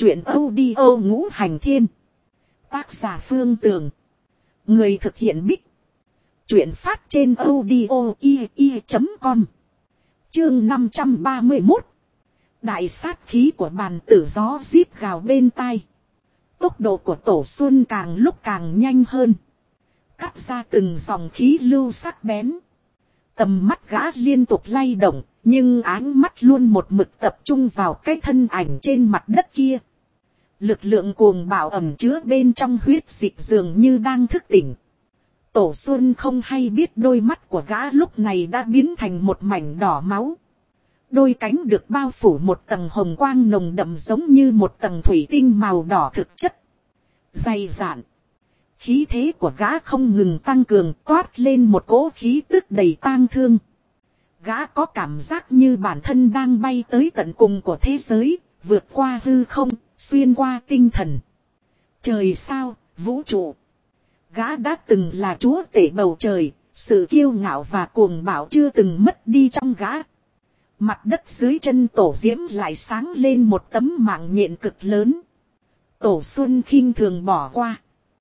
Chuyện audio ngũ hành thiên. Tác giả Phương Tường. Người thực hiện Bích. Chuyện phát trên audio.com. Chương 531. Đại sát khí của bàn tử gió rít gào bên tai. Tốc độ của Tổ Xuân càng lúc càng nhanh hơn. Cắt ra từng dòng khí lưu sắc bén. Tầm mắt gã liên tục lay động. Nhưng ánh mắt luôn một mực tập trung vào cái thân ảnh trên mặt đất kia. Lực lượng cuồng bạo ẩn chứa bên trong huyết dịch dường như đang thức tỉnh. Tổ Xuân không hay biết đôi mắt của gã lúc này đã biến thành một mảnh đỏ máu. Đôi cánh được bao phủ một tầng hồng quang nồng đậm giống như một tầng thủy tinh màu đỏ thực chất. Dày dạn. Khí thế của gã không ngừng tăng cường, toát lên một cỗ khí tức đầy tang thương. Gã có cảm giác như bản thân đang bay tới tận cùng của thế giới, vượt qua hư không, xuyên qua tinh thần. Trời sao, vũ trụ. Gã đã từng là chúa tể bầu trời, sự kiêu ngạo và cuồng bạo chưa từng mất đi trong gã. Mặt đất dưới chân Tổ Diễm lại sáng lên một tấm mạng nhện cực lớn. Tổ Xuân khinh thường bỏ qua.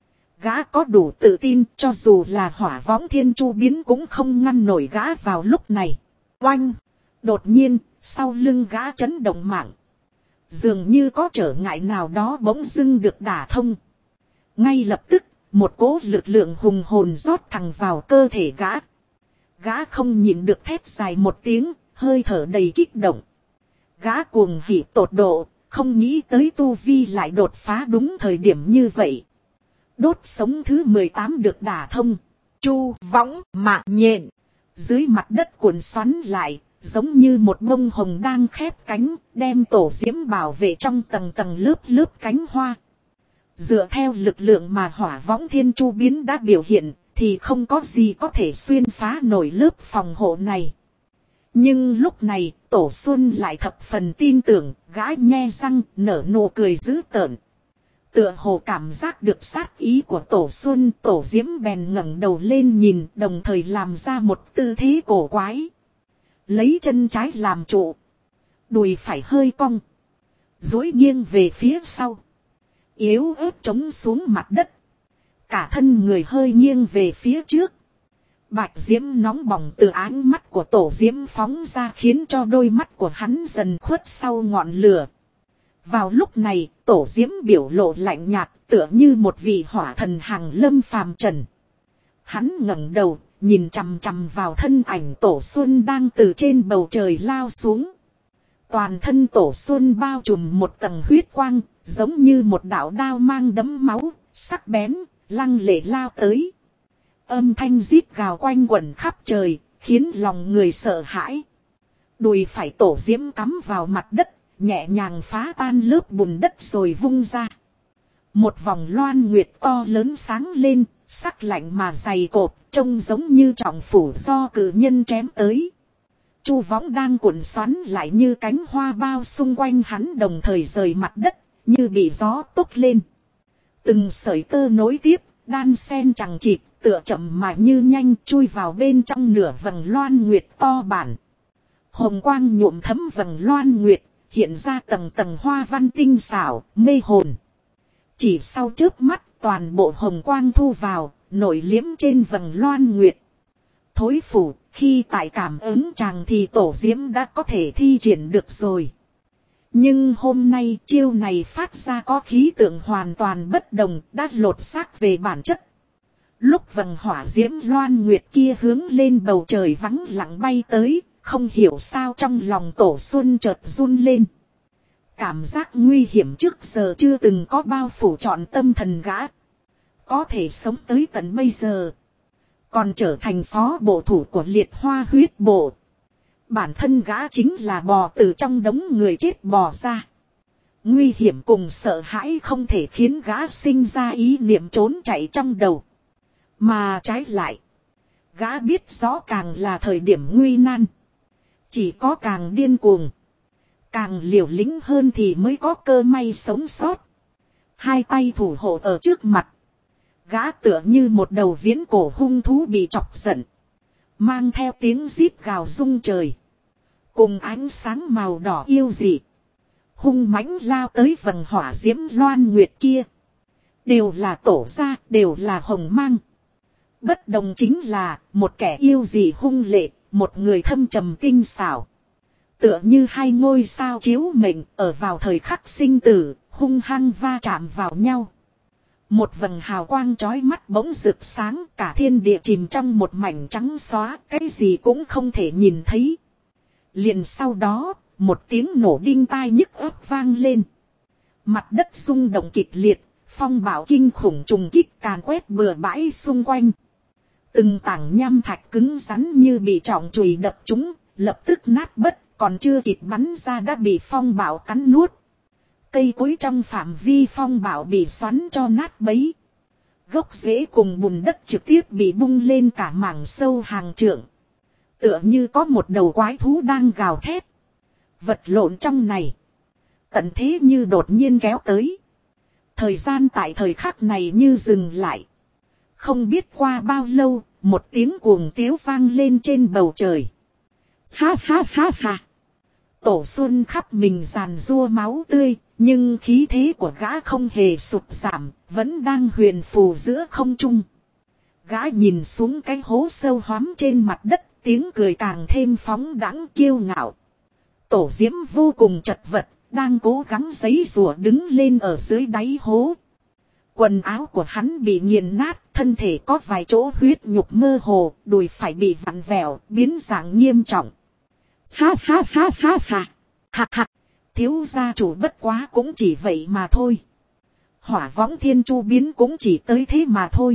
Gã có đủ tự tin cho dù là hỏa võng thiên chu biến cũng không ngăn nổi gã vào lúc này. Oanh! Đột nhiên, sau lưng gã chấn động mạnh. Dường như có trở ngại nào đó bỗng dưng được đả thông. Ngay lập tức, một cỗ lực lượng hùng hồn rót thẳng vào cơ thể gã. Gã không nhịn được thét dài một tiếng, hơi thở đầy kích động. Gã cuồng hỉ tột độ, không nghĩ tới tu vi lại đột phá đúng thời điểm như vậy. Đốt sống thứ 18 được đả thông. Chu võng mạng nhện. Dưới mặt đất cuộn xoắn lại, giống như một bông hồng đang khép cánh, đem Tổ Diễm bảo vệ trong tầng tầng lớp lớp cánh hoa. Dựa theo lực lượng mà hỏa võng thiên chu biến đã biểu hiện, thì không có gì có thể xuyên phá nổi lớp phòng hộ này. Nhưng lúc này, Tổ Xuân lại thập phần tin tưởng, gã nhe răng, nở nụ cười dữ tợn. Tựa hồ cảm giác được sát ý của Tổ Xuân, Tổ Diễm bèn ngẩng đầu lên nhìn, đồng thời làm ra một tư thế cổ quái. Lấy chân trái làm trụ, đùi phải hơi cong, duỗi nghiêng về phía sau, yếu ớt chống xuống mặt đất. Cả thân người hơi nghiêng về phía trước. Bạch diễm nóng bỏng từ ánh mắt của Tổ Diễm phóng ra khiến cho đôi mắt của hắn dần khuất sau ngọn lửa. Vào lúc này, Tổ Diễm biểu lộ lạnh nhạt tựa như một vị hỏa thần hàng lâm phàm trần. Hắn ngẩng đầu, nhìn chằm chằm vào thân ảnh Tổ Xuân đang từ trên bầu trời lao xuống. Toàn thân Tổ Xuân bao trùm một tầng huyết quang, giống như một đạo đao mang đấm máu, sắc bén, lăng lệ lao tới. Âm thanh rít gào quanh quẩn khắp trời, khiến lòng người sợ hãi. Đùi phải Tổ Diễm cắm vào mặt đất, nhẹ nhàng phá tan lớp bùn đất rồi vung ra. Một vòng loan nguyệt to lớn sáng lên, sắc lạnh mà dày cộp, trông giống như trọng phủ do cự nhân chém tới. Chu võng đang cuộn xoắn lại như cánh hoa bao xung quanh hắn đồng thời rời mặt đất, như bị gió túc lên. Từng sợi tơ nối tiếp, đan sen chằng chịt, tựa chậm mà như nhanh chui vào bên trong nửa vầng loan nguyệt to bản. Hồng quang nhuộm thấm vầng loan nguyệt, hiện ra tầng tầng hoa văn tinh xảo, mê hồn. Chỉ sau chớp mắt, toàn bộ hồng quang thu vào, nổi liếm trên vầng loan nguyệt. Thối phủ, khi tại cảm ứng chàng thì Tổ Diễm đã có thể thi triển được rồi. Nhưng hôm nay chiêu này phát ra có khí tượng hoàn toàn bất đồng, đã lột xác về bản chất. Lúc vầng hỏa diễm loan nguyệt kia hướng lên bầu trời vắng lặng bay tới, không hiểu sao trong lòng Tổ Xuân chợt run lên. Cảm giác nguy hiểm trước giờ chưa từng có bao phủ trọn tâm thần gã. Có thể sống tới tận bây giờ. Còn trở thành phó bộ thủ của liệt hoa huyết bộ. Bản thân gã chính là bò từ trong đống người chết bò ra. Nguy hiểm cùng sợ hãi không thể khiến gã sinh ra ý niệm trốn chạy trong đầu. Mà trái lại, gã biết rõ càng là thời điểm nguy nan. Chỉ có càng điên cuồng, càng liều lĩnh hơn thì mới có cơ may sống sót. Hai tay thủ hộ ở trước mặt. Gã tựa như một đầu viễn cổ hung thú bị chọc giận. Mang theo tiếng rít gào rung trời. Cùng ánh sáng màu đỏ yêu dị. hung mãnh lao tới vầng hỏa diễm loan nguyệt kia. Đều là tổ gia, đều là hồng mang. Bất đồng chính là, một kẻ yêu dị hung lệ, một người thâm trầm tinh xảo. Tựa như hai ngôi sao chiếu mệnh, ở vào thời khắc sinh tử, hung hăng va chạm vào nhau. Một vầng hào quang chói mắt bỗng rực sáng, cả thiên địa chìm trong một mảnh trắng xóa, cái gì cũng không thể nhìn thấy. Liền sau đó, một tiếng nổ đinh tai nhức óc vang lên. Mặt đất rung động kịch liệt, phong bão kinh khủng trùng kích càn quét bừa bãi xung quanh. Từng tảng nham thạch cứng rắn như bị trọng chùy đập trúng, lập tức nát bất, còn chưa kịp bắn ra đã bị phong bão cắn nuốt. Cây cối trong phạm vi phong bão bị xoắn cho nát bấy. Gốc rễ cùng bùn đất trực tiếp bị bung lên cả mảng sâu hàng trượng. Tựa như có một đầu quái thú đang gào thét. Vật lộn trong này. Tận thế như đột nhiên kéo tới. Thời gian tại thời khắc này như dừng lại. Không biết qua bao lâu, một tiếng cuồng tiếu vang lên trên bầu trời. Ha ha ha ha. Tổ Xuân khắp mình giàn giụa máu tươi, nhưng khí thế của gã không hề sụt giảm, vẫn đang huyền phù giữa không trung. Gã nhìn xuống cái hố sâu hoắm trên mặt đất, tiếng cười càng thêm phóng đãng kiêu ngạo. Tổ Diễm vô cùng chật vật, đang cố gắng giãy giụa đứng lên ở dưới đáy hố. Quần áo của hắn bị nghiền nát, thân thể có vài chỗ huyết nhục mơ hồ, đùi phải bị vặn vẹo, biến dạng nghiêm trọng. Ha ha ha ha ha. Ha ha. Thiếu gia chủ bất quá cũng chỉ vậy mà thôi. Hỏa võng thiên chu biến cũng chỉ tới thế mà thôi.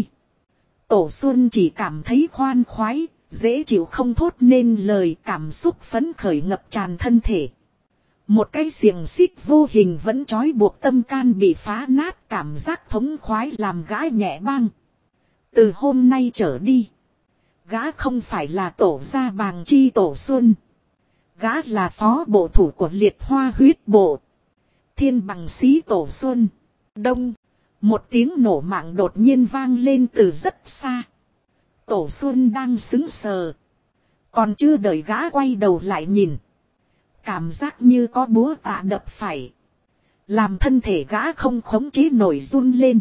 Tổ Xuân chỉ cảm thấy khoan khoái, dễ chịu không thốt nên lời, cảm xúc phấn khởi ngập tràn thân thể. Một cái xiềng xích vô hình vẫn trói buộc tâm can bị phá nát, cảm giác thống khoái làm gã nhẹ băng. Từ hôm nay trở đi, gã không phải là tổ gia Bàng Chi Tổ Xuân. Gã là phó bộ thủ của Liệt Hoa huyết bộ. Thiên Bằng Xí Tổ Xuân. Đông. Một tiếng nổ mạng đột nhiên vang lên từ rất xa. Tổ Xuân đang sững sờ. Còn chưa đợi gã quay đầu lại nhìn. Cảm giác như có búa tạ đập phải. Làm thân thể gã không khống chế nổi run lên.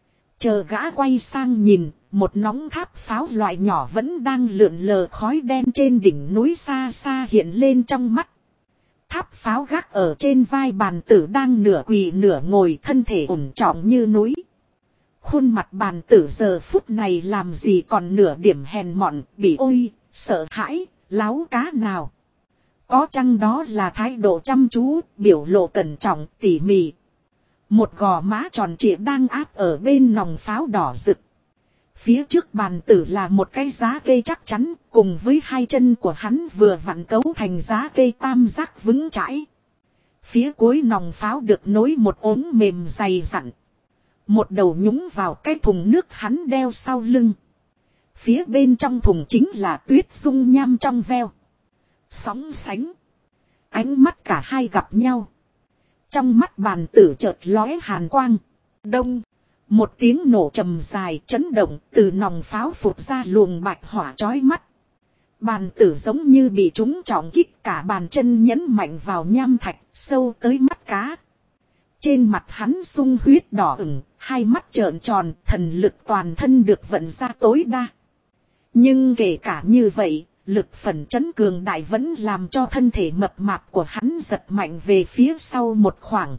Chờ gã quay sang nhìn. Một nóng tháp pháo loại nhỏ vẫn đang lượn lờ khói đen trên đỉnh núi xa xa hiện lên trong mắt. Tháp pháo gác ở trên vai bàn tử đang nửa quỳ nửa ngồi, thân thể ổn trọng như núi. Khuôn mặt bàn tử giờ phút này làm gì còn nửa điểm hèn mọn, bị ôi, sợ hãi, láo cá nào. Có chăng đó là thái độ chăm chú, biểu lộ cẩn trọng, tỉ mỉ. Một gò má tròn trịa đang áp ở bên nòng pháo đỏ rực. Phía trước bàn tử là một cái giá cây chắc chắn, cùng với hai chân của hắn vừa vặn cấu thành giá cây tam giác vững chãi. Phía cuối nòng pháo được nối một ốm mềm dày dặn. Một đầu nhúng vào cái thùng nước hắn đeo sau lưng. Phía bên trong thùng chính là tuyết dung nham trong veo. Sóng sánh. Ánh mắt cả hai gặp nhau. Trong mắt bàn tử chợt lóe hàn quang. Đông. Một tiếng nổ trầm dài chấn động, từ nòng pháo phụt ra luồng bạch hỏa chói mắt. Bàn tử giống như bị trúng trọng kích, cả bàn chân nhấn mạnh vào nham thạch, sâu tới mắt cá. Trên mặt hắn sung huyết đỏ ửng, hai mắt trợn tròn, thần lực toàn thân được vận ra tối đa. Nhưng kể cả như vậy, lực phản chấn cường đại vẫn làm cho thân thể mập mạp của hắn giật mạnh về phía sau một khoảng.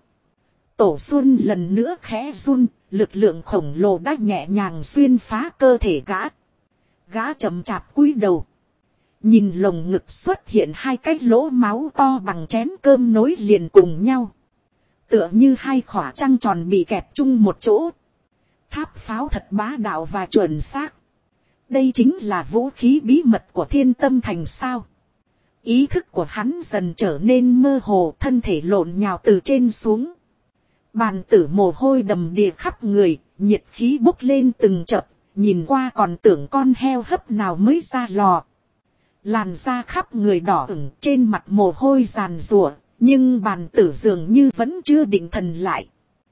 Tổ Xuân lần nữa khẽ run, lực lượng khổng lồ đã nhẹ nhàng xuyên phá cơ thể gã. Gã chậm chạp cúi đầu. Nhìn lồng ngực xuất hiện hai cái lỗ máu to bằng chén cơm nối liền cùng nhau. Tựa như hai khỏa trăng tròn bị kẹp chung một chỗ. Tháp pháo thật bá đạo và chuẩn xác. Đây chính là vũ khí bí mật của Thiên Tâm Thành sao. Ý thức của hắn dần trở nên mơ hồ, thân thể lộn nhào từ trên xuống. Bàn tử mồ hôi đầm đìa khắp người, nhiệt khí bốc lên từng chập, nhìn qua còn tưởng con heo hấp nào mới ra lò. Làn da khắp người đỏ ửng, trên mặt mồ hôi giàn giụa, nhưng bàn tử dường như vẫn chưa định thần lại.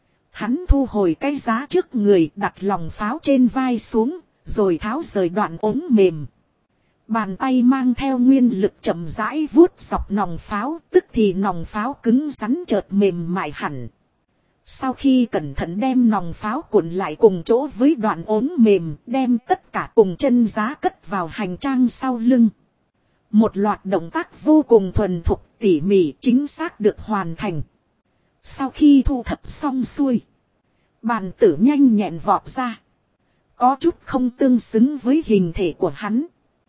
Hắn thu hồi cái giá trước người, đặt lòng pháo trên vai xuống, rồi tháo rời đoạn ống mềm. Bàn tay mang theo nguyên lực chậm rãi vuốt dọc nòng pháo, tức thì nòng pháo cứng rắn chợt mềm mại hẳn. Sau khi cẩn thận đem nòng pháo cuộn lại cùng chỗ với đoạn ốm mềm, đem tất cả cùng chân giá cất vào hành trang sau lưng. Một loạt động tác vô cùng thuần thục, tỉ mỉ, chính xác được hoàn thành. Sau khi thu thập xong xuôi, bàn tử nhanh nhẹn vọt ra. Có chút không tương xứng với hình thể của hắn.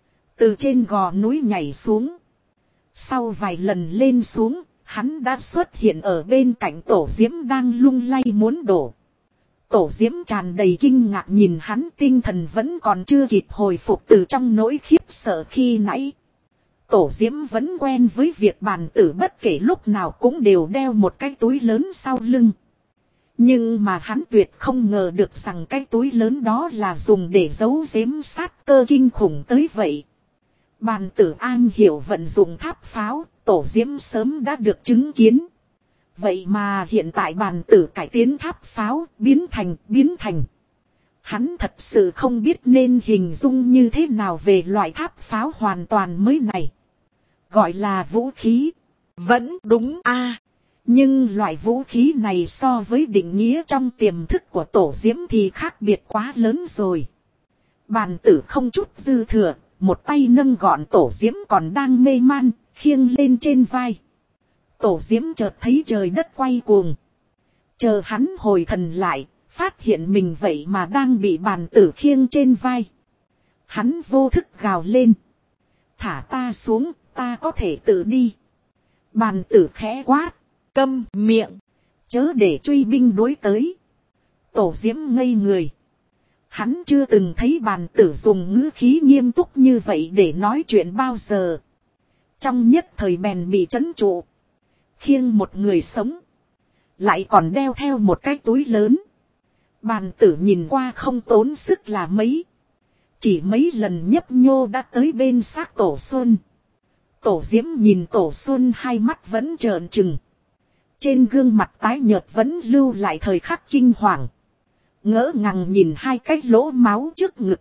Từ trên gò núi nhảy xuống. Sau vài lần lên xuống, hắn đã xuất hiện ở bên cạnh tổ diễm đang lung lay muốn đổ. Tổ diễm tràn đầy kinh ngạc nhìn hắn, tinh thần vẫn còn chưa kịp hồi phục từ trong nỗi khiếp sợ khi nãy. Tổ diễm vẫn quen với việc bàn tử bất kể lúc nào cũng đều đeo một cái túi lớn sau lưng. Nhưng mà hắn tuyệt không ngờ được rằng cái túi lớn đó là dùng để giấu giếm sát cơ kinh khủng tới vậy. Bàn tử an hiểu vận dụng tháp pháo, tổ diễm sớm đã được chứng kiến. Vậy mà hiện tại bàn tử cải tiến tháp pháo, biến thành. Hắn thật sự không biết nên hình dung như thế nào về loại tháp pháo hoàn toàn mới này. Gọi là vũ khí. Vẫn đúng a. Nhưng loại vũ khí này so với định nghĩa trong tiềm thức của tổ diễm thì khác biệt quá lớn rồi. Bàn tử không chút dư thừa, một tay nâng gọn tổ diễm còn đang mê man, khiêng lên trên vai. Tổ diễm chợt thấy trời đất quay cuồng. Chờ hắn hồi thần lại, phát hiện mình vậy mà đang bị bàn tử khiêng trên vai. Hắn vô thức gào lên. Thả ta xuống, ta có thể tự đi. Bàn tử khẽ quát. Câm miệng. Chớ để truy binh đối tới. Tổ diễm ngây người. Hắn chưa từng thấy bàn tử dùng ngữ khí nghiêm túc như vậy để nói chuyện bao giờ. Trong nhất thời bèn bị trấn trụ. Khiêng một người sống. Lại còn đeo theo một cái túi lớn. Bàn tử nhìn qua không tốn sức là mấy. Chỉ mấy lần nhấp nhô đã tới bên xác tổ Xuân. Tổ diễm nhìn tổ Xuân hai mắt vẫn trợn trừng. Trên gương mặt tái nhợt vẫn lưu lại thời khắc kinh hoàng. Ngỡ ngàng nhìn hai cái lỗ máu trước ngực.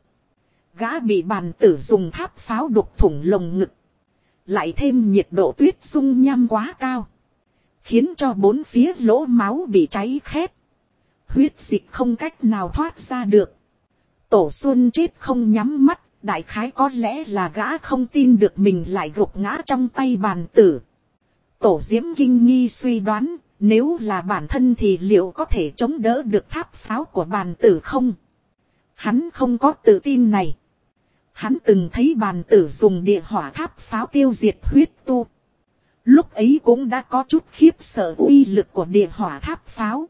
Gã bị bàn tử dùng tháp pháo đục thủng lồng ngực. Lại thêm nhiệt độ tuyết dung nham quá cao. Khiến cho bốn phía lỗ máu bị cháy khét. Huyết dịch không cách nào thoát ra được. Tổ Xuân chết không nhắm mắt. Đại khái có lẽ là gã không tin được mình lại gục ngã trong tay bàn tử. Tổ diễm kinh nghi suy đoán. Nếu là bản thân thì liệu có thể chống đỡ được tháp pháo của bàn tử không? Hắn không có tự tin này. Hắn từng thấy bàn tử dùng địa hỏa tháp pháo tiêu diệt huyết tu. Lúc ấy cũng đã có chút khiếp sợ uy lực của địa hỏa tháp pháo.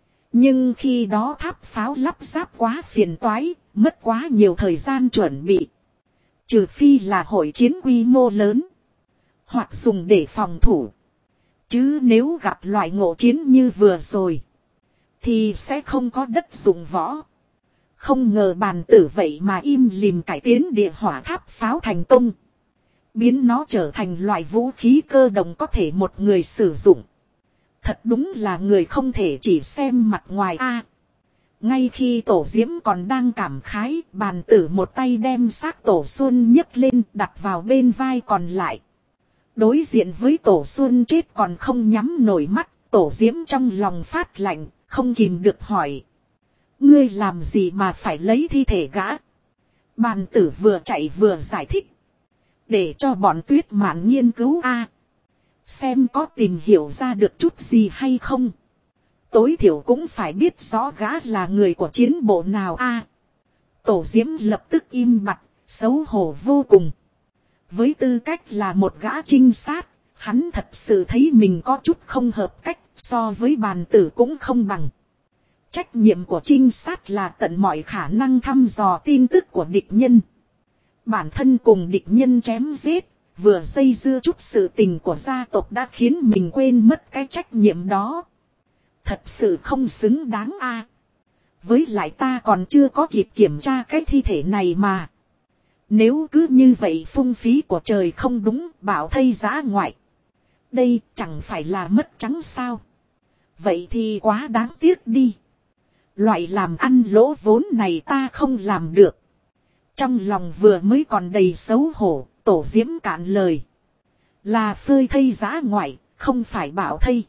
Nhưng khi đó tháp pháo lắp ráp quá phiền toái, mất quá nhiều thời gian chuẩn bị. Trừ phi là hội chiến quy mô lớn. Hoặc dùng để phòng thủ. Chứ nếu gặp loại ngộ chiến như vừa rồi. Thì sẽ không có đất dụng võ. Không ngờ bàn tử vậy mà im lìm cải tiến địa hỏa tháp pháo thành công. Biến nó trở thành loại vũ khí cơ động có thể một người sử dụng. Thật đúng là người không thể chỉ xem mặt ngoài a. Ngay khi tổ diễm còn đang cảm khái, bàn tử một tay đem xác tổ Xuân nhấc lên đặt vào bên vai còn lại. Đối diện với tổ Xuân chết còn không nhắm nổi mắt, tổ diễm trong lòng phát lạnh, không kìm được hỏi. Ngươi làm gì mà phải lấy thi thể gã? Bàn tử vừa chạy vừa giải thích. Để cho bọn Tuyết Mạn nghiên cứu a. Xem có tìm hiểu ra được chút gì hay không. Tối thiểu cũng phải biết rõ gã là người của chiến bộ nào a. Tổ diễm lập tức im bặt, xấu hổ vô cùng. Với tư cách là một gã trinh sát, hắn thật sự thấy mình có chút không hợp cách, so với bàn tử cũng không bằng. Trách nhiệm của trinh sát là tận mọi khả năng thăm dò tin tức của địch nhân. Bản thân cùng địch nhân chém giết, vừa dây dưa chút sự tình của gia tộc đã khiến mình quên mất cái trách nhiệm đó. Thật sự không xứng đáng a. Với lại ta còn chưa có kịp kiểm tra cái thi thể này mà. Nếu cứ như vậy phung phí của trời không đúng, bảo thây giã ngoại. Đây chẳng phải là mất trắng sao. Vậy thì quá đáng tiếc đi. Loại làm ăn lỗ vốn này ta không làm được. Trong lòng vừa mới còn đầy xấu hổ, Tổ Diễm cạn lời. Là phơi thây dã ngoại, không phải bảo thây.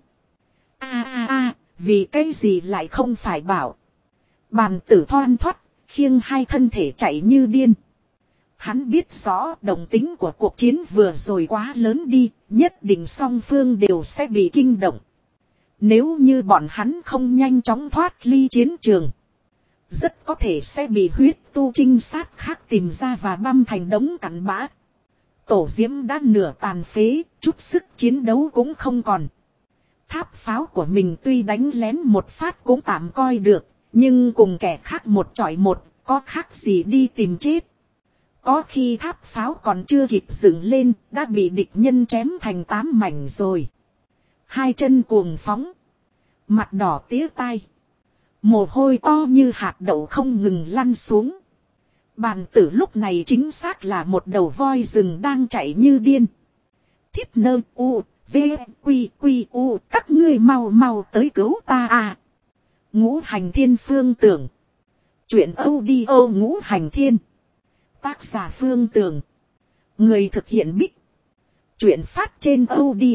Vì cái gì lại không phải bảo. Bàn tử thoăn thoắt, khiêng hai thân thể chạy như điên. Hắn biết rõ động tính của cuộc chiến vừa rồi quá lớn đi, nhất định song phương đều sẽ bị kinh động. Nếu như bọn hắn không nhanh chóng thoát ly chiến trường, rất có thể sẽ bị huyết tu trinh sát khác tìm ra và băm thành đống cặn bã. Tổ Diễm đã nửa tàn phế, chút sức chiến đấu cũng không còn. Tháp pháo của mình tuy đánh lén một phát cũng tạm coi được, nhưng cùng kẻ khác một chọi một, có khác gì đi tìm chết. Có khi tháp pháo còn chưa kịp dựng lên, đã bị địch nhân chém thành 8 mảnh rồi. Hai chân cuồng phóng, mặt đỏ tía tai, mồ hôi to như hạt đậu không ngừng lăn xuống. Bàn tử lúc này chính xác là một đầu voi rừng đang chạy như điên. Thiết nơ u, v, quy quy u, các ngươi mau mau tới cứu ta à. Ngũ Hành Thiên Phương Tưởng. Chuyện audio Ngũ Hành Thiên. Tác giả Phương Tưởng. Người thực hiện Bích. Chuyện phát trên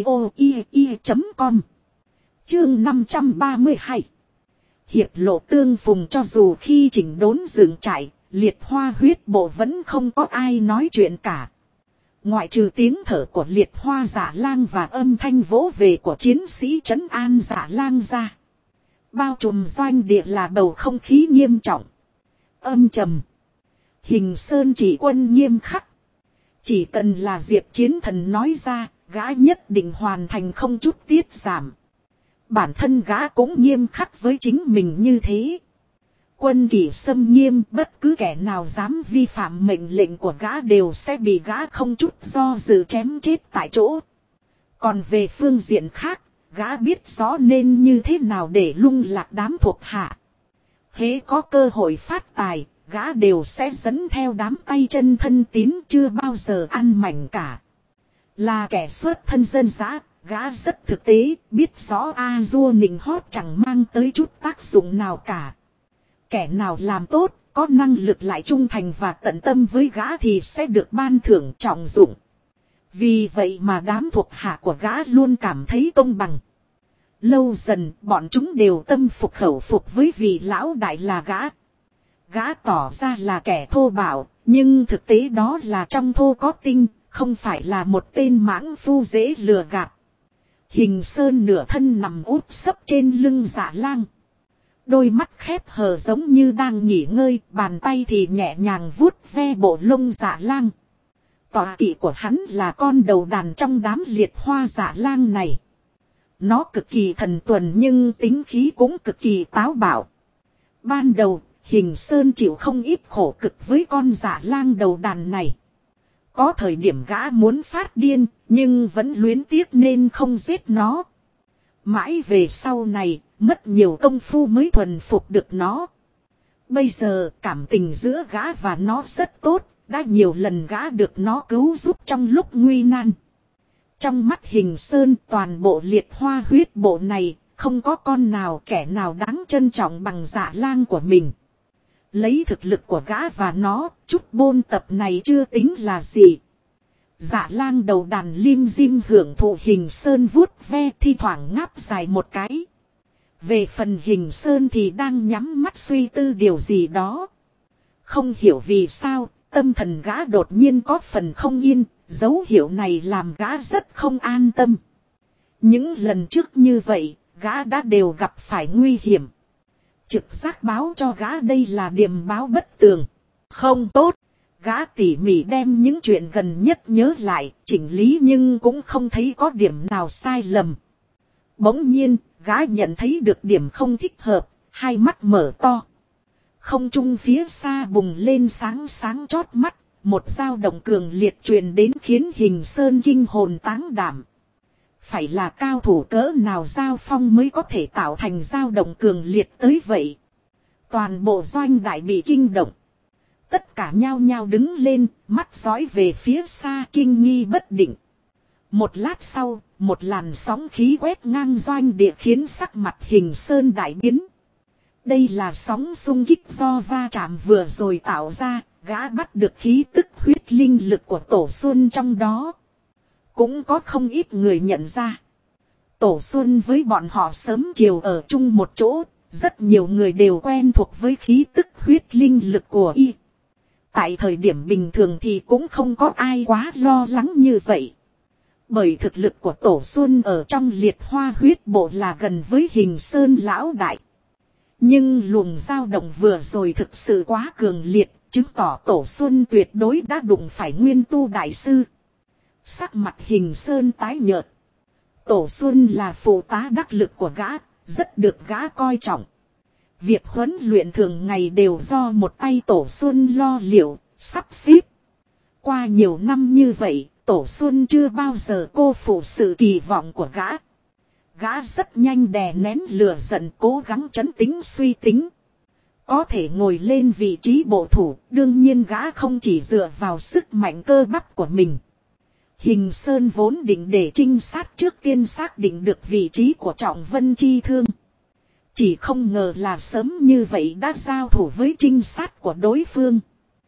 audio.com. Chương 532. Hiệp lộ tương phùng. Cho dù khi chỉnh đốn dựng trại, Liệt Hoa huyết bộ vẫn không có ai nói chuyện cả. Ngoại trừ tiếng thở của Liệt Hoa Dạ Lang và âm thanh vỗ về của chiến sĩ trấn an Dạ Lang ra, bao trùm doanh địa là bầu không khí nghiêm trọng, âm trầm. Hình Sơn chỉ quân nghiêm khắc. Chỉ cần là Diệp Chiến Thần nói ra, gã nhất định hoàn thành không chút tiết giảm. Bản thân gã cũng nghiêm khắc với chính mình như thế. Quân kỷ xâm nghiêm, bất cứ kẻ nào dám vi phạm mệnh lệnh của gã đều sẽ bị gã không chút do dự chém chết tại chỗ. Còn về phương diện khác, gã biết rõ nên như thế nào để lung lạc đám thuộc hạ. Hễ có cơ hội phát tài, gã đều sẽ dẫn theo đám tay chân thân tín chưa bao giờ ăn mảnh cả. Là kẻ xuất thân dân dã, gã rất thực tế, biết rõ A-dua nịnh hót chẳng mang tới chút tác dụng nào cả. Kẻ nào làm tốt, có năng lực lại trung thành và tận tâm với gã thì sẽ được ban thưởng trọng dụng. Vì vậy mà đám thuộc hạ của gã luôn cảm thấy công bằng. Lâu dần, bọn chúng đều tâm phục khẩu phục với vị lão đại là gã. Gã tỏ ra là kẻ thô bạo, nhưng thực tế đó là trong thô có tinh, không phải là một tên mãng phu dễ lừa gạt. Hình Sơn nửa thân nằm úp sấp trên lưng Dạ Lang. Đôi mắt khép hờ giống như đang nghỉ ngơi, bàn tay thì nhẹ nhàng vuốt ve bộ lông Dạ Lang. Tọa kỵ của hắn là con đầu đàn trong đám Liệt Hoa Dạ Lang này. Nó cực kỳ thần tuần nhưng tính khí cũng cực kỳ táo bạo. Ban đầu, Hình Sơn chịu không ít khổ cực với con Dạ Lang đầu đàn này. Có thời điểm gã muốn phát điên, nhưng vẫn luyến tiếc nên không giết nó. Mãi về sau này, mất nhiều công phu mới thuần phục được nó. Bây giờ, cảm tình giữa gã và nó rất tốt, đã nhiều lần gã được nó cứu giúp trong lúc nguy nan. Trong mắt Hình Sơn, toàn bộ Liệt Hoa huyết bộ này, không có con nào kẻ nào đáng trân trọng bằng Dạ Lang của mình. Lấy thực lực của gã và nó, chút bôn tập này chưa tính là gì. Dạ Lang đầu đàn lim dim hưởng thụ Hình Sơn vuốt ve, thi thoảng ngáp dài một cái. Về phần Hình Sơn thì đang nhắm mắt suy tư điều gì đó. Không hiểu vì sao, tâm thần gã đột nhiên có phần không yên, dấu hiệu này làm gã rất không an tâm. Những lần trước như vậy, gã đã đều gặp phải nguy hiểm. Trực giác báo cho gã đây là điềm báo bất tường. Không tốt. Gã tỉ mỉ đem những chuyện gần nhất nhớ lại, chỉnh lý nhưng cũng không thấy có điểm nào sai lầm. Bỗng nhiên, gã nhận thấy được điểm không thích hợp, hai mắt mở to. Không trung phía xa bùng lên sáng sáng chót mắt, một dao động cường liệt truyền đến khiến Hình Sơn kinh hồn táng đảm. Phải là cao thủ cỡ nào giao phong mới có thể tạo thành dao động cường liệt tới vậy. Toàn bộ doanh đại bị kinh động. Tất cả nhao nhao đứng lên, mắt dõi về phía xa kinh nghi bất định. Một lát sau, một làn sóng khí quét ngang doanh địa khiến sắc mặt Hình Sơn đại biến. Đây là sóng xung kích do va chạm vừa rồi tạo ra, gã bắt được khí tức huyết linh lực của Tổ Xuân trong đó. Cũng có không ít người nhận ra. Tổ Xuân với bọn họ sớm chiều ở chung một chỗ, rất nhiều người đều quen thuộc với khí tức huyết linh lực của y. Tại thời điểm bình thường thì cũng không có ai quá lo lắng như vậy. Bởi thực lực của Tổ Xuân ở trong liệt hoa huyết bộ là gần với Hình Sơn lão đại. Nhưng luồng dao động vừa rồi thực sự quá cường liệt, chứng tỏ Tổ Xuân tuyệt đối đã đụng phải nguyên tu đại sư. Sắc mặt Hình Sơn tái nhợt. Tổ Xuân là phụ tá đắc lực của gã, rất được gã coi trọng. Việc huấn luyện thường ngày đều do một tay Tổ Xuân lo liệu, sắp xếp. Qua nhiều năm như vậy, Tổ Xuân chưa bao giờ cô phụ sự kỳ vọng của gã. Gã rất nhanh đè nén lửa giận, cố gắng trấn tĩnh suy tính. Có thể ngồi lên vị trí bộ thủ, đương nhiên gã không chỉ dựa vào sức mạnh cơ bắp của mình. Hình Sơn vốn định để trinh sát trước tiên xác định được vị trí của Trọng Vân Chi Thương. Chỉ không ngờ là sớm như vậy đã giao thủ với trinh sát của đối phương.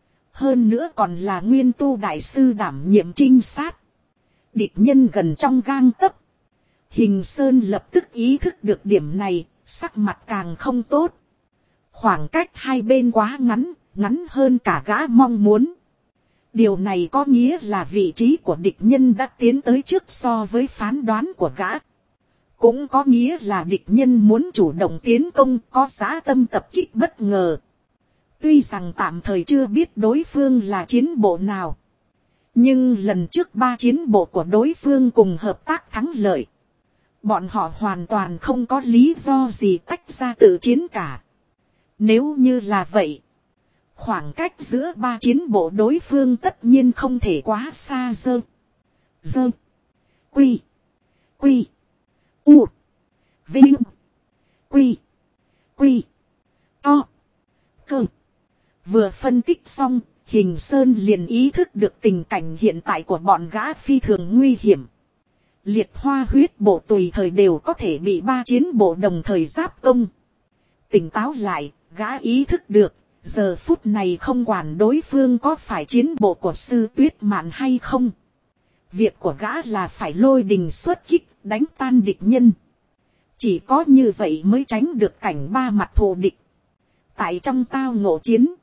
Hơn nữa còn là nguyên tu đại sư đảm nhiệm trinh sát. Địch nhân gần trong gang tấc. Hình Sơn lập tức ý thức được điểm này, sắc mặt càng không tốt. Khoảng cách hai bên quá ngắn, ngắn hơn cả gã mong muốn. Điều này có nghĩa là vị trí của địch nhân đã tiến tới trước so với phán đoán của gã. Cũng có nghĩa là địch nhân muốn chủ động tiến công, có dã tâm tập kích bất ngờ. Tuy rằng tạm thời chưa biết đối phương là chiến bộ nào. Nhưng lần trước 3 chiến bộ của đối phương cùng hợp tác thắng lợi. Bọn họ hoàn toàn không có lý do gì tách ra tự chiến cả. Nếu như là vậy, khoảng cách giữa 3 chiến bộ đối phương tất nhiên không thể quá xa. Dơ. Quy. U. Vinh. Quy. To. Cơ. Vừa phân tích xong, Hình Sơn liền ý thức được tình cảnh hiện tại của bọn gã phi thường nguy hiểm. Liệt hoa huyết bộ tùy thời đều có thể bị 3 chiến bộ đồng thời giáp công. Tỉnh táo lại, gã ý thức được, giờ phút này không quản đối phương có phải chiến bộ của Sư Tuyết Mạn hay không. Việc của gã là phải lôi đình xuất kích, đánh tan địch nhân. Chỉ có như vậy mới tránh được cảnh ba mặt thù địch. Tại trong tao ngộ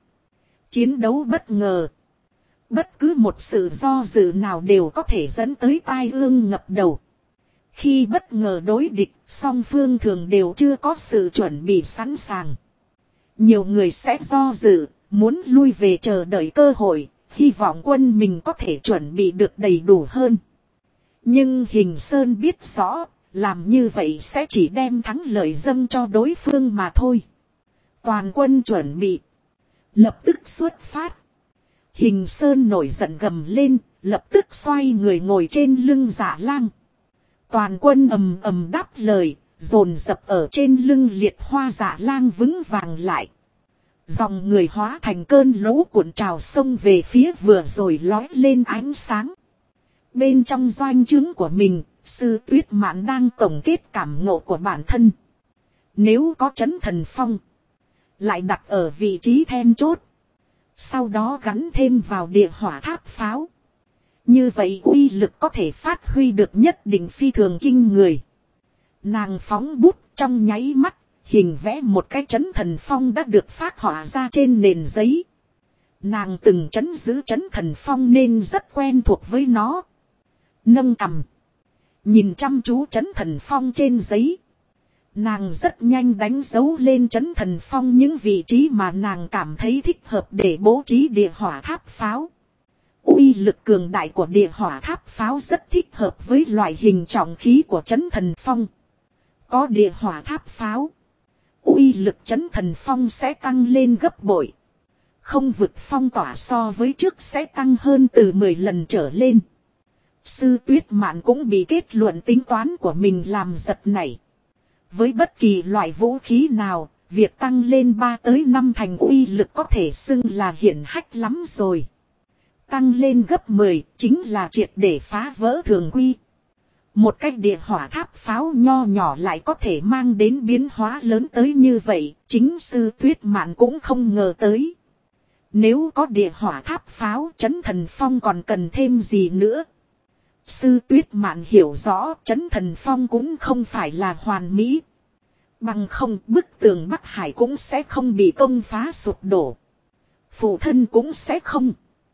chiến đấu bất ngờ. Bất cứ một sự do dự nào đều có thể dẫn tới tai ương ngập đầu. Khi bất ngờ đối địch, song phương thường đều chưa có sự chuẩn bị sẵn sàng. Nhiều người sẽ do dự, muốn lui về chờ đợi cơ hội, hy vọng quân mình có thể chuẩn bị được đầy đủ hơn. Nhưng Hình Sơn biết rõ, làm như vậy sẽ chỉ đem thắng lợi dâng cho đối phương mà thôi. Toàn quân chuẩn bị. Lập tức xuất phát. Hình Sơn nổi giận gầm lên, lập tức xoay người ngồi trên lưng Dạ Lang. Toàn quân ầm ầm đáp lời, dồn dập ở trên lưng liệt hoa Dạ Lang vững vàng lại. Dòng người hóa thành cơn lũ cuộn trào sông về phía vừa rồi lói lên ánh sáng. Bên trong doanh trướng của mình, Sư Tuyết Mạn đang tổng kết cảm ngộ của bản thân. Nếu có Chấn Thần Phong, lại đặt ở vị trí then chốt. Sau đó gắn thêm vào địa hỏa tháp pháo. Như vậy uy lực có thể phát huy được nhất định phi thường kinh người. Nàng phóng bút trong nháy mắt, hình vẽ một cái Chấn Thần Phong đã được phác họa ra trên nền giấy. Nàng từng trấn giữ Chấn Thần Phong nên rất quen thuộc với nó. Nâng cằm, nhìn chăm chú Chấn Thần Phong trên giấy. Nàng rất nhanh đánh dấu lên Chấn Thần Phong những vị trí mà nàng cảm thấy thích hợp để bố trí địa hỏa tháp pháo. Uy lực cường đại của địa hỏa tháp pháo rất thích hợp với loại hình trọng khí của Chấn Thần Phong. Có địa hỏa tháp pháo, uy lực Chấn Thần Phong sẽ tăng lên gấp bội. Không vực phong tỏa so với trước sẽ tăng hơn từ 10 lần trở lên. Sư Tuyết Mạn cũng bị kết luận tính toán của mình làm giật nảy. Với bất kỳ loại vũ khí nào, việc tăng lên 3 tới 5 thành uy lực có thể xưng là hiển hách lắm rồi. Tăng lên gấp 10 chính là triệt để phá vỡ thường quy. Một cách địa hỏa tháp pháo nho nhỏ lại có thể mang đến biến hóa lớn tới như vậy, chính Sư Tuyết Mạn cũng không ngờ tới. Nếu có địa hỏa tháp pháo, Chấn Thần Phong còn cần thêm gì nữa? Sư Tuyết Mạn hiểu rõ Chấn Thần Phong cũng không phải là hoàn mỹ. Bằng không bức tường Bắc Hải cũng sẽ không bị công phá sụp đổ. Phụ thân cũng sẽ không.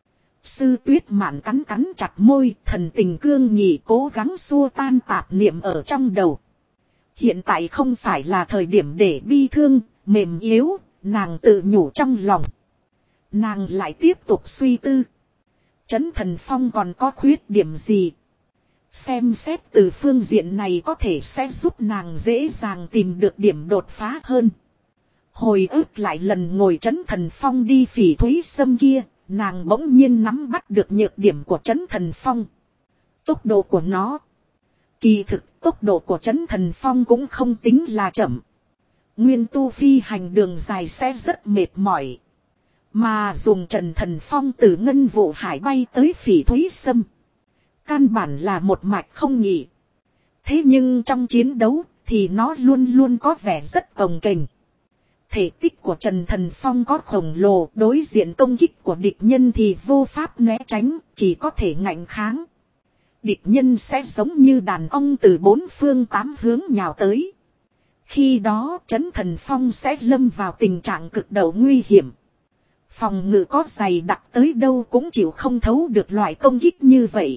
Sư Tuyết Mạn cắn cắn chặt môi, thần tình cương nghị cố gắng xua tan tạp niệm ở trong đầu. Hiện tại không phải là thời điểm để bi thương, mềm yếu, nàng tự nhủ trong lòng. Nàng lại tiếp tục suy tư. Chấn Thần Phong còn có khuyết điểm gì? Xem xét từ phương diện này có thể sẽ giúp nàng dễ dàng tìm được điểm đột phá hơn. Hồi ức lại lần ngồi Chấn Thần Phong đi Phỉ Thúy Sâm kia, nàng bỗng nhiên nắm bắt được nhược điểm của Chấn Thần Phong. Tốc độ của nó. Kỳ thực tốc độ của Chấn Thần Phong cũng không tính là chậm. Nguyên tu phi hành đường dài sẽ rất mệt mỏi. Mà dùng Trần Thần Phong từ Ngân Vụ Hải bay tới Phỉ Thúy Sâm. Căn bản là một mạch không nhỉ. Thế nhưng trong chiến đấu thì nó luôn luôn có vẻ rất cồng kềnh. Thể tích của Trần Thần Phong có khổng lồ, đối diện công kích của địch nhân thì vô pháp né tránh, chỉ có thể ngạnh kháng. Địch nhân sẽ giống như đàn ong từ bốn phương tám hướng nhào tới. Khi đó Trấn Thần Phong sẽ lâm vào tình trạng cực độ nguy hiểm. Phòng ngự có dày đặc tới đâu cũng chịu không thấu được loại công kích như vậy.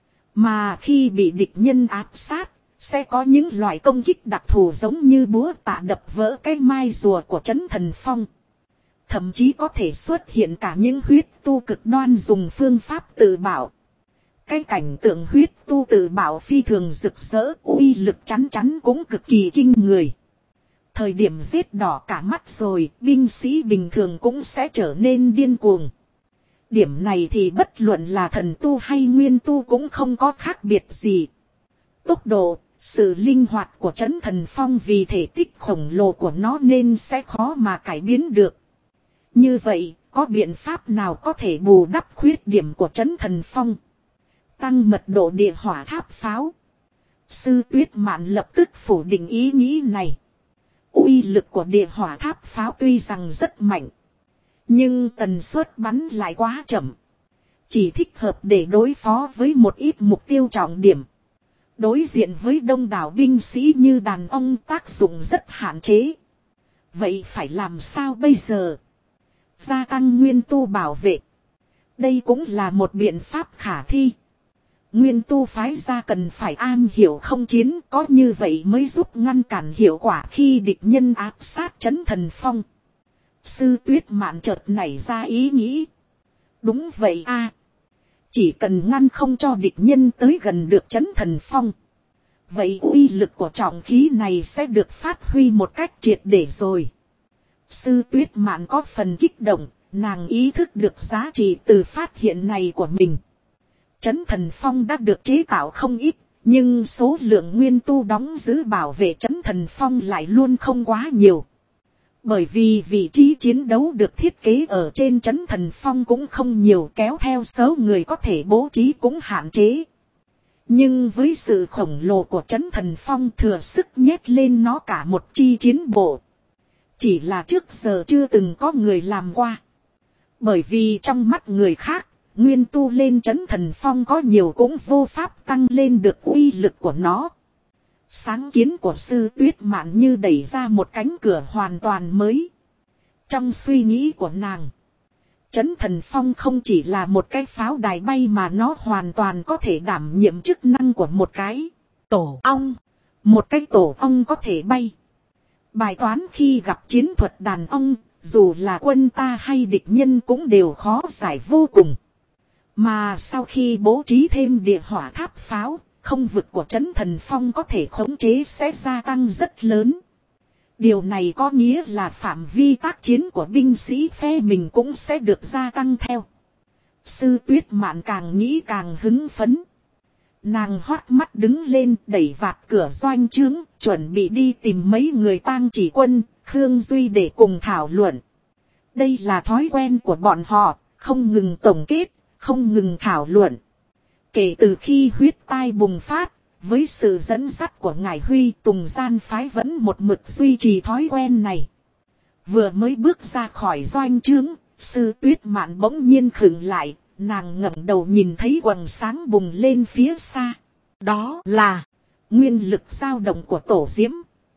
Mà khi bị địch nhân áp sát, sẽ có những loại công kích đặc thù giống như búa tạ đập vỡ cái mai rùa của Trấn Thần Phong. Thậm chí có thể xuất hiện cả những huyết tu cực đoan dùng phương pháp tự bảo. Cái cảnh tượng huyết tu tự bảo phi thường rực rỡ, uy lực chắn chắn cũng cực kỳ kinh người. Thời điểm giết đỏ cả mắt rồi, binh sĩ bình thường cũng sẽ trở nên điên cuồng. Điểm này thì bất luận là thần tu hay nguyên tu cũng không có khác biệt gì. Tốc độ, sự linh hoạt của Trấn Thần Phong vì thể tích khổng lồ của nó nên sẽ khó mà cải biến được. Như vậy, có biện pháp nào có thể bù đắp khuyết điểm của Trấn Thần Phong? Tăng mật độ địa hỏa tháp pháo. Sư Tuyết Mạn lập tức phủ định ý nghĩ này. Uy lực của địa hỏa tháp pháo tuy rằng rất mạnh. Nhưng tần suất bắn lại quá chậm. Chỉ thích hợp để đối phó với một ít mục tiêu trọng điểm. Đối diện với đông đảo binh sĩ như đàn ong tác dụng rất hạn chế. Vậy phải làm sao bây giờ? Gia tăng nguyên tu bảo vệ. Đây cũng là một biện pháp khả thi. Nguyên tu phái ra cần phải am hiểu không chiến, có như vậy mới giúp ngăn cản hiệu quả khi địch nhân áp sát Trấn Thần Phong. Sư Tuyết Mạn chợt nảy ra ý nghĩ. Đúng vậy a, chỉ cần ngăn không cho địch nhân tới gần được Trấn Thần Phong. Vậy uy lực của trọng khí này sẽ được phát huy một cách triệt để rồi. Sư Tuyết Mạn có phần kích động, nàng ý thức được giá trị từ phát hiện này của mình. Trấn Thần Phong đã được chế tạo không ít, nhưng số lượng nguyên tu đóng giữ bảo vệ Trấn Thần Phong lại luôn không quá nhiều. Bởi vì vị trí chiến đấu được thiết kế ở trên Trấn Thần Phong cũng không nhiều, kéo theo số người có thể bố trí cũng hạn chế. Nhưng với sự khổng lồ của Trấn Thần Phong thừa sức nhét lên nó cả một chi chiến bộ. Chỉ là trước giờ chưa từng có người làm qua. Bởi vì trong mắt người khác, nguyên tu lên Trấn Thần Phong có nhiều cũng vô pháp tăng lên được uy lực của nó. Sáng kiến của Sư Tuyết Mạn như đẩy ra một cánh cửa hoàn toàn mới. Trong suy nghĩ của nàng, Trấn Thần Phong không chỉ là một cái pháo đài bay mà nó hoàn toàn có thể đảm nhiệm chức năng của một cái tổ ong. Một cái tổ ong có thể bay. Bài toán khi gặp chiến thuật đàn ong, dù là quân ta hay địch nhân cũng đều khó giải vô cùng. Mà sau khi bố trí thêm địa hỏa tháp pháo, không vực của Trấn Thần Phong có thể khống chế sẽ gia tăng rất lớn. Điều này có nghĩa là phạm vi tác chiến của binh sĩ phe mình cũng sẽ được gia tăng theo. Sư Tuyết Mạn càng nghĩ càng hứng phấn. Nàng hoắt mắt đứng lên đẩy vạt cửa doanh trướng, chuẩn bị đi tìm mấy người tang chỉ quân, Khương Duy để cùng thảo luận. Đây là thói quen của bọn họ, không ngừng tổng kết, không ngừng thảo luận. Kể từ khi huyết tai bùng phát, với sự dẫn dắt của ngài Huy, Tùng Gian phái vẫn một mực duy trì thói quen này. Vừa mới bước ra khỏi doanh trướng, Sư Tuyết Mạn bỗng nhiên khựng lại, nàng ngẩng đầu nhìn thấy quầng sáng bùng lên phía xa. Đó là nguyên lực dao động của Tổ Diễm.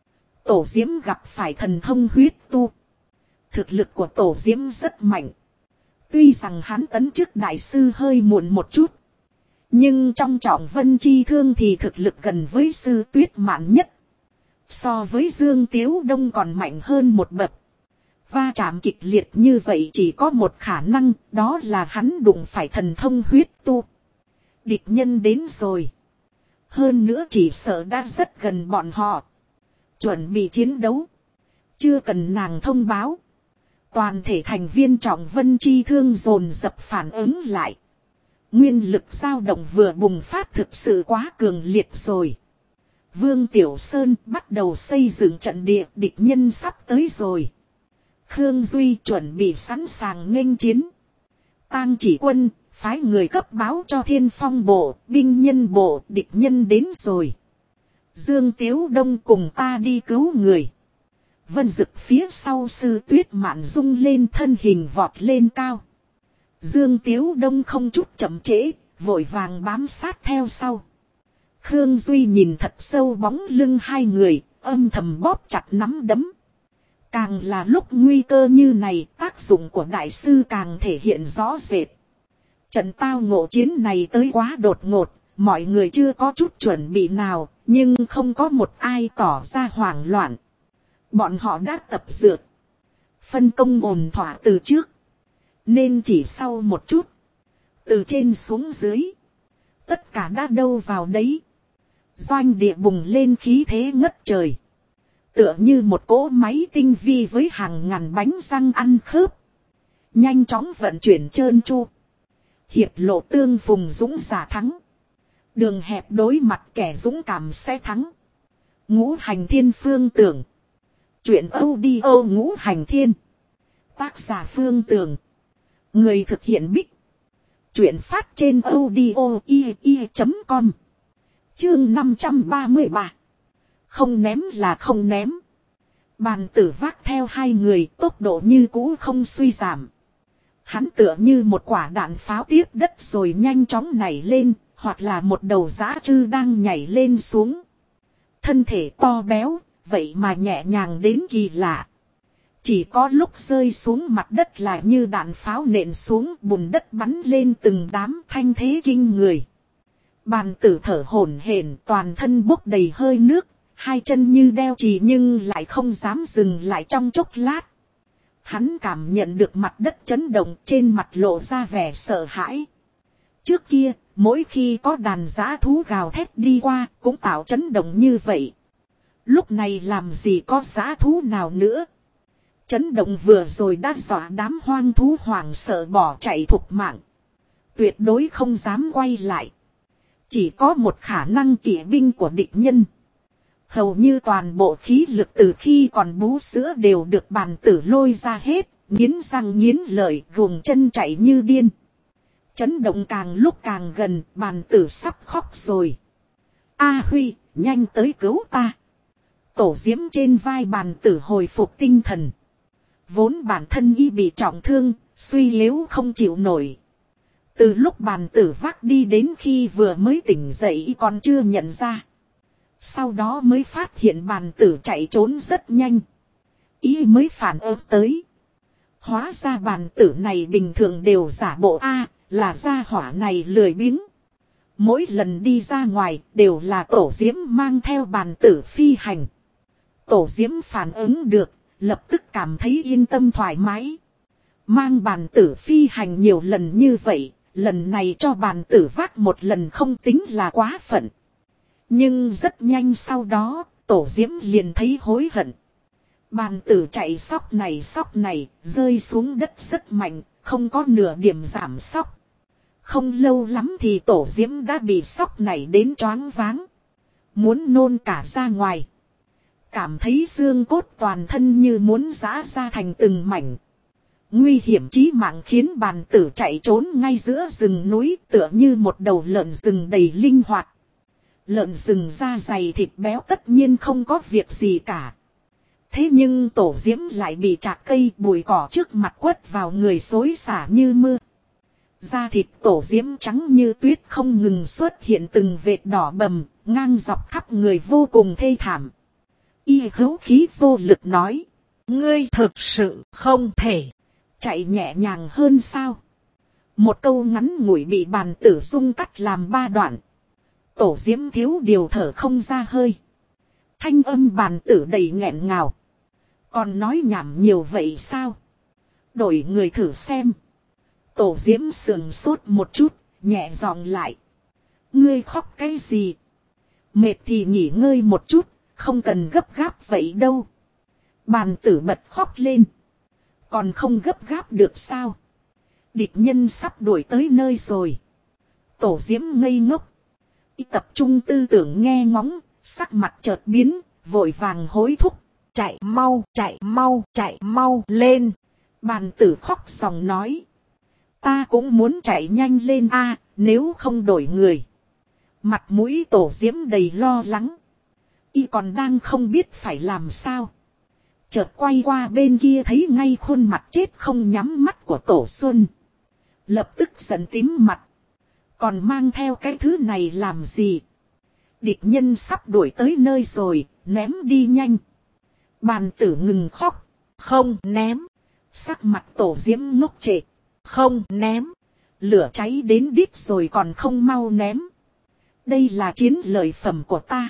Tổ Diễm gặp phải thần thông huyết tu. Thực lực của Tổ Diễm rất mạnh. Tuy rằng hắn tấn chức đại sư hơi muộn một chút. Nhưng trong Trọng Vân Chi Thương thì thực lực gần với Sư Tuyết Mạn nhất. So với Dương Tiếu Đông còn mạnh hơn một bậc. Va chạm kịch liệt như vậy chỉ có một khả năng, đó là hắn đụng phải thần thông huyết tu. Địch nhân đến rồi. Hơn nữa chỉ sợ đã rất gần bọn họ. Chuẩn bị chiến đấu. Chưa cần nàng thông báo. Toàn thể thành viên Trọng Vân Chi Thương dồn dập phản ứng lại. Nguyên lực dao động vừa bùng phát thực sự quá cường liệt rồi. Vương Tiểu Sơn bắt đầu xây dựng trận địa, địch nhân sắp tới rồi. Khương Duy chuẩn bị sẵn sàng nghênh chiến. Tang Chỉ Quân phái người cấp báo cho Thiên Phong bộ, binh nhân bộ, địch nhân đến rồi. Dương Tiếu Đông cùng ta đi cứu người. Vân Dực phía sau Sư Tuyết Mạn rung lên, thân hình vọt lên cao. Dương Tiếu Đông không chút chậm trễ, vội vàng bám sát theo sau. Khương Duy nhìn thật sâu bóng lưng hai người, âm thầm bóp chặt nắm đấm. Càng là lúc nguy cơ như này, tác dụng của đại sư càng thể hiện rõ rệt. Trận tao ngộ chiến này tới quá đột ngột, mọi người chưa có chút chuẩn bị nào, nhưng không có một ai tỏ ra hoảng loạn. Bọn họ đã tập dượt, phân công ổn thỏa từ trước, nên chỉ sau một chút, từ trên xuống dưới, tất cả đã đâu vào đấy. Doanh địa bùng lên khí thế ngất trời. Tựa như một cỗ máy tinh vi với hàng ngàn bánh răng ăn khớp. Nhanh chóng vận chuyển trơn tru. Hiệp lộ tương phùng dũng giả thắng. Đường hẹp đối mặt kẻ dũng cảm sẽ thắng. Ngũ Hành Thiên Phương Tưởng. Chuyện audio Ngũ Hành Thiên. Tác giả Phương Tưởng. Người thực hiện Bích. Chuyện phát trên audio.com. Chương 533. Không ném là không ném. Bàn tử vác theo hai người, tốc độ như cũ không suy giảm. Hắn tựa như một quả đạn pháo tiếp đất rồi nhanh chóng nảy lên, hoặc là một đầu dã trư đang nhảy lên xuống. Thân thể to béo, vậy mà nhẹ nhàng đến kỳ lạ. Chỉ có lúc rơi xuống mặt đất là như đạn pháo nện xuống, bùn đất bắn lên từng đám, thanh thế kinh người. Bàn tử thở hổn hển, toàn thân bốc đầy hơi nước, hai chân như đeo chì nhưng lại không dám dừng lại trong chốc lát. Hắn cảm nhận được mặt đất chấn động, trên mặt lộ ra vẻ sợ hãi. Trước kia, mỗi khi có đàn dã thú gào thét đi qua, cũng tạo chấn động như vậy. Lúc này làm gì có dã thú nào nữa. Chấn động vừa rồi đã dọa đám hoang thú hoảng sợ bỏ chạy thục mạng. Tuyệt đối không dám quay lại. Chỉ có một khả năng kỵ binh của địch nhân. Hầu như toàn bộ khí lực từ khi còn bú sữa đều được bàn tử lôi ra hết, nghiến răng nghiến lợi, gồng chân chạy như điên. Chấn động càng lúc càng gần, bàn tử sắp khóc rồi. A Huy, nhanh tới cứu ta. Tổ Diễm trên vai bàn tử hồi phục tinh thần. Vốn bản thân y bị trọng thương, suy yếu không chịu nổi. Từ lúc bàn tử vác đi đến khi vừa mới tỉnh dậy y còn chưa nhận ra. Sau đó mới phát hiện bàn tử chạy trốn rất nhanh. Y mới phản ứng tới. Hóa ra bàn tử này bình thường đều giả bộ là gia hỏa này lười biếng. Mỗi lần đi ra ngoài đều là Tổ Diễm mang theo bàn tử phi hành. Tổ Diễm phản ứng được, lập tức cảm thấy yên tâm thoải mái. Mang bàn tử phi hành nhiều lần như vậy, lần này cho bàn tử vác một lần không tính là quá phận. Nhưng rất nhanh sau đó, Tổ Diễm liền thấy hối hận. Bàn tử chạy sóc này, rơi xuống đất rất mạnh, không có nửa điểm giảm sóc. Không lâu lắm thì Tổ Diễm đã bị sóc này đến choáng váng. Muốn nôn cả ra ngoài. Cảm thấy xương cốt toàn thân như muốn giã ra thành từng mảnh. Nguy hiểm chí mạng khiến bàn tử chạy trốn ngay giữa rừng núi tựa như một đầu lợn rừng đầy linh hoạt. Lợn rừng da dày thịt béo tất nhiên không có việc gì cả. Thế nhưng tổ diễm lại bị chạc cây bụi cỏ trước mặt quất vào người xối xả như mưa. Da thịt tổ diễm trắng như tuyết không ngừng xuất hiện từng vệt đỏ bầm, ngang dọc khắp người vô cùng thê thảm. Y hữu khí vô lực nói. Ngươi thực sự không thể chạy nhẹ nhàng hơn sao? Một câu ngắn ngủi bị bàn tử dung cắt làm 3 đoạn. Tổ diễm thiếu điều thở không ra hơi. Thanh âm bàn tử đầy nghẹn ngào. Còn nói nhảm nhiều vậy sao? Đổi người thử xem. Tổ diễm sườn sốt một chút, nhẹ giọng lại. Ngươi khóc cái gì? Mệt thì nghỉ ngơi một chút, không cần gấp gáp vậy đâu. Bàn tử bật khóc lên. Còn không gấp gáp được sao? Địch nhân sắp đuổi tới nơi rồi. Tổ diễm ngây ngốc. Y tập trung tư tưởng nghe ngóng, sắc mặt chợt biến, vội vàng hối thúc. Chạy mau, chạy mau, chạy mau lên. Bàn tử khóc sòng nói. Ta cũng muốn chạy nhanh lên a, nếu không đổi người. Mặt mũi tổ diễm đầy lo lắng. Y còn đang không biết phải làm sao. Chợt quay qua bên kia thấy ngay khuôn mặt chết không nhắm mắt của Tổ Xuân. Lập tức giận tím mặt. Còn mang theo cái thứ này làm gì? Địch nhân sắp đuổi tới nơi rồi, ném đi nhanh. Bàn tử ngừng khóc. Không ném. Sắc mặt Tổ diễm ngốc trệ. Không ném. Lửa cháy đến đít rồi còn không mau ném. Đây là chiến lợi phẩm của ta.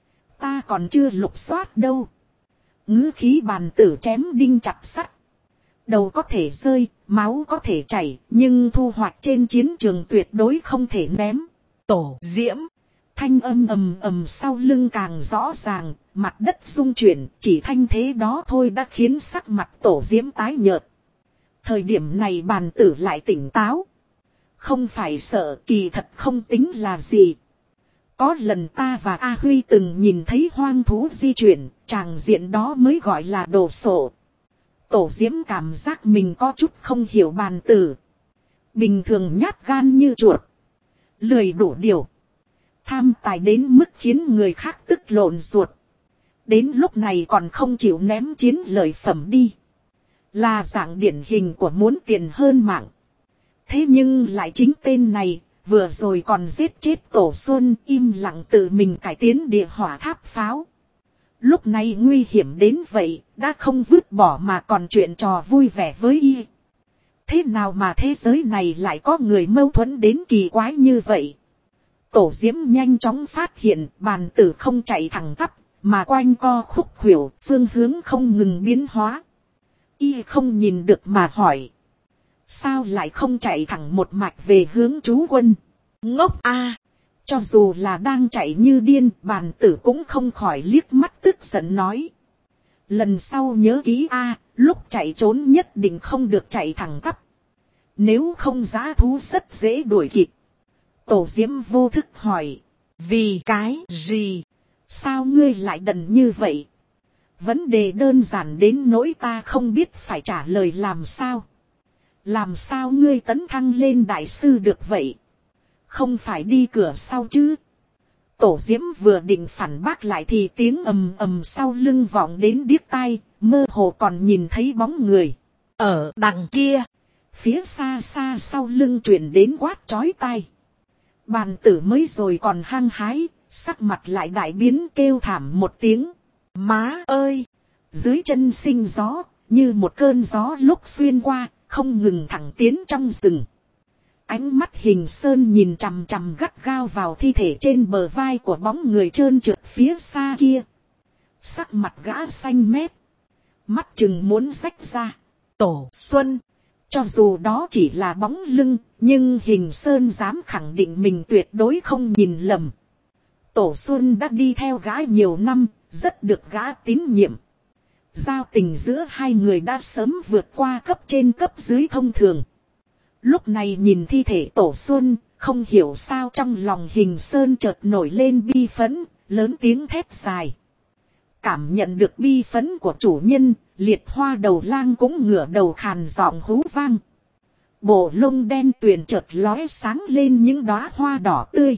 Ta còn chưa lục soát đâu. Ngữ khí bàn tử chém đinh chặt sắt. Đầu có thể rơi, máu có thể chảy, nhưng thu hoạch trên chiến trường tuyệt đối không thể ném. Tổ diễm. Thanh âm ầm ầm sau lưng càng rõ ràng, mặt đất rung chuyển, chỉ thanh thế đó thôi đã khiến sắc mặt tổ diễm tái nhợt. Thời điểm này bàn tử lại tỉnh táo. Không phải sợ, kỳ thật không tính là gì. Có lần ta và A Huy từng nhìn thấy hoang thú di chuyển, tràng diện đó mới gọi là đồ sộ. Tổ diễm cảm giác mình có chút không hiểu bàn tử. Bình thường nhát gan như chuột. Lười đủ điều. Tham tài đến mức khiến người khác tức lộn ruột. Đến lúc này còn không chịu ném chiến lợi phẩm đi. Là dạng điển hình của muốn tiền hơn mạng. Thế nhưng lại chính tên này, vừa rồi còn giết chết Tổ Xuân, im lặng tự mình cải tiến địa hỏa tháp pháo. Lúc này nguy hiểm đến vậy, đã không vứt bỏ mà còn chuyện trò vui vẻ với y. Thế nào mà thế giới này lại có người mâu thuẫn đến kỳ quái như vậy? Tổ diễm nhanh chóng phát hiện bàn tử không chạy thẳng tắp, mà quanh co khúc khuỷu, phương hướng không ngừng biến hóa. Y không nhìn được mà hỏi. Sao lại không chạy thẳng một mạch về hướng trú quân? Ngốc a! Cho dù là đang chạy như điên, bàn tử cũng không khỏi liếc mắt tức giận nói. Lần sau nhớ kỹ a, lúc chạy trốn nhất định không được chạy thẳng tắp. Nếu không dã thú rất dễ đuổi kịp. Tổ diễm vô thức hỏi. Vì cái gì? Sao ngươi lại đần như vậy? Vấn đề đơn giản đến nỗi ta không biết phải trả lời làm sao. Làm sao ngươi tấn thăng lên đại sư được vậy? Không phải đi cửa sau chứ? Tổ diễm vừa định phản bác lại thì tiếng ầm ầm sau lưng vọng đến điếc tai, mơ hồ còn nhìn thấy bóng người. Ở đằng kia, phía xa xa sau lưng truyền đến quát chói tai. Bàn tử mới rồi còn hăng hái, sắc mặt lại đại biến kêu thảm một tiếng. Má ơi! Dưới chân sinh gió, như một cơn gió lúc xuyên qua, không ngừng thẳng tiến trong rừng. Ánh mắt Hình Sơn nhìn chằm chằm gắt gao vào thi thể trên bờ vai của bóng người trơn trượt phía xa kia. Sắc mặt gã xanh mét. Mắt chừng muốn rách ra. Tổ Xuân. Cho dù đó chỉ là bóng lưng, nhưng Hình Sơn dám khẳng định mình tuyệt đối không nhìn lầm. Tổ Xuân đã đi theo gã nhiều năm, rất được gã tín nhiệm. Giao tình giữa hai người đã sớm vượt qua cấp trên cấp dưới thông thường. Lúc này nhìn thi thể Tổ Xuân, không hiểu sao trong lòng Hình Sơn chợt nổi lên bi phẫn, lớn tiếng thét dài. Cảm nhận được bi phẫn của chủ nhân, Liệt Hoa Đầu Lang cũng ngửa đầu khàn giọng hú vang. Bộ lông đen tuyền chợt lóe sáng lên những đóa hoa đỏ tươi.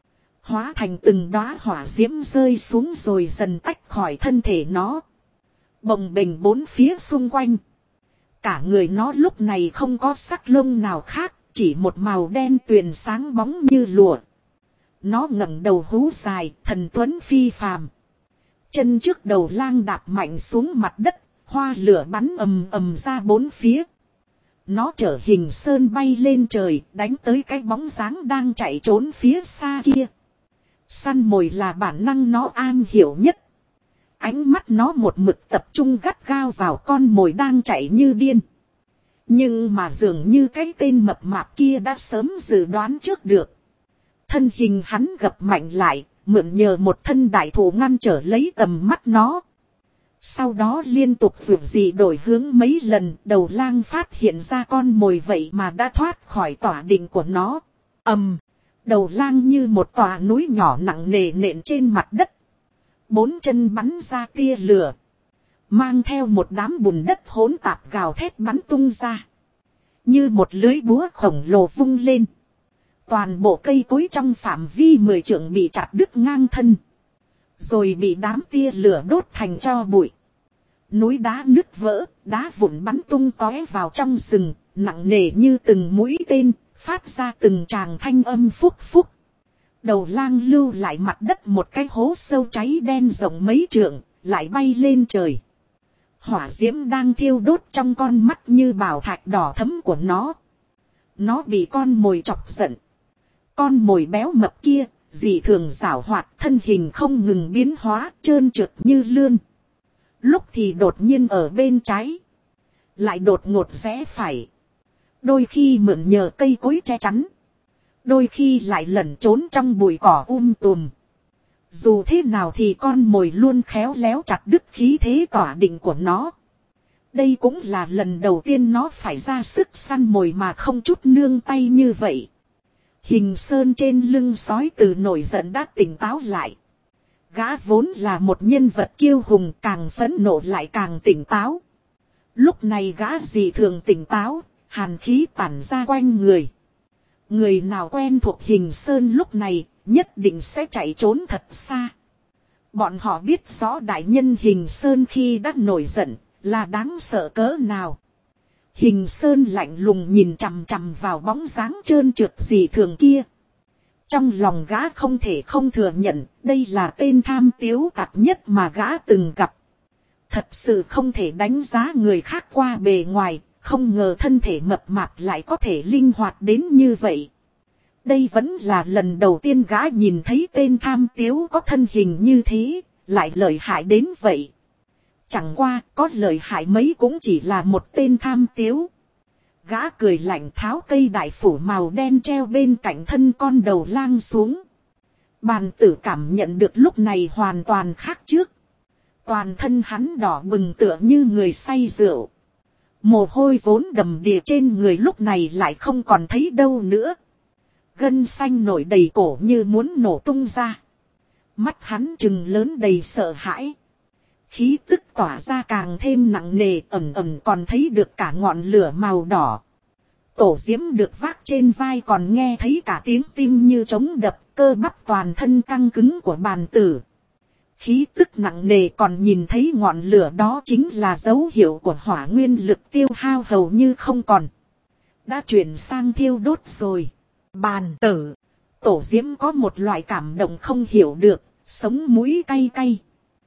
Hóa thành từng đóa hỏa diễm rơi xuống rồi dần tách khỏi thân thể nó. bồng bềnh bốn phía xung quanh. Cả người nó lúc này không có sắc lông nào khác, chỉ một màu đen tuyền sáng bóng như lụa. Nó ngẩng đầu hú dài, thần tuấn phi phàm. Chân trước đầu lang đạp mạnh xuống mặt đất, hoa lửa bắn ầm ầm ra bốn phía. Nó trở hình sơn bay lên trời, đánh tới cái bóng dáng đang chạy trốn phía xa kia. Săn mồi là bản năng nó am hiểu nhất. Ánh mắt nó một mực tập trung gắt gao vào con mồi đang chạy như điên. Nhưng mà dường như cái tên mập mạp kia đã sớm dự đoán trước được. Thân hình hắn gập mạnh lại, mượn nhờ một thân đại thủ ngăn trở lấy tầm mắt nó. Sau đó liên tục vượt gì đổi hướng mấy lần, đầu lang phát hiện ra con mồi vậy mà đã thoát khỏi tỏa định của nó. Đầu lang như một tòa núi nhỏ nặng nề nện trên mặt đất. Bốn chân bắn ra tia lửa. Mang theo một đám bùn đất hỗn tạp gào thét bắn tung ra. Như một lưới búa khổng lồ vung lên. Toàn bộ cây cối trong phạm vi 10 trượng bị chặt đứt ngang thân. Rồi bị đám tia lửa đốt thành tro bụi. Núi đá nứt vỡ, đá vụn bắn tung tóe vào trong rừng, nặng nề như từng mũi tên, phát ra từng tràng thanh âm phúc phúc. Đầu lang lưu lại mặt đất một cái hố sâu cháy đen rộng mấy trượng, lại bay lên trời. Hỏa diễm đang thiêu đốt trong con mắt như bảo thạch đỏ thẫm của nó. Nó bị con mồi chọc giận. Con mồi béo mập kia, dị thường giảo hoạt, thân hình không ngừng biến hóa, trơn trượt như lươn. Lúc thì đột nhiên ở bên trái, lại đột ngột rẽ phải. Đôi khi mượn nhờ cây cối che chắn, đôi khi lại lẩn trốn trong bụi cỏ tùm. Dù thế nào thì con mồi luôn khéo léo chặt đứt khí thế tỏa định của nó. Đây cũng là lần đầu tiên nó phải ra sức săn mồi mà không chút nương tay như vậy. Hình sơn trên lưng sói từ nổi giận đã tỉnh táo lại. Gã vốn là một nhân vật kiêu hùng, càng phẫn nộ lại càng tỉnh táo. Lúc này gã dị thường tỉnh táo, hàn khí tản ra quanh người. Người nào quen thuộc hình sơn lúc này, nhất định sẽ chạy trốn thật xa. Bọn họ biết rõ đại nhân hình sơn khi đã nổi giận, là đáng sợ cỡ nào. Hình sơn lạnh lùng nhìn chằm chằm vào bóng dáng trơn trượt dị thường kia. Trong lòng gã không thể không thừa nhận, đây là tên tham tiếu tặc nhất mà gã từng gặp. Thật sự không thể đánh giá người khác qua bề ngoài, không ngờ thân thể mập mạp lại có thể linh hoạt đến như vậy. Đây vẫn là lần đầu tiên gã nhìn thấy tên tham tiếu có thân hình như thế, lại lợi hại đến vậy. Chẳng qua có lợi hại mấy cũng chỉ là một tên tham tiếu. Gã cười lạnh tháo cây đại phủ màu đen treo bên cạnh thân con đầu lang xuống. Bàn tử cảm nhận được lúc này hoàn toàn khác trước. Toàn thân hắn đỏ bừng tựa như người say rượu. Mồ hôi vốn đầm đìa trên người lúc này lại không còn thấy đâu nữa. Gân xanh nổi đầy cổ như muốn nổ tung ra. Mắt hắn trừng lớn đầy sợ hãi. Khí tức tỏa ra càng thêm nặng nề, ẩm ẩm còn thấy được cả ngọn lửa màu đỏ. Tổ diễm được vác trên vai còn nghe thấy cả tiếng tim như trống đập, cơ bắp toàn thân căng cứng của bàn tử. Khí tức nặng nề còn nhìn thấy ngọn lửa đó chính là dấu hiệu của hỏa nguyên lực tiêu hao hầu như không còn. Đã chuyển sang thiêu đốt rồi. Bàn tử. Tổ diễm có một loại cảm động không hiểu được, sống mũi cay cay.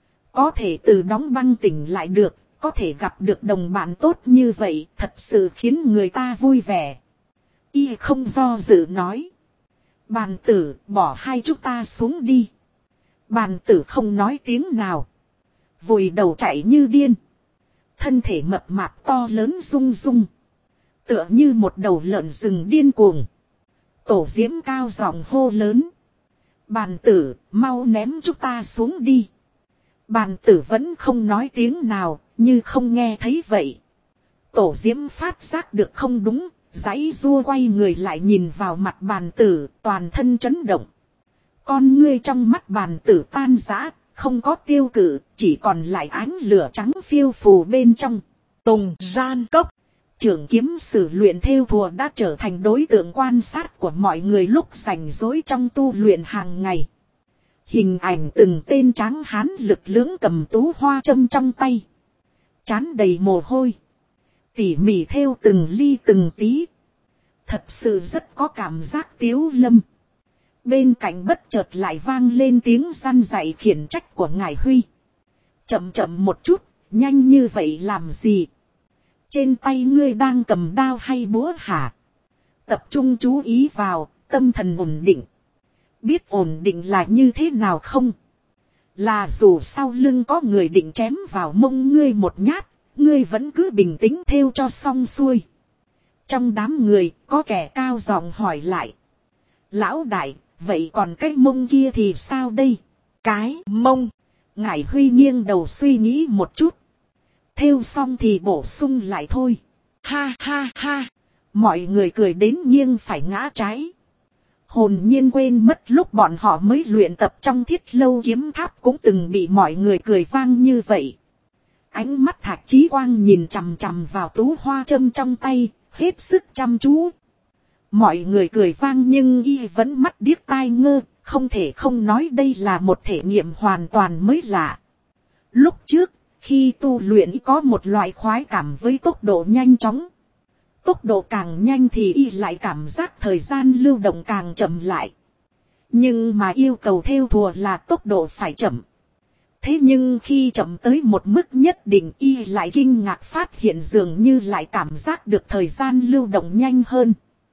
Có thể từ đóng băng tỉnh lại được, có thể gặp được đồng bạn tốt như vậy, thật sự khiến người ta vui vẻ. Y không do dự nói. Bàn tử, bỏ hai chúng ta xuống đi. Bàn tử không nói tiếng nào. Vùi đầu chạy như điên. Thân thể mập mạp to lớn rung rung. Tựa như một đầu lợn rừng điên cuồng. Tổ diễm cao giọng hô lớn. Bàn tử, mau ném chúng ta xuống đi. Bàn tử vẫn không nói tiếng nào, như không nghe thấy vậy. Tổ diễm phát giác được không đúng, giãy giụa quay người lại nhìn vào mặt bàn tử, toàn thân chấn động. Con ngươi trong mắt bàn tử tan rã, không có tiêu cự, chỉ còn lại ánh lửa trắng phiêu phù bên trong. Tùng Gian Cốc, trưởng kiếm sử luyện thêu thùa đã trở thành đối tượng quan sát của mọi người lúc rảnh rỗi trong tu luyện hàng ngày. Hình ảnh từng tên tráng hán lực lưỡng cầm tú hoa châm trong tay. trán đầy mồ hôi. Tỉ mỉ thêu từng ly từng tí. Thật sự rất có cảm giác tiếu lâm. Bên cạnh bất chợt lại vang lên tiếng răn dạy khiển trách của ngải Huy. Chậm chậm một chút, nhanh như vậy làm gì? Trên tay ngươi đang cầm đao hay búa hả? Tập trung chú ý vào, tâm thần ổn định. Biết ổn định là như thế nào không? Là dù sau lưng có người định chém vào mông ngươi một nhát, ngươi vẫn cứ bình tĩnh thêu cho xong xuôi. Trong đám người, có kẻ cao giọng hỏi lại. Lão đại, vậy còn cái mông kia thì sao đây? Cái mông. Ngải Huy nghiêng đầu suy nghĩ một chút. Thêu xong thì bổ sung lại thôi. Ha ha ha. Mọi người cười đến nghiêng phải ngã trái. Hồn nhiên quên mất lúc bọn họ mới luyện tập trong Thiết Lâu kiếm tháp cũng từng bị mọi người cười vang như vậy. Ánh mắt Thạch Chí Quang nhìn chằm chằm vào tú hoa châm trong tay, hết sức chăm chú. Mọi người cười vang nhưng y vẫn mắt điếc tai ngơ, không thể không nói đây là một thể nghiệm hoàn toàn mới lạ. Lúc trước, khi tu luyện y có một loại khoái cảm với tốc độ nhanh chóng. Tốc độ càng nhanh thì y lại cảm giác thời gian lưu động càng chậm lại. Nhưng mà yêu cầu theo thùa là tốc độ phải chậm. Thế nhưng khi chậm tới một mức nhất định y lại kinh ngạc phát hiện dường như lại cảm giác được thời gian lưu động nhanh hơn.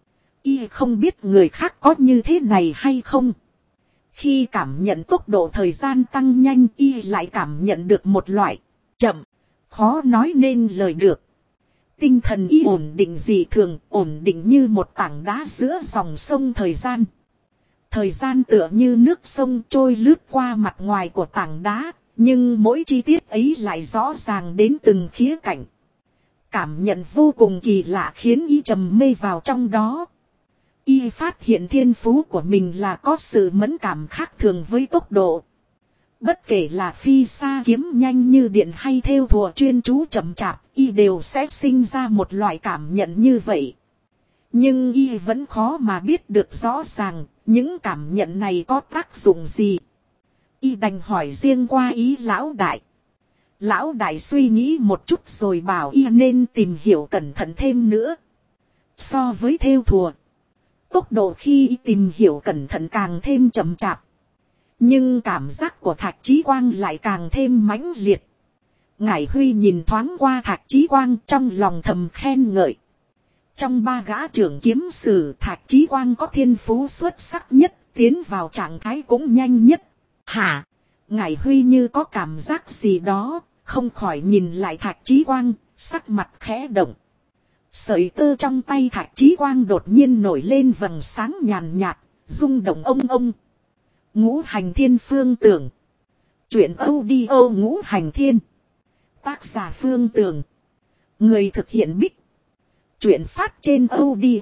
Y không biết người khác có như thế này hay không. Khi cảm nhận tốc độ thời gian tăng nhanh y lại cảm nhận được một loại chậm, khó nói nên lời được. Tinh thần y ổn định dị thường, ổn định như một tảng đá giữa dòng sông thời gian. Thời gian tựa như nước sông trôi lướt qua mặt ngoài của tảng đá, nhưng mỗi chi tiết ấy lại rõ ràng đến từng khía cạnh. Cảm nhận vô cùng kỳ lạ khiến y trầm mê vào trong đó. Y phát hiện thiên phú của mình là có sự mẫn cảm khác thường với tốc độ. Bất kể là phi xa kiếm nhanh như điện hay theo thùa chuyên chú chậm chạp, y đều sẽ sinh ra một loại cảm nhận như vậy. Nhưng y vẫn khó mà biết được rõ ràng, những cảm nhận này có tác dụng gì. Y đành hỏi riêng qua ý lão đại. Lão đại suy nghĩ một chút rồi bảo y nên tìm hiểu cẩn thận thêm nữa. So với theo thùa, tốc độ khi y tìm hiểu cẩn thận càng thêm chậm chạp. Nhưng cảm giác của Thạch Chí Quang lại càng thêm mãnh liệt. Ngải Huy nhìn thoáng qua Thạch Chí Quang trong lòng thầm khen ngợi. Trong ba gã trưởng kiếm sử Thạch Chí Quang có thiên phú xuất sắc nhất, tiến vào trạng thái cũng nhanh nhất. Hả? Ngải Huy như có cảm giác gì đó, không khỏi nhìn lại Thạch Chí Quang, sắc mặt khẽ động. Sợi tơ trong tay Thạch Chí Quang đột nhiên nổi lên vầng sáng nhàn nhạt, rung động ông ông. Ngũ Hành Thiên Phương Tưởng. Chuyện audio Ngũ Hành Thiên. Tác giả Phương Tưởng. Người thực hiện Bích. Chuyện phát trên audio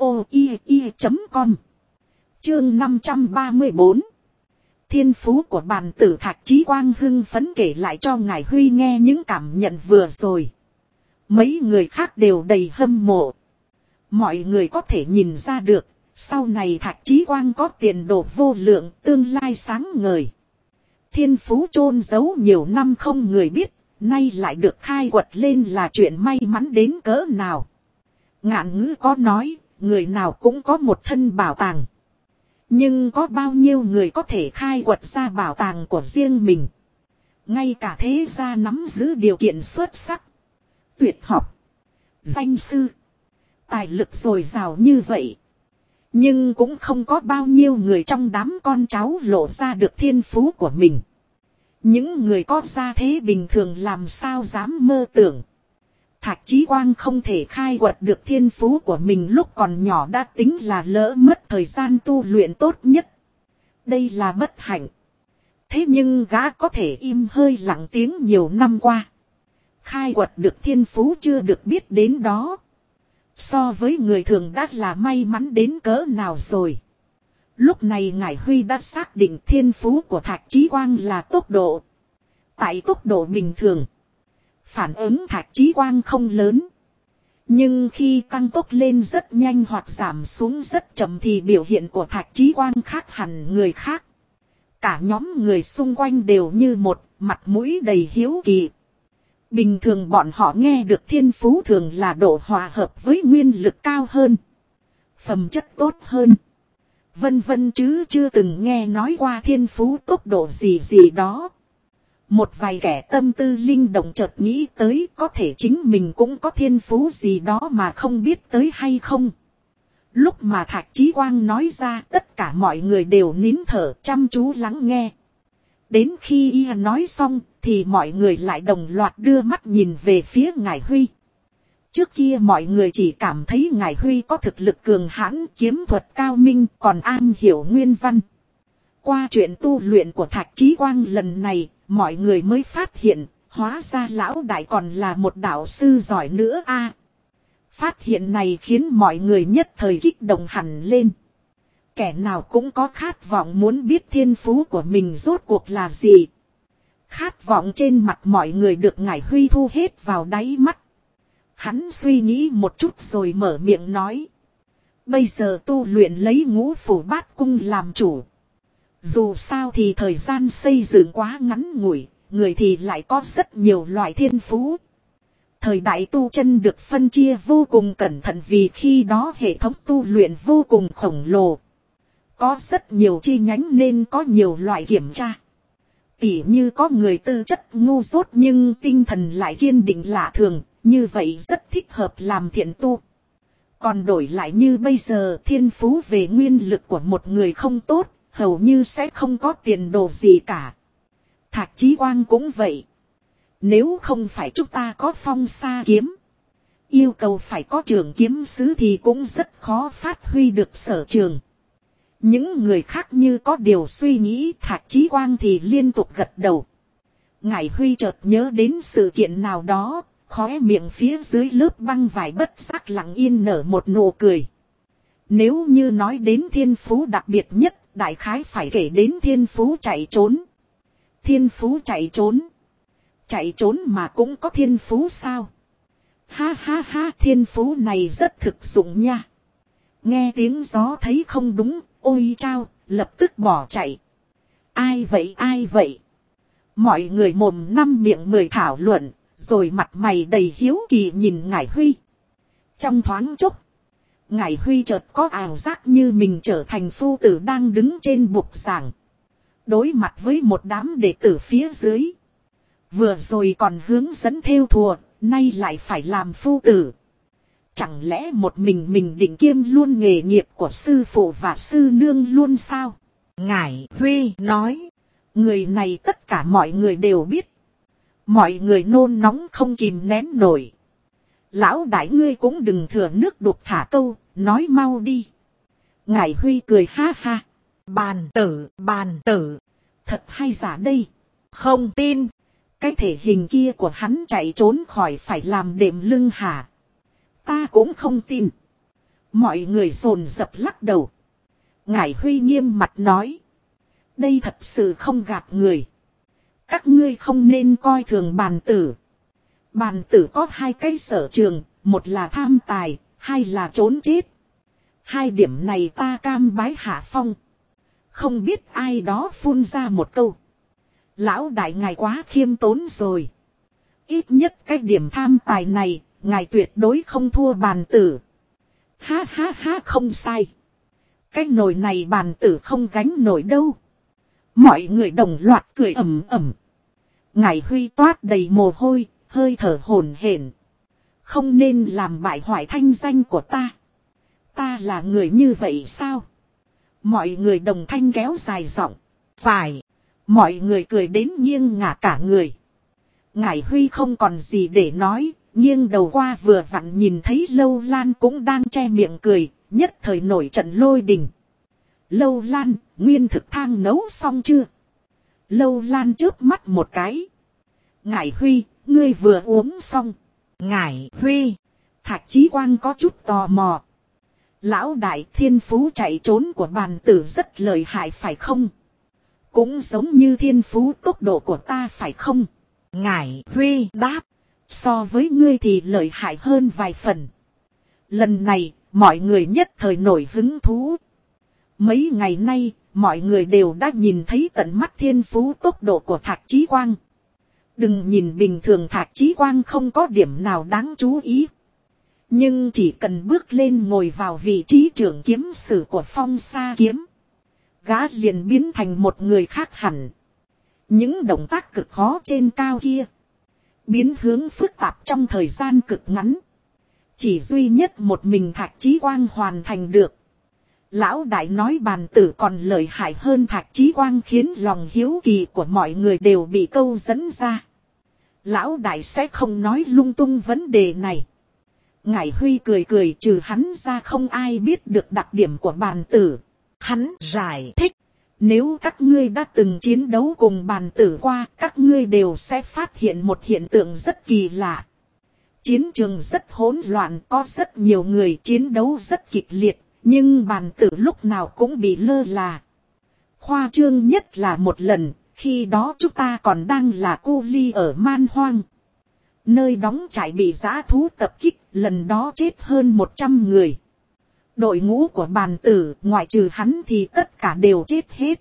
i.com. Chương 534. Thiên phú của bàn tử Thạch Chí Quang hưng phấn kể lại cho Ngải Huy nghe những cảm nhận vừa rồi. Mấy người khác đều đầy hâm mộ. Mọi người có thể nhìn ra được. Sau này Thạch Chí Quang có tiền đồ vô lượng, tương lai sáng ngời. Thiên phú chôn giấu nhiều năm không người biết, nay lại được khai quật lên là chuyện may mắn đến cỡ nào. Ngạn ngữ có nói, người nào cũng có một thân bảo tàng. Nhưng có bao nhiêu người có thể khai quật ra bảo tàng của riêng mình. Ngay cả thế gia nắm giữ điều kiện xuất sắc, tuyệt học, danh sư, tài lực dồi dào như vậy. Nhưng cũng không có bao nhiêu người trong đám con cháu lộ ra được thiên phú của mình. Những người có gia thế bình thường làm sao dám mơ tưởng. Thạch Chí Quang không thể khai quật được thiên phú của mình lúc còn nhỏ đã tính là lỡ mất thời gian tu luyện tốt nhất. Đây là bất hạnh. Thế nhưng gã có thể im hơi lặng tiếng nhiều năm qua. Khai quật được thiên phú chưa được biết đến đó. So với người thường đã là may mắn đến cỡ nào rồi. Lúc này Ngải Huy đã xác định thiên phú của Thạch Chí Quang là tốc độ. Tại tốc độ bình thường, phản ứng Thạch Chí Quang không lớn. Nhưng khi tăng tốc lên rất nhanh hoặc giảm xuống rất chậm thì biểu hiện của Thạch Chí Quang khác hẳn người khác. Cả nhóm người xung quanh đều như một, mặt mũi đầy hiếu kỳ. Bình thường bọn họ nghe được thiên phú thường là độ hòa hợp với nguyên lực cao hơn, phẩm chất tốt hơn, vân vân, chứ chưa từng nghe nói qua thiên phú tốc độ gì gì đó. Một vài kẻ tâm tư linh động chợt nghĩ tới có thể chính mình cũng có thiên phú gì đó mà không biết tới hay không. Lúc mà Thạch Chí Quang nói ra, tất cả mọi người đều nín thở chăm chú lắng nghe. Đến khi y nói xong thì mọi người lại đồng loạt đưa mắt nhìn về phía Ngải Huy. Trước kia mọi người chỉ cảm thấy Ngải Huy có thực lực cường hãn, kiếm thuật cao minh, còn am hiểu nguyên văn. Qua chuyện tu luyện của Thạch Chí Quang lần này, mọi người mới phát hiện, hóa ra lão đại còn là một đạo sư giỏi nữa a. Phát hiện này khiến mọi người nhất thời kích động hẳn lên. Kẻ nào cũng có khát vọng muốn biết thiên phú của mình rốt cuộc là gì. Khát vọng trên mặt mọi người được Ngải Huy thu hết vào đáy mắt. Hắn suy nghĩ một chút rồi mở miệng nói. Bây giờ tu luyện lấy Ngũ Phủ Bát Cung làm chủ. Dù sao thì thời gian xây dựng quá ngắn ngủi, người thì lại có rất nhiều loại thiên phú. Thời đại tu chân được phân chia vô cùng cẩn thận vì khi đó hệ thống tu luyện vô cùng khổng lồ. Có rất nhiều chi nhánh nên có nhiều loại kiểm tra. Tỉ như có người tư chất ngu dốt nhưng tinh thần lại kiên định lạ thường, như vậy rất thích hợp làm thiện tu. Còn đổi lại như bây giờ, thiên phú về nguyên lực của một người không tốt, hầu như sẽ không có tiền đồ gì cả. Thạch Chí Quang cũng vậy. Nếu không phải chúng ta có Phong Sa kiếm, yêu cầu phải có trường kiếm sứ thì cũng rất khó phát huy được sở trường. Những người khác như có điều suy nghĩ, Thạch Chí Quang thì liên tục gật đầu. Ngải Huy chợt nhớ đến sự kiện nào đó, khóe miệng phía dưới lớp băng vải bất giác lặng yên nở một nụ cười. Nếu như nói đến thiên phú đặc biệt nhất, đại khái phải kể đến thiên phú chạy trốn. Thiên phú chạy trốn. Chạy trốn mà cũng có thiên phú sao? Ha ha ha, thiên phú này rất thực dụng nha. Nghe tiếng gió thấy không đúng, ôi chao, lập tức bỏ chạy. Ai vậy ai vậy? Mọi người mồm năm miệng mười thảo luận, rồi mặt mày đầy hiếu kỳ nhìn Ngải Huy. Trong thoáng chốc, Ngải Huy chợt có ảo giác như mình trở thành phu tử đang đứng trên bục giảng, đối mặt với một đám đệ tử phía dưới. Vừa rồi còn hướng dẫn thêu thùa, nay lại phải làm phu tử. Chẳng lẽ một mình định kiêm luôn nghề nghiệp của sư phụ và sư nương luôn sao? Ngải Huy nói. Người này tất cả mọi người đều biết. Mọi người nôn nóng không kìm nén nổi. Lão đại ngươi cũng đừng thừa nước đục thả câu, nói mau đi. Ngải Huy cười ha ha. Bàn tử. Thật hay giả đây? Không tin. Cái thể hình kia của hắn chạy trốn khỏi phải làm đệm lưng hả? Ta cũng không tin. Mọi người dồn dập lắc đầu. Ngải Huy nghiêm mặt nói. Đây thật sự không gạt người. Các ngươi không nên coi thường bàn tử. Bàn tử có hai cái sở trường, một là tham tài, hai là trốn chết. Hai điểm này ta cam bái hạ phong. Không biết ai đó phun ra một câu. Lão đại ngài quá khiêm tốn rồi. Ít nhất cái điểm tham tài này, ngài tuyệt đối không thua bàn tử. Ha ha ha, không sai. Cái nồi này bàn tử không gánh nổi đâu. Mọi người đồng loạt cười ầm ầm. Ngải Huy toát đầy mồ hôi, hơi thở hổn hển. Không nên làm bại hoại thanh danh của ta. Ta là người như vậy sao? Mọi người đồng thanh kéo dài giọng. Phải. Mọi người cười đến nghiêng ngả cả người. Ngải Huy không còn gì để nói, nghiêng đầu qua vừa vặn nhìn thấy Lâu Lan cũng đang che miệng cười, nhất thời nổi trận lôi đình. Lâu Lan, nguyên thực thang nấu xong chưa? Lâu Lan chớp mắt một cái. Ngải Huy, ngươi vừa uống xong. Ngải Huy, Thạch Chí Quang có chút tò mò. Lão đại, thiên phú chạy trốn của bàn tử rất lợi hại phải không? Cũng giống như thiên phú tốc độ của ta phải không? Ngải Huy đáp. So với ngươi thì lợi hại hơn vài phần. Lần này, mọi người nhất thời nổi hứng thú. Mấy ngày nay, mọi người đều đã nhìn thấy tận mắt thiên phú tốc độ của Thạch Chí Quang. Đừng nhìn bình thường Thạch Chí Quang không có điểm nào đáng chú ý. Nhưng chỉ cần bước lên ngồi vào vị trí trưởng kiếm sử của Phong Sa Kiếm, gã liền biến thành một người khác hẳn. Những động tác cực khó trên cao kia, biến hướng phức tạp trong thời gian cực ngắn, chỉ duy nhất một mình Thạch Chí Quang hoàn thành được. Lão đại nói bàn tử còn lợi hại hơn Thạch Chí Quang, khiến lòng hiếu kỳ của mọi người đều bị câu dẫn ra. Lão đại sẽ không nói lung tung vấn đề này. Ngải Huy cười cười, trừ hắn ra không ai biết được đặc điểm của bàn tử. Hắn giải thích, nếu các ngươi đã từng chiến đấu cùng bàn tử qua, các ngươi đều sẽ phát hiện một hiện tượng rất kỳ lạ. Chiến trường rất hỗn loạn, có rất nhiều người, chiến đấu rất kịch liệt, nhưng bàn tử lúc nào cũng bị lơ là. Khoa trương nhất là một lần, khi đó chúng ta còn đang là cu ly ở Man Hoang. Nơi đóng trại bị dã thú tập kích, lần đó chết hơn 100 người. Đội ngũ của bàn tử, ngoại trừ hắn thì tất cả đều chết hết.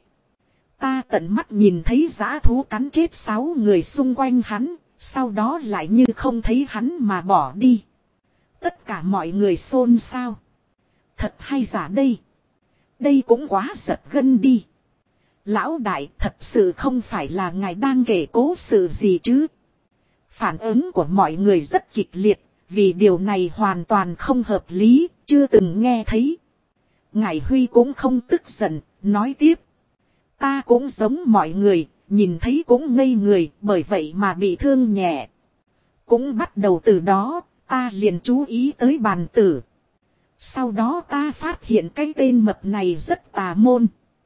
Ta tận mắt nhìn thấy dã thú cắn chết 6 người xung quanh hắn, sau đó lại như không thấy hắn mà bỏ đi. Tất cả mọi người xôn xao. Thật hay giả đây? Đây cũng quá giật gân đi. Lão đại, thật sự không phải là ngài đang kể cố sự gì chứ? Phản ứng của mọi người rất kịch liệt, vì điều này hoàn toàn không hợp lý, chưa từng nghe thấy. Ngải Huy cũng không tức giận, nói tiếp. Ta cũng giống mọi người, nhìn thấy cũng ngây người, bởi vậy mà bị thương nhẹ. Cũng bắt đầu từ đó, ta liền chú ý tới bàn tử. Sau đó ta phát hiện cái tên mập này rất tà môn.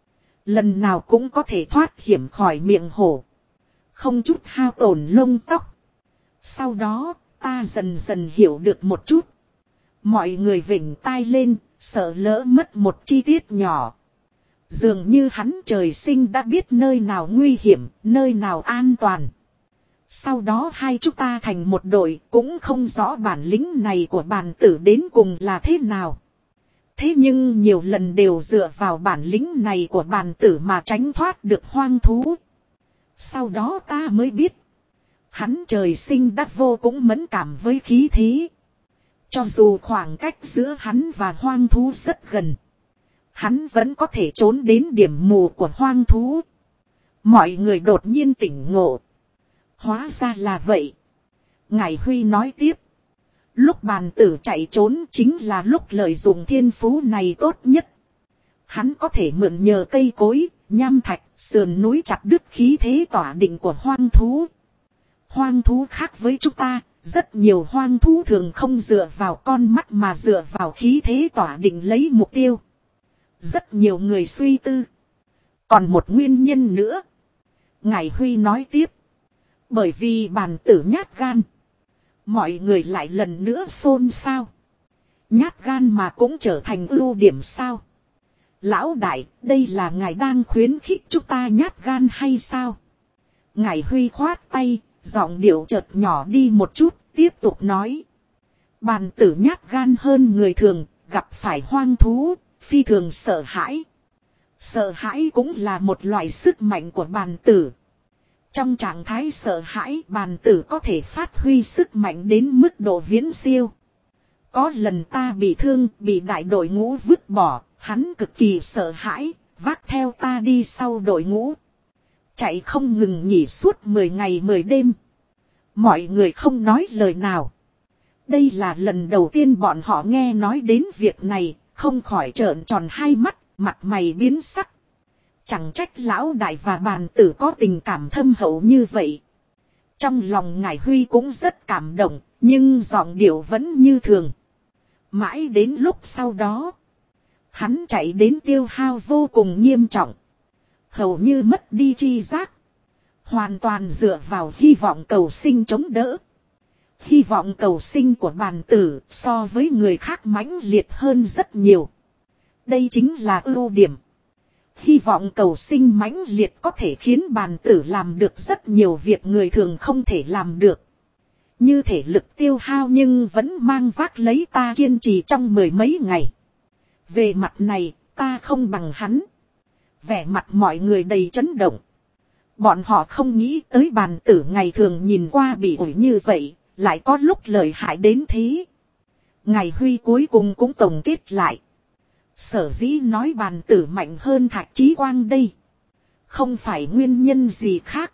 Lần nào cũng có thể thoát hiểm khỏi miệng hổ. Không chút hao tổn lông tóc. Sau đó, ta dần dần hiểu được một chút. Mọi người vểnh tai lên, sợ lỡ mất một chi tiết nhỏ. Dường như hắn trời sinh đã biết nơi nào nguy hiểm, nơi nào an toàn. Sau đó hai chúng ta thành một đội, cũng không rõ bản lĩnh này của bàn tử đến cùng là thế nào. Thế nhưng nhiều lần đều dựa vào bản lĩnh này của bàn tử mà tránh thoát được hoang thú. Sau đó ta mới biết. Hắn trời sinh đã vô cũng mẫn cảm với khí thế. Cho dù khoảng cách giữa hắn và hoang thú rất gần, hắn vẫn có thể trốn đến điểm mù của hoang thú. Mọi người đột nhiên tỉnh ngộ. Hóa ra là vậy. Ngải Huy nói tiếp. Lúc bàn tử chạy trốn chính là lúc lợi dụng thiên phú này tốt nhất. Hắn có thể mượn nhờ cây cối, nham thạch, sườn núi chặt đứt khí thế tỏa định của hoang thú. Hoang thú khác với chúng ta, rất nhiều hoang thú thường không dựa vào con mắt mà dựa vào khí thế tỏa định lấy mục tiêu. Rất nhiều người suy tư. Còn một nguyên nhân nữa. Ngải Huy nói tiếp. Bởi vì bàn tử nhát gan. Mọi người lại lần nữa xôn xao. Nhát gan mà cũng trở thành ưu điểm sao? Lão đại, đây là ngài đang khuyến khích chúng ta nhát gan hay sao? Ngải Huy khoát tay, giọng điệu chợt nhỏ đi một chút, tiếp tục nói. Bàn tử nhát gan hơn người thường, gặp phải hoang thú, phi thường sợ hãi. Sợ hãi cũng là một loại sức mạnh của bàn tử. Trong trạng thái sợ hãi, bàn tử có thể phát huy sức mạnh đến mức độ viễn siêu. Có lần ta bị thương, bị đại đội ngũ vứt bỏ, hắn cực kỳ sợ hãi, vác theo ta đi sau đội ngũ. Chạy không ngừng nghỉ suốt 10 ngày 10 đêm. Mọi người không nói lời nào. Đây là lần đầu tiên bọn họ nghe nói đến việc này, không khỏi trợn tròn hai mắt, mặt mày biến sắc. Chẳng trách lão đại và bàn tử có tình cảm thâm hậu như vậy. Trong lòng Ngải Huy cũng rất cảm động, nhưng giọng điệu vẫn như thường. Mãi đến lúc sau đó, hắn chạy đến tiêu hao vô cùng nghiêm trọng. Hầu như mất đi tri giác. Hoàn toàn dựa vào hy vọng cầu sinh chống đỡ. Hy vọng cầu sinh của bàn tử so với người khác mãnh liệt hơn rất nhiều. Đây chính là ưu điểm. Hy vọng cầu sinh mãnh liệt có thể khiến bàn tử làm được rất nhiều việc người thường không thể làm được. Như thể lực tiêu hao nhưng vẫn mang vác lấy ta kiên trì trong 10 mấy ngày. Về mặt này, ta không bằng hắn. Vẻ mặt mọi người đầy chấn động. Bọn họ không nghĩ tới bàn tử ngày thường nhìn qua bị ủi như vậy, lại có lúc lợi hại đến thế. Ngài Huy cuối cùng cũng tổng kết lại. Sở dĩ nói bàn tử mạnh hơn Thạch Chí Quang đây. Không phải nguyên nhân gì khác.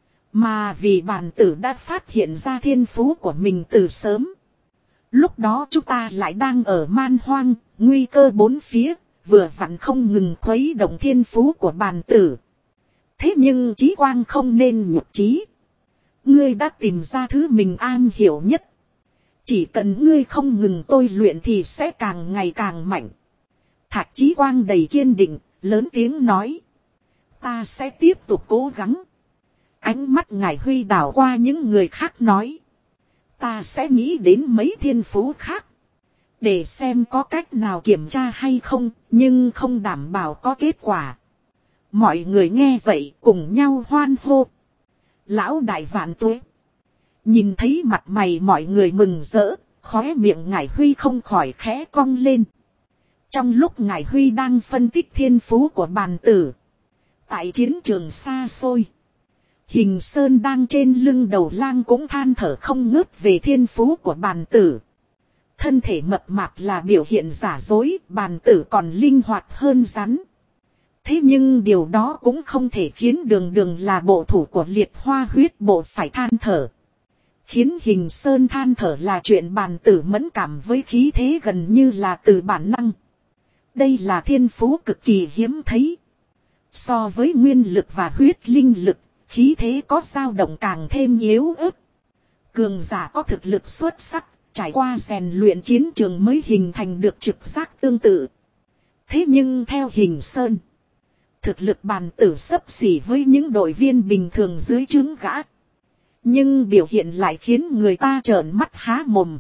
Mà vì bàn tử đã phát hiện ra thiên phú của mình từ sớm. Lúc đó chúng ta lại đang ở man hoang, nguy cơ bốn phía, vừa vặn không ngừng khuấy động thiên phú của bàn tử. Thế nhưng Chí Quang không nên nhục chí. Ngươi đã tìm ra thứ mình am hiểu nhất. Chỉ cần ngươi không ngừng tôi luyện thì sẽ càng ngày càng mạnh. Thạch Chí Quang đầy kiên định, lớn tiếng nói. Ta sẽ tiếp tục cố gắng. Ánh mắt Ngải Huy đảo qua những người khác nói. Ta sẽ nghĩ đến mấy thiên phú khác. Để xem có cách nào kiểm tra hay không, nhưng không đảm bảo có kết quả. Mọi người nghe vậy cùng nhau hoan hô. Lão đại vạn tuế. Nhìn thấy mặt mày mọi người mừng rỡ, khóe miệng Ngải Huy không khỏi khẽ cong lên. Trong lúc Ngải Huy đang phân tích thiên phú của bàn tử. Tại chiến trường xa xôi. Hình Sơn đang trên lưng đầu lang cũng than thở không ngớt về thiên phú của bàn tử. Thân thể mập mạp là biểu hiện giả dối, bàn tử còn linh hoạt hơn rắn. Thế nhưng điều đó cũng không thể khiến Đường Đường là bộ thủ của Liệt Hoa huyết bộ phải than thở. Khiến Hình Sơn than thở là chuyện bàn tử mẫn cảm với khí thế gần như là từ bản năng. Đây là thiên phú cực kỳ hiếm thấy. So với nguyên lực và huyết linh lực, khí thế có dao động càng thêm yếu ớt. Cường giả có thực lực xuất sắc, trải qua rèn luyện chiến trường mới hình thành được trực giác tương tự. Thế nhưng theo Hình Sơn, thực lực bàn tử xấp xỉ với những đội viên bình thường dưới trướng gã. Nhưng biểu hiện lại khiến người ta trợn mắt há mồm.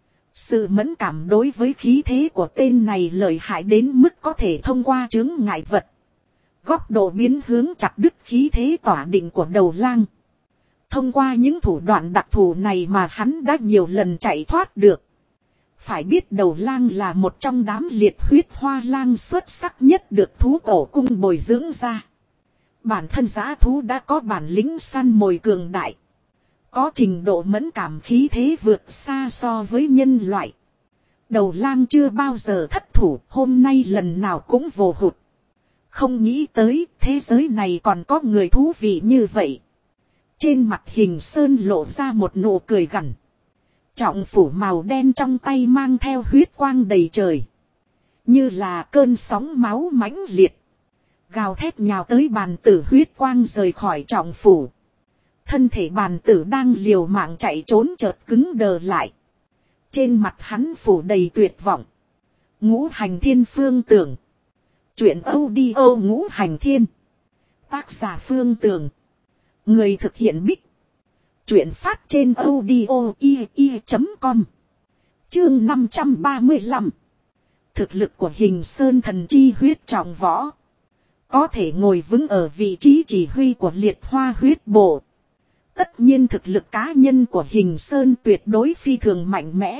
Sự mẫn cảm đối với khí thế của tên này lợi hại đến mức có thể thông qua chướng ngại vật. Góc độ biến hướng chặt đứt khí thế tỏa định của đầu lang. Thông qua những thủ đoạn đặc thù này mà hắn đã nhiều lần chạy thoát được. Phải biết đầu lang là một trong đám liệt huyết hoa lang xuất sắc nhất được thú cổ cung bồi dưỡng ra. Bản thân giã thú đã có bản lĩnh săn mồi cường đại. Có trình độ mẫn cảm khí thế vượt xa so với nhân loại. Đầu lang chưa bao giờ thất thủ, hôm nay lần nào cũng vô hụt. Không nghĩ tới thế giới này còn có người thú vị như vậy. Trên mặt Hình Sơn lộ ra một nụ cười gằn. Trọng phủ màu đen trong tay mang theo huyết quang đầy trời. Như là cơn sóng máu mãnh liệt. Gào thét nhào tới bàn tử, huyết quang rời khỏi trọng phủ. Thân thể bàn tử đang liều mạng chạy trốn chợt cứng đờ lại. Trên mặt hắn phủ đầy tuyệt vọng. Ngũ hành thiên phương tưởng. Chuyện audio ngũ hành thiên. Tác giả Phương Tường. Người thực hiện Bích. Chuyện phát trên audio i.com. Chương 535. Thực lực của Hình Sơn thần chi huyết trọng võ. Có thể ngồi vững ở vị trí chỉ huy của Liệt Hoa huyết bộ. Tất nhiên thực lực cá nhân của Hình Sơn tuyệt đối phi thường mạnh mẽ.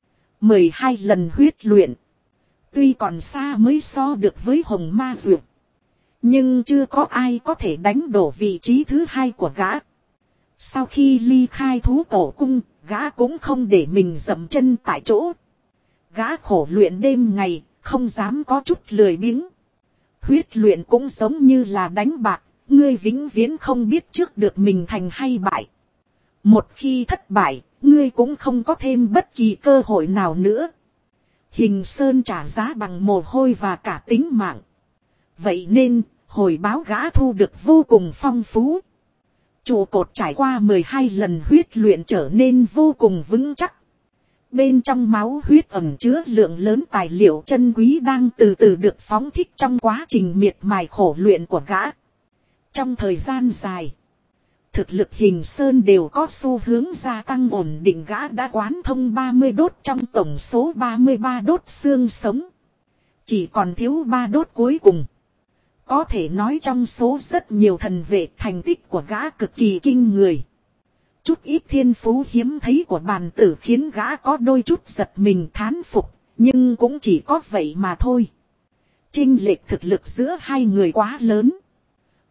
12 lần huyết luyện. Tuy còn xa mới so được với Hồng Ma Duyệt. Nhưng chưa có ai có thể đánh đổ vị trí thứ hai của gã. Sau khi ly khai thú cổ cung, gã cũng không để mình dậm chân tại chỗ. Gã khổ luyện đêm ngày, không dám có chút lười biếng. Huyết luyện cũng giống như là đánh bạc, ngươi vĩnh viễn không biết trước được mình thành hay bại. Một khi thất bại, ngươi cũng không có thêm bất kỳ cơ hội nào nữa. Hình Sơn trả giá bằng mồ hôi và cả tính mạng. Vậy nên, hồi báo gã thu được vô cùng phong phú. Trụ cột trải qua 12 lần huyết luyện trở nên vô cùng vững chắc. Bên trong máu huyết ẩn chứa lượng lớn tài liệu chân quý đang từ từ được phóng thích trong quá trình miệt mài khổ luyện của gã. Trong thời gian dài, thực lực Hình Sơn đều có xu hướng gia tăng ổn định, gã đã quán thông 30 đốt trong tổng số 33 đốt xương sống. Chỉ còn thiếu 3 đốt cuối cùng. Có thể nói trong số rất nhiều thần vệ thành tích của gã cực kỳ kinh người. Chút ít thiên phú hiếm thấy của bàn tử khiến gã có đôi chút giật mình thán phục, nhưng cũng chỉ có vậy mà thôi. Chênh lệch thực lực giữa hai người quá lớn.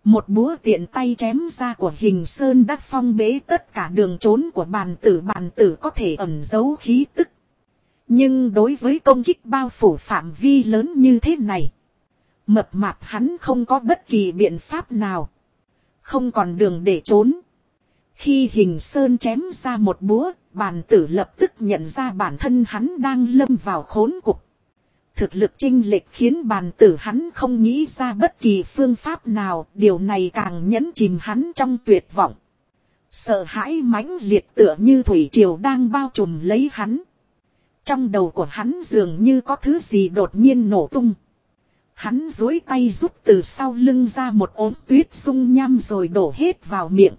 Một búa tiện tay chém ra của Hình Sơn đã phong bế tất cả đường trốn của bàn tử có thể ẩn giấu khí tức. Nhưng đối với công kích bao phủ phạm vi lớn như thế này, mập mạp hắn không có bất kỳ biện pháp nào. Không còn đường để trốn. Khi Hình Sơn chém ra một búa, bàn tử lập tức nhận ra bản thân hắn đang lâm vào khốn cục. Thực lực chênh lệch khiến bàn tử hắn không nghĩ ra bất kỳ phương pháp nào, điều này càng nhấn chìm hắn trong tuyệt vọng. Sợ hãi mãnh liệt tựa như thủy triều đang bao trùm lấy hắn. Trong đầu của hắn dường như có thứ gì đột nhiên nổ tung. Hắn duỗi tay rút từ sau lưng ra một ốm tuyết dung nham rồi đổ hết vào miệng.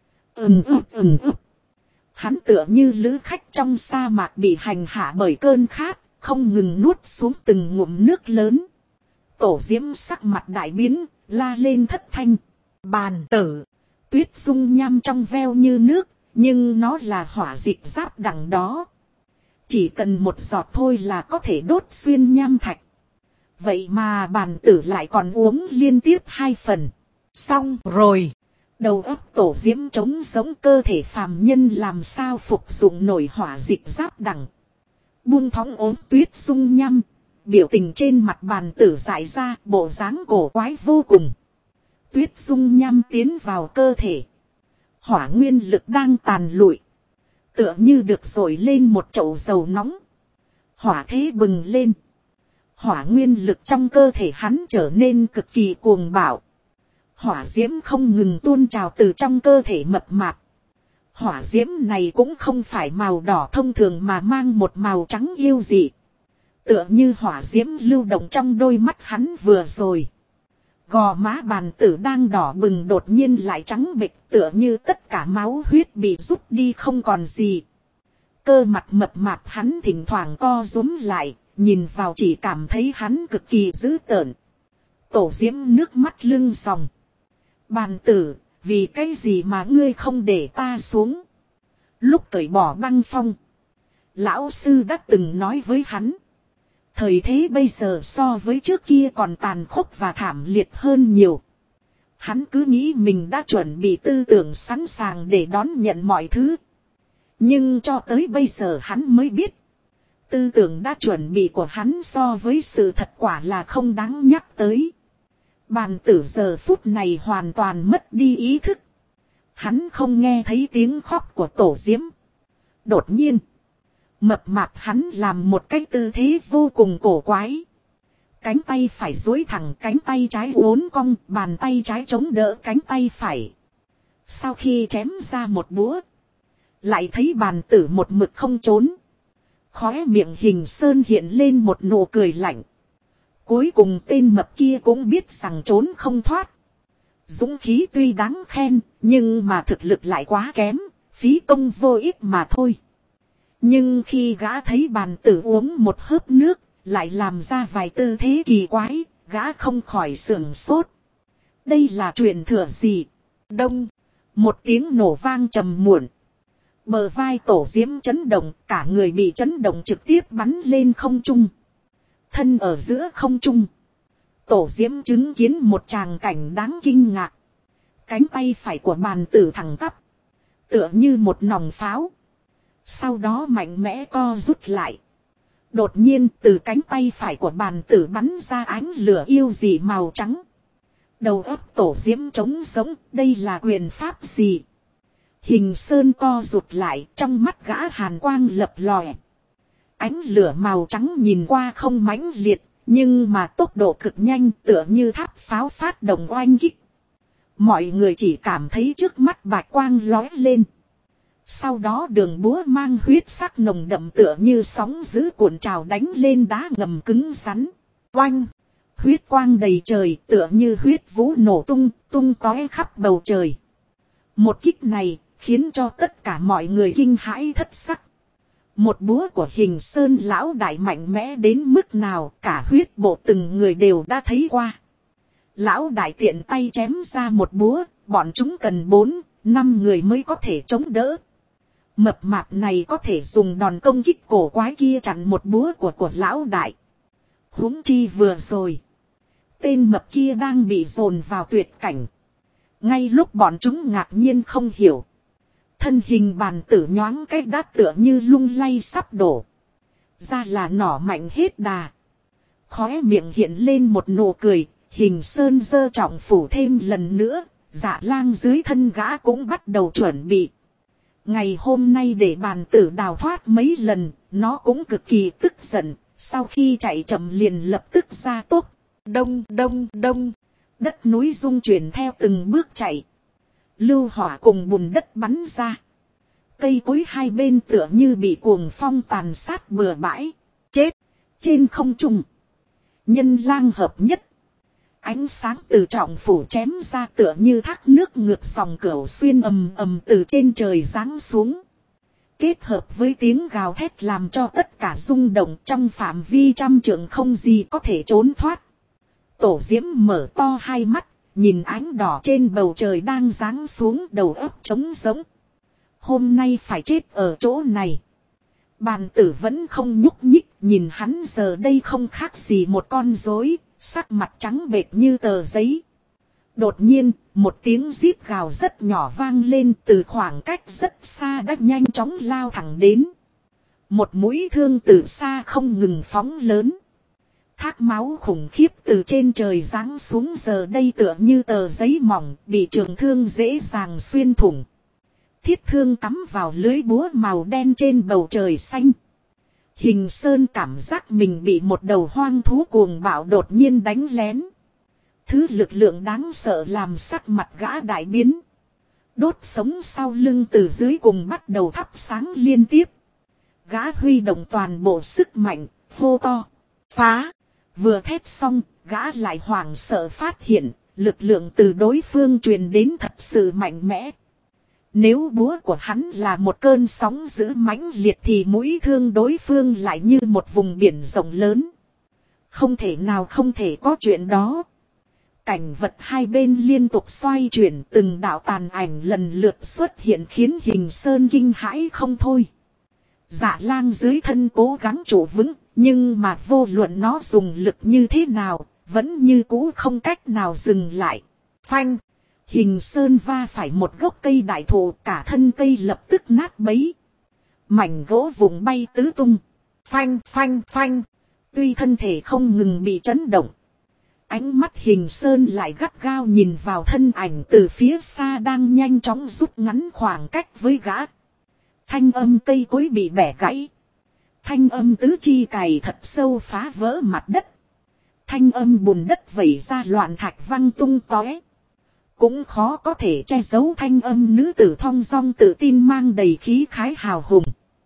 Hắn tựa như lữ khách trong sa mạc bị hành hạ bởi cơn khát, không ngừng nuốt xuống từng ngụm nước lớn. Tổ Diễm sắc mặt đại biến, la lên thất thanh. Bàn tử, tuyết dung nham trong veo như nước, nhưng nó là hỏa dịch giáp đằng đó. Chỉ cần một giọt thôi là có thể đốt xuyên nham thạch. Vậy mà bàn tử lại còn uống liên tiếp 2 phần. Xong rồi. Đầu óc Tổ Diễm trống giống, cơ thể phàm nhân làm sao phục dụng nổi hỏa dịch giáp đằng. Buông thõng ốm tuyết dung nhăm. Biểu tình trên mặt bàn tử dại ra, bộ dáng cổ quái vô cùng. Tuyết dung nhăm tiến vào cơ thể. Hỏa nguyên lực đang tàn lụi. Tựa như được dội lên một chậu dầu nóng. Hỏa thế bừng lên. Hỏa nguyên lực trong cơ thể hắn trở nên cực kỳ cuồng bạo. Hỏa diễm không ngừng tuôn trào từ trong cơ thể mập mạp. Hỏa diễm này cũng không phải màu đỏ thông thường mà mang một màu trắng yêu dị. Tựa như hỏa diễm lưu động trong đôi mắt hắn vừa rồi. Gò má bàn tử đang đỏ bừng đột nhiên lại trắng bệch, tựa như tất cả máu huyết bị rút đi không còn gì. Cơ mặt mập mạp hắn thỉnh thoảng co rúm lại, nhìn vào chỉ cảm thấy hắn cực kỳ dữ tợn. Tổ Diễm nước mắt lưng ròng. Bàn tử, vì cái gì mà ngươi không để ta xuống? Lúc cởi bỏ băng phong, lão sư đã từng nói với hắn. Thời thế bây giờ so với trước kia còn tàn khốc và thảm liệt hơn nhiều. Hắn cứ nghĩ mình đã chuẩn bị tư tưởng sẵn sàng để đón nhận mọi thứ. Nhưng cho tới bây giờ hắn mới biết. Tư tưởng đã chuẩn bị của hắn so với sự thật quả là không đáng nhắc tới. Bàn tử giờ phút này hoàn toàn mất đi ý thức. Hắn không nghe thấy tiếng khóc của Tổ Diễm. Đột nhiên, mập mạp hắn làm một cái tư thế vô cùng cổ quái. Cánh tay phải duỗi thẳng, cánh tay trái uốn cong, bàn tay trái chống đỡ cánh tay phải. Sau khi chém ra một búa, lại thấy bàn tử một mực không trốn. Khóe miệng Hình Sơn hiện lên một nụ cười lạnh. Cuối cùng tên mập kia cũng biết rằng trốn không thoát. Dũng khí tuy đáng khen, nhưng mà thực lực lại quá kém, phí công vô ích mà thôi. Nhưng khi gã thấy bàn tử uống một hớp nước, lại làm ra vài tư thế kỳ quái, gã không khỏi sửng sốt. Đây là truyền thừa gì? Đông, một tiếng nổ vang trầm muộn. Bờ vai Tổ Diễm chấn động, cả người bị chấn động trực tiếp bắn lên không trung. Thân ở giữa không trung, Tổ Diễm chứng kiến một tràng cảnh đáng kinh ngạc. Cánh tay phải của bàn tử thẳng tắp, tựa như một nòng pháo. Sau đó mạnh mẽ co rút lại. Đột nhiên từ cánh tay phải của bàn tử bắn ra ánh lửa yêu dị màu trắng. Đầu óc Tổ Diễm trống sống, đây là quyền pháp gì? Hình Sơn co rụt lại, trong mắt gã hàn quang lập lòe. Ánh lửa màu trắng nhìn qua không mãnh liệt, nhưng mà tốc độ cực nhanh, tựa như tháp pháo phát động oanh kích. Mọi người chỉ cảm thấy trước mắt bạch quang lóe lên. Sau đó đường búa mang huyết sắc nồng đậm tựa như sóng dữ cuộn trào đánh lên đá ngầm cứng rắn. Oanh! Huyết quang đầy trời, tựa như huyết vũ nổ tung, tung tóe khắp bầu trời. Một kích này khiến cho tất cả mọi người kinh hãi thất sắc. Một búa của Hình Sơn lão đại mạnh mẽ đến mức nào, cả huyết bộ từng người đều đã thấy qua. Lão đại tiện tay chém ra một búa, bọn chúng cần 4-5 người mới có thể chống đỡ. Mập mạp này có thể dùng đòn công kích cổ quái kia chặn một búa của lão đại. Huống chi vừa rồi, tên mập kia đang bị dồn vào tuyệt cảnh. Ngay lúc bọn chúng ngạc nhiên không hiểu. Thân hình bàn tử nhoáng cái đã tựa như lung lay sắp đổ. Ra là nỏ mạnh hết đà. Khóe miệng hiện lên một nụ cười. Hình Sơn giơ trọng phủ thêm lần nữa. Dạ lang dưới thân gã cũng bắt đầu chuẩn bị. Ngày hôm nay để bàn tử đào thoát mấy lần. Nó cũng cực kỳ tức giận. Sau khi chạy chậm liền lập tức ra tốc. Đông đông đông. Đất núi rung chuyển theo từng bước chạy. Lưu hỏa cùng bùn đất bắn ra. Cây cối hai bên tựa như bị cuồng phong tàn sát bừa bãi. Chết. Trên không trung. Nhân lang hợp nhất. Ánh sáng từ trọng phủ chém ra tựa như thác nước ngược dòng cửu xuyên ầm ầm từ trên trời giáng xuống. Kết hợp với tiếng gào thét làm cho tất cả rung động trong phạm vi trăm trượng không gì có thể trốn thoát. Tổ Diễm mở to hai mắt, nhìn ánh đỏ trên bầu trời đang giáng xuống, đầu óc trống rỗng. Hôm nay phải chết ở chỗ này. Bàn tử vẫn không nhúc nhích, nhìn hắn giờ đây không khác gì một con rối, sắc mặt trắng bệch như tờ giấy. Đột nhiên, một tiếng rít gào rất nhỏ vang lên, từ khoảng cách rất xa đã nhanh chóng lao thẳng đến. Một mũi thương từ xa không ngừng phóng lớn. Thác máu khủng khiếp từ trên trời giáng xuống, giờ đây tựa như tờ giấy mỏng, bị trường thương dễ dàng xuyên thủng. Thiết thương cắm vào lưới búa màu đen trên bầu trời xanh. Hình Sơn cảm giác mình bị một đầu hoang thú cuồng bạo đột nhiên đánh lén. Thứ lực lượng đáng sợ làm sắc mặt gã đại biến. Đốt sống sau lưng từ dưới cùng bắt đầu thắp sáng liên tiếp. Gã huy động toàn bộ sức mạnh, hô to, phá. Vừa thét xong, gã lại hoảng sợ phát hiện, lực lượng từ đối phương truyền đến thật sự mạnh mẽ. Nếu búa của hắn là một cơn sóng dữ mãnh liệt thì mũi thương đối phương lại như một vùng biển rộng lớn. Không thể nào không thể có chuyện đó. Cảnh vật hai bên liên tục xoay chuyển, từng đạo tàn ảnh lần lượt xuất hiện khiến Hình Sơn kinh hãi không thôi. Dạ lang dưới thân cố gắng trụ vững, nhưng mà vô luận nó dùng lực như thế nào, vẫn như cũ không cách nào dừng lại. Phanh! Hình Sơn va phải một gốc cây đại thụ, cả thân cây lập tức nát bấy. Mảnh gỗ vụn bay tứ tung. Phanh phanh phanh! Tuy thân thể không ngừng bị chấn động. Ánh mắt Hình Sơn lại gắt gao nhìn vào thân ảnh từ phía xa đang nhanh chóng rút ngắn khoảng cách với gã. Thanh âm cây cối bị bẻ gãy. Thanh âm tứ chi cày thật sâu phá vỡ mặt đất. Thanh âm bùn đất vẩy ra loạn thạch văng tung tóe. Cũng khó có thể che giấu thanh âm nữ tử thong dong tự tin mang đầy khí khái hào hùng.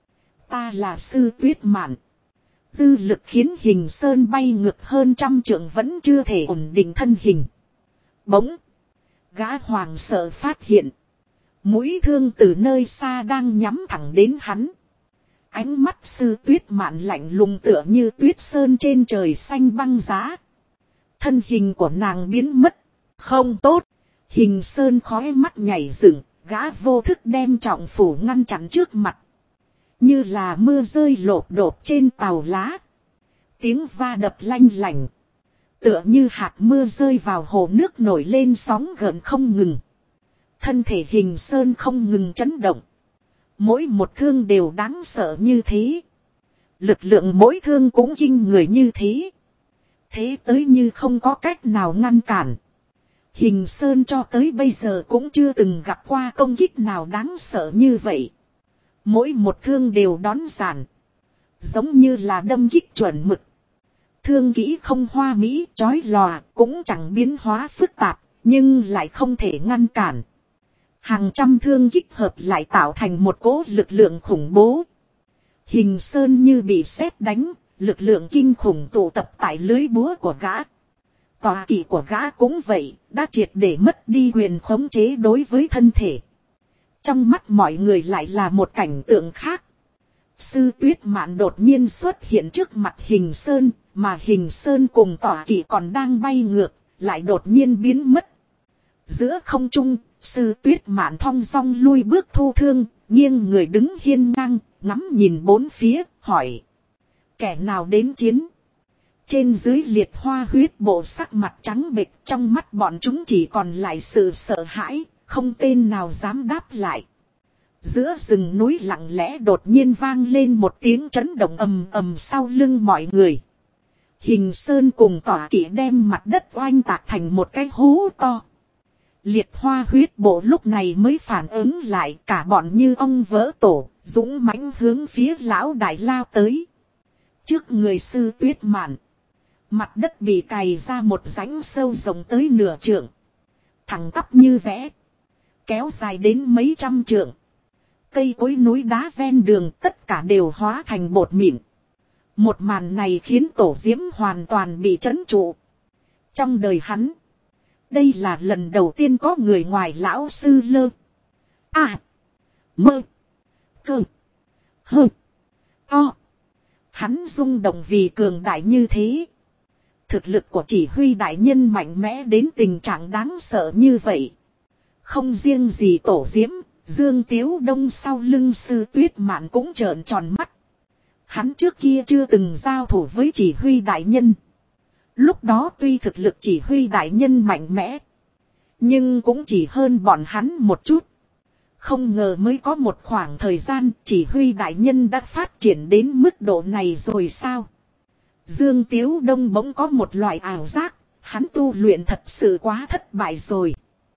Ta là Sư Tuyết Mạn. Dư lực khiến Hình Sơn bay ngược hơn trăm trượng vẫn chưa thể ổn định thân hình. Bỗng, gã hoàng sợ phát hiện. Mũi thương từ nơi xa đang nhắm thẳng đến hắn. Ánh mắt Sư Tuyết Mạn lạnh lùng tựa như tuyết sơn trên trời xanh băng giá. Thân hình của nàng biến mất. Không tốt. Hình Sơn khói mắt nhảy dựng, gã vô thức đem trọng phủ ngăn chặn trước mặt. Như là mưa rơi lộp đột trên tàu lá. Tiếng va đập lanh lảnh. Tựa như hạt mưa rơi vào hồ nước nổi lên sóng gợn không ngừng. Thân thể Hình Sơn không ngừng chấn động. Mỗi một thương đều đáng sợ như thế. Lực lượng mỗi thương cũng kinh người như thế. Thế tới như không có cách nào ngăn cản. Hình Sơn cho tới bây giờ cũng chưa từng gặp qua công kích nào đáng sợ như vậy. Mỗi một thương đều đón giản. Giống như là đâm kích chuẩn mực. Thương kỹ không hoa mỹ, chói lòa, cũng chẳng biến hóa phức tạp, nhưng lại không thể ngăn cản. Hàng trăm thương kích hợp lại tạo thành một cỗ lực lượng khủng bố. Hình Sơn như bị sét đánh, lực lượng kinh khủng tụ tập tại lưới búa của gã. Tọa kỵ của gã cũng vậy, đã triệt để mất đi quyền khống chế đối với thân thể. Trong mắt mọi người lại là một cảnh tượng khác. Sư Tuyết Mạn đột nhiên xuất hiện trước mặt Hình Sơn, mà Hình Sơn cùng tọa kỵ còn đang bay ngược, lại đột nhiên biến mất. Giữa không trung, Sư Tuyết Mạn thong dong lui bước thu thương, nghiêng người đứng hiên ngang, ngắm nhìn bốn phía, hỏi. Kẻ nào đến chiến? Trên dưới liệt hoa huyết bộ sắc mặt trắng bệch, trong mắt bọn chúng chỉ còn lại sự sợ hãi, không tên nào dám đáp lại. Giữa rừng núi lặng lẽ đột nhiên vang lên một tiếng chấn động ầm ầm sau lưng mọi người. Hình Sơn cùng Tỏa Kỵ đem mặt đất oanh tạc thành một cái hố to. Liệt hoa huyết bộ lúc này mới phản ứng lại, cả bọn như ông vỡ tổ, dũng mãnh hướng phía lão đại lao tới. Trước người Sư Tuyết Mạn, mặt đất bị cày ra một rãnh sâu rộng tới nửa trượng, thẳng tắp như vẽ, kéo dài đến mấy trăm trượng. Cây cối núi đá ven đường tất cả đều hóa thành bột mịn. Một màn này khiến Tổ Diễm hoàn toàn bị trấn trụ. Trong đời hắn, đây là lần đầu tiên có người ngoài lão sư Lơ Mơ Cơ Hơ To. Hắn rung động vì cường đại như thế. Thực lực của chỉ huy đại nhân mạnh mẽ đến tình trạng đáng sợ như vậy. Không riêng gì Tổ Diễm, Dương Tiếu Đông sau lưng Sư Tuyết Mạn cũng trợn tròn mắt. Hắn trước kia chưa từng giao thủ với chỉ huy đại nhân. Lúc đó tuy thực lực chỉ huy đại nhân mạnh mẽ, nhưng cũng chỉ hơn bọn hắn một chút. Không ngờ mới có một khoảng thời gian chỉ huy đại nhân đã phát triển đến mức độ này rồi sao? Dương Tiếu Đông bỗng có một loại ảo giác, hắn tu luyện thật sự quá thất bại rồi.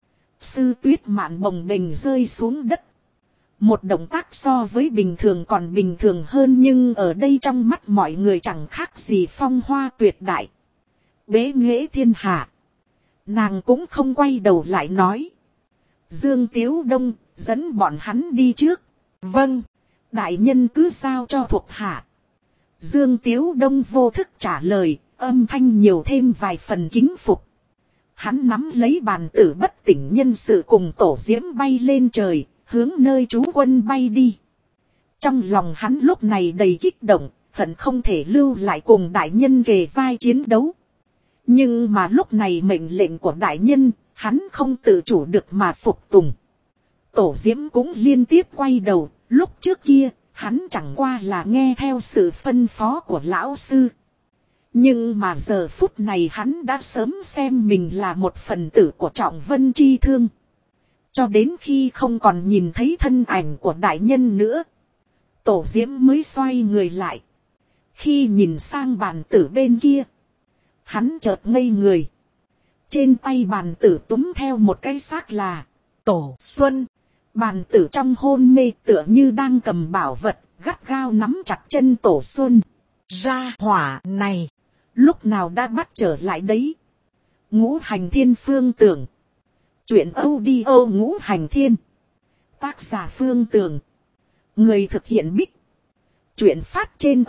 Sư Tuyết Mạn bồng bềnh rơi xuống đất. Một động tác so với bình thường còn bình thường hơn, nhưng ở đây trong mắt mọi người chẳng khác gì phong hoa tuyệt đại, bế nghệ thiên hạ. Nàng cũng không quay đầu lại nói: Dương Tiếu Đông, dẫn bọn hắn đi trước. Vâng, đại nhân cứ giao cho thuộc hạ. Dương Tiếu Đông vô thức trả lời, âm thanh nhiều thêm vài phần kính phục. Hắn nắm lấy bàn tử bất tỉnh nhân sự cùng Tổ Diễm bay lên trời, hướng nơi trú quân bay đi. Trong lòng hắn lúc này đầy kích động, hận không thể lưu lại cùng đại nhân kề vai chiến đấu. Nhưng mà lúc này mệnh lệnh của đại nhân, hắn không tự chủ được mà phục tùng. Tổ Diễm cũng liên tiếp quay đầu, lúc trước kia, hắn chẳng qua là nghe theo sự phân phó của lão sư. Nhưng mà giờ phút này hắn đã sớm xem mình là một phần tử của Trọng Vân Chi Thương. Cho đến khi không còn nhìn thấy thân ảnh của đại nhân nữa, Tổ Diễm mới xoay người lại. Khi nhìn sang bàn tử bên kia, hắn chợt ngây người. Trên tay bàn tử túm theo một cái xác là Tổ Xuân. Bàn tử trong hôn mê tựa như đang cầm bảo vật, gắt gao nắm chặt chân Tổ Xuân. Ra hỏa này, lúc nào đã bắt trở lại đấy. Ngũ Hành Thiên Phương Tưởng. Chuyện audio Ngũ Hành Thiên. Tác giả Phương Tưởng. Người thực hiện Bích. Chuyện phát trên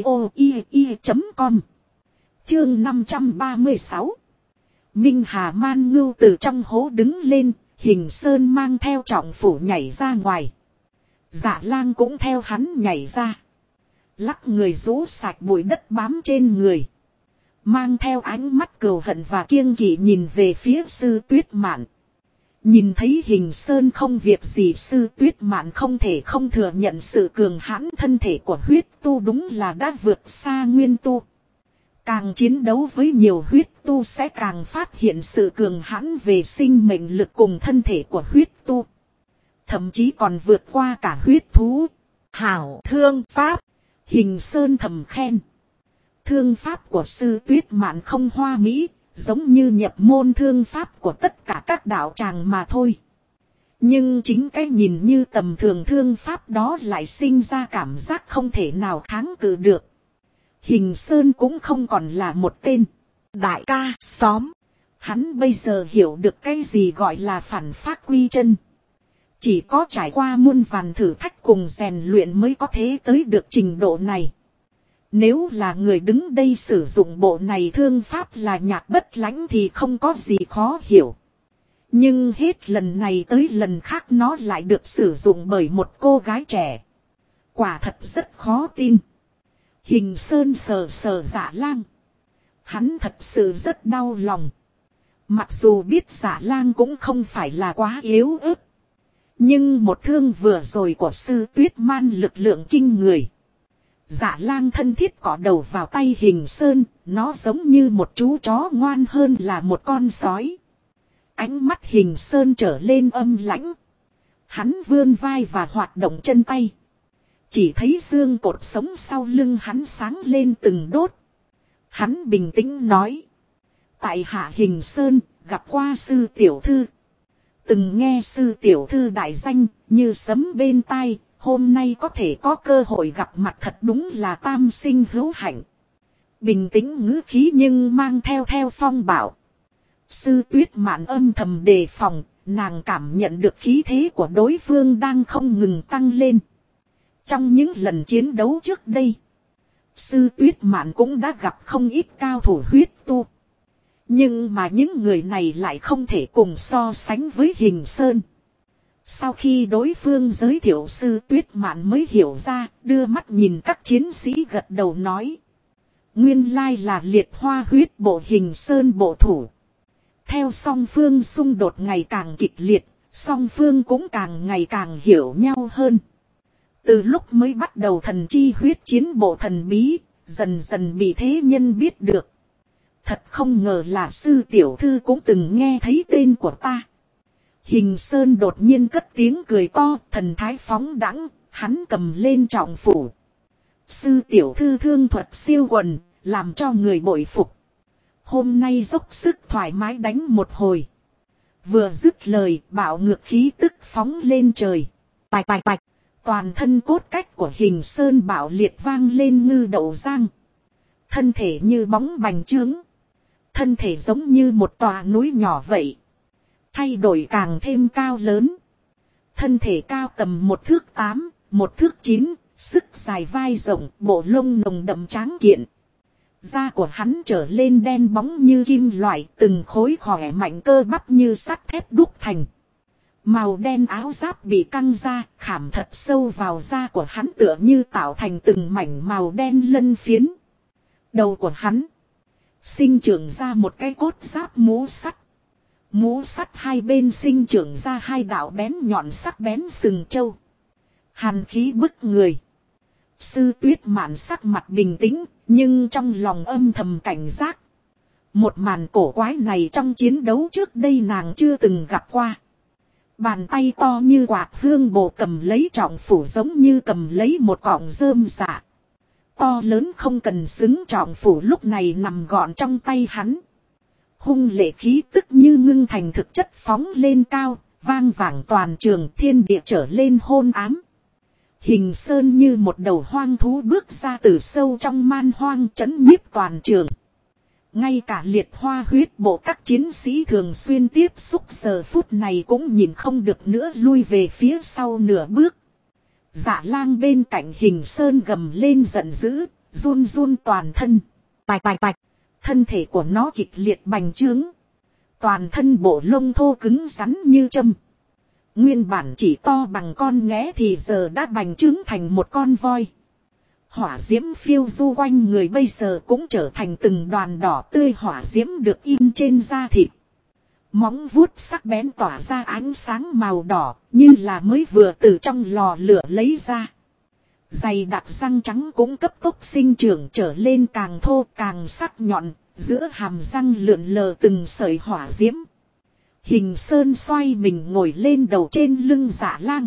audio.com. Chương 536. Minh Hà Man Ngưu từ trong hố đứng lên, Hình Sơn mang theo Trọng Phủ nhảy ra ngoài. Dạ Lang cũng theo hắn nhảy ra. Lắc người rũ sạch bụi đất bám trên người. Mang theo ánh mắt cừu hận và kiêng kỵ nhìn về phía Sư Tuyết Mạn. Nhìn thấy Hình Sơn không việc gì, Sư Tuyết Mạn không thể không thừa nhận sự cường hãn thân thể của huyết tu đúng là đã vượt xa nguyên tu. Càng chiến đấu với nhiều huyết tu sẽ càng phát hiện sự cường hãn về sinh mệnh lực cùng thân thể của huyết tu. Thậm chí còn vượt qua cả huyết thú. Hảo thương pháp. Hình Sơn thầm khen. Thương pháp của Sư Tuyết Mạn không hoa mỹ, giống như nhập môn thương pháp của tất cả các đạo tràng mà thôi. Nhưng chính cái nhìn như tầm thường thương pháp đó lại sinh ra cảm giác không thể nào kháng cự được. Hình Sơn cũng không còn là một tên đại ca xóm. Hắn bây giờ hiểu được cái gì gọi là phản phát quy chân. Chỉ có trải qua muôn vàn thử thách cùng rèn luyện mới có thể tới được trình độ này. Nếu là người đứng đây sử dụng bộ này thương pháp là Nhạc Bất Lãnh thì không có gì khó hiểu. Nhưng hết lần này tới lần khác nó lại được sử dụng bởi một cô gái trẻ. Quả thật rất khó tin. Hình Sơn sờ sờ Dạ Lang. Hắn thật sự rất đau lòng. Mặc dù biết Dạ Lang cũng không phải là quá yếu ớt. Nhưng một thương vừa rồi của Sư Tuyết Man lực lượng kinh người. Dạ lang thân thiết cọ đầu vào tay Hình Sơn, nó giống như một chú chó ngoan hơn là một con sói. Ánh mắt Hình Sơn trở lên âm lãnh. Hắn vươn vai và hoạt động chân tay. Chỉ thấy xương cột sống sau lưng hắn sáng lên từng đốt. Hắn bình tĩnh nói. Tại hạ Hình Sơn, gặp qua sư tiểu thư. Từng nghe sư tiểu thư đại danh, như sấm bên tai, hôm nay có thể có cơ hội gặp mặt thật đúng là tam sinh hữu hạnh. Bình tĩnh ngữ khí nhưng mang theo phong bạo. Sư Tuyết Mạn âm thầm đề phòng, nàng cảm nhận được khí thế của đối phương đang không ngừng tăng lên. Trong những lần chiến đấu trước đây, Sư Tuyết Mạn cũng đã gặp không ít cao thủ huyết tu. Nhưng mà những người này lại không thể cùng so sánh với Hình Sơn. Sau khi đối phương giới thiệu Sư Tuyết Mạn mới hiểu ra, đưa mắt nhìn các chiến sĩ gật đầu nói. Nguyên lai là Liệt Hoa huyết bộ Hình Sơn bộ thủ. Theo song phương xung đột ngày càng kịch liệt, song phương cũng càng ngày càng hiểu nhau hơn. Từ lúc mới bắt đầu thần chi huyết chiến bộ thần bí, dần dần bị thế nhân biết được. Thật không ngờ là sư tiểu thư cũng từng nghe thấy tên của ta. Hình Sơn đột nhiên cất tiếng cười to, thần thái phóng đãng, hắn cầm lên trọng phủ. Sư tiểu thư thương thuật siêu quần, làm cho người bội phục. Hôm nay dốc sức thoải mái đánh một hồi. Vừa dứt lời, bạo ngược khí tức phóng lên trời. Tạch tạch tạch, toàn thân cốt cách của Hình Sơn bạo liệt vang lên ngư đậu giang. Thân thể như bóng bành trướng. Thân thể giống như một tòa núi nhỏ vậy. Thay đổi càng thêm cao lớn. Thân thể cao tầm 1 thước 8, 1 thước 9, sức dài vai rộng, bộ lông nồng đậm tráng kiện. Da của hắn trở lên đen bóng như kim loại, từng khối khỏe mạnh cơ bắp như sắt thép đúc thành. Màu đen áo giáp bị căng ra, khảm thật sâu vào da của hắn tựa như tạo thành từng mảnh màu đen lân phiến. Đầu của hắn sinh trưởng ra một cái cốt giáp mũ sắt. Mũ sắt hai bên sinh trưởng ra hai đạo bén nhọn sắc bén sừng trâu. Hàn khí bức người. Sư Tuyết Mạn sắc mặt bình tĩnh, nhưng trong lòng âm thầm cảnh giác. Một màn cổ quái này trong chiến đấu trước đây nàng chưa từng gặp qua. Bàn tay to như quạt hương bồ cầm lấy trọng phủ giống như cầm lấy một cọng rơm dạ. To lớn không cần xứng trọng phủ lúc này nằm gọn trong tay hắn. Hung lệ khí tức như ngưng thành thực chất phóng lên cao, vang vẳng toàn trường, thiên địa trở lên hôn ám. Hình Sơn như một đầu hoang thú bước ra từ sâu trong man hoang trấn nhiếp toàn trường. Ngay cả Liệt Hoa huyết bộ các chiến sĩ thường xuyên tiếp xúc giờ phút này cũng nhìn không được nữa, lui về phía sau nửa bước. Dạ lang bên cạnh Hình Sơn gầm lên giận dữ, run run toàn thân. Tạch tạch tạch, thân thể của nó kịch liệt bành trướng. Toàn thân bộ lông thô cứng rắn như châm. Nguyên bản chỉ to bằng con nghé thì giờ đã bành trướng thành một con voi. Hỏa diễm phiêu du quanh người bây giờ cũng trở thành từng đoàn đỏ tươi hỏa diễm được in trên da thịt. Móng vuốt sắc bén tỏa ra ánh sáng màu đỏ như là mới vừa từ trong lò lửa lấy ra. Dày đặc răng trắng cũng cấp tốc sinh trưởng trở lên càng thô càng sắc nhọn, giữa hàm răng lượn lờ từng sợi hỏa diễm. Hình Sơn xoay mình ngồi lên đầu trên lưng Dạ lang.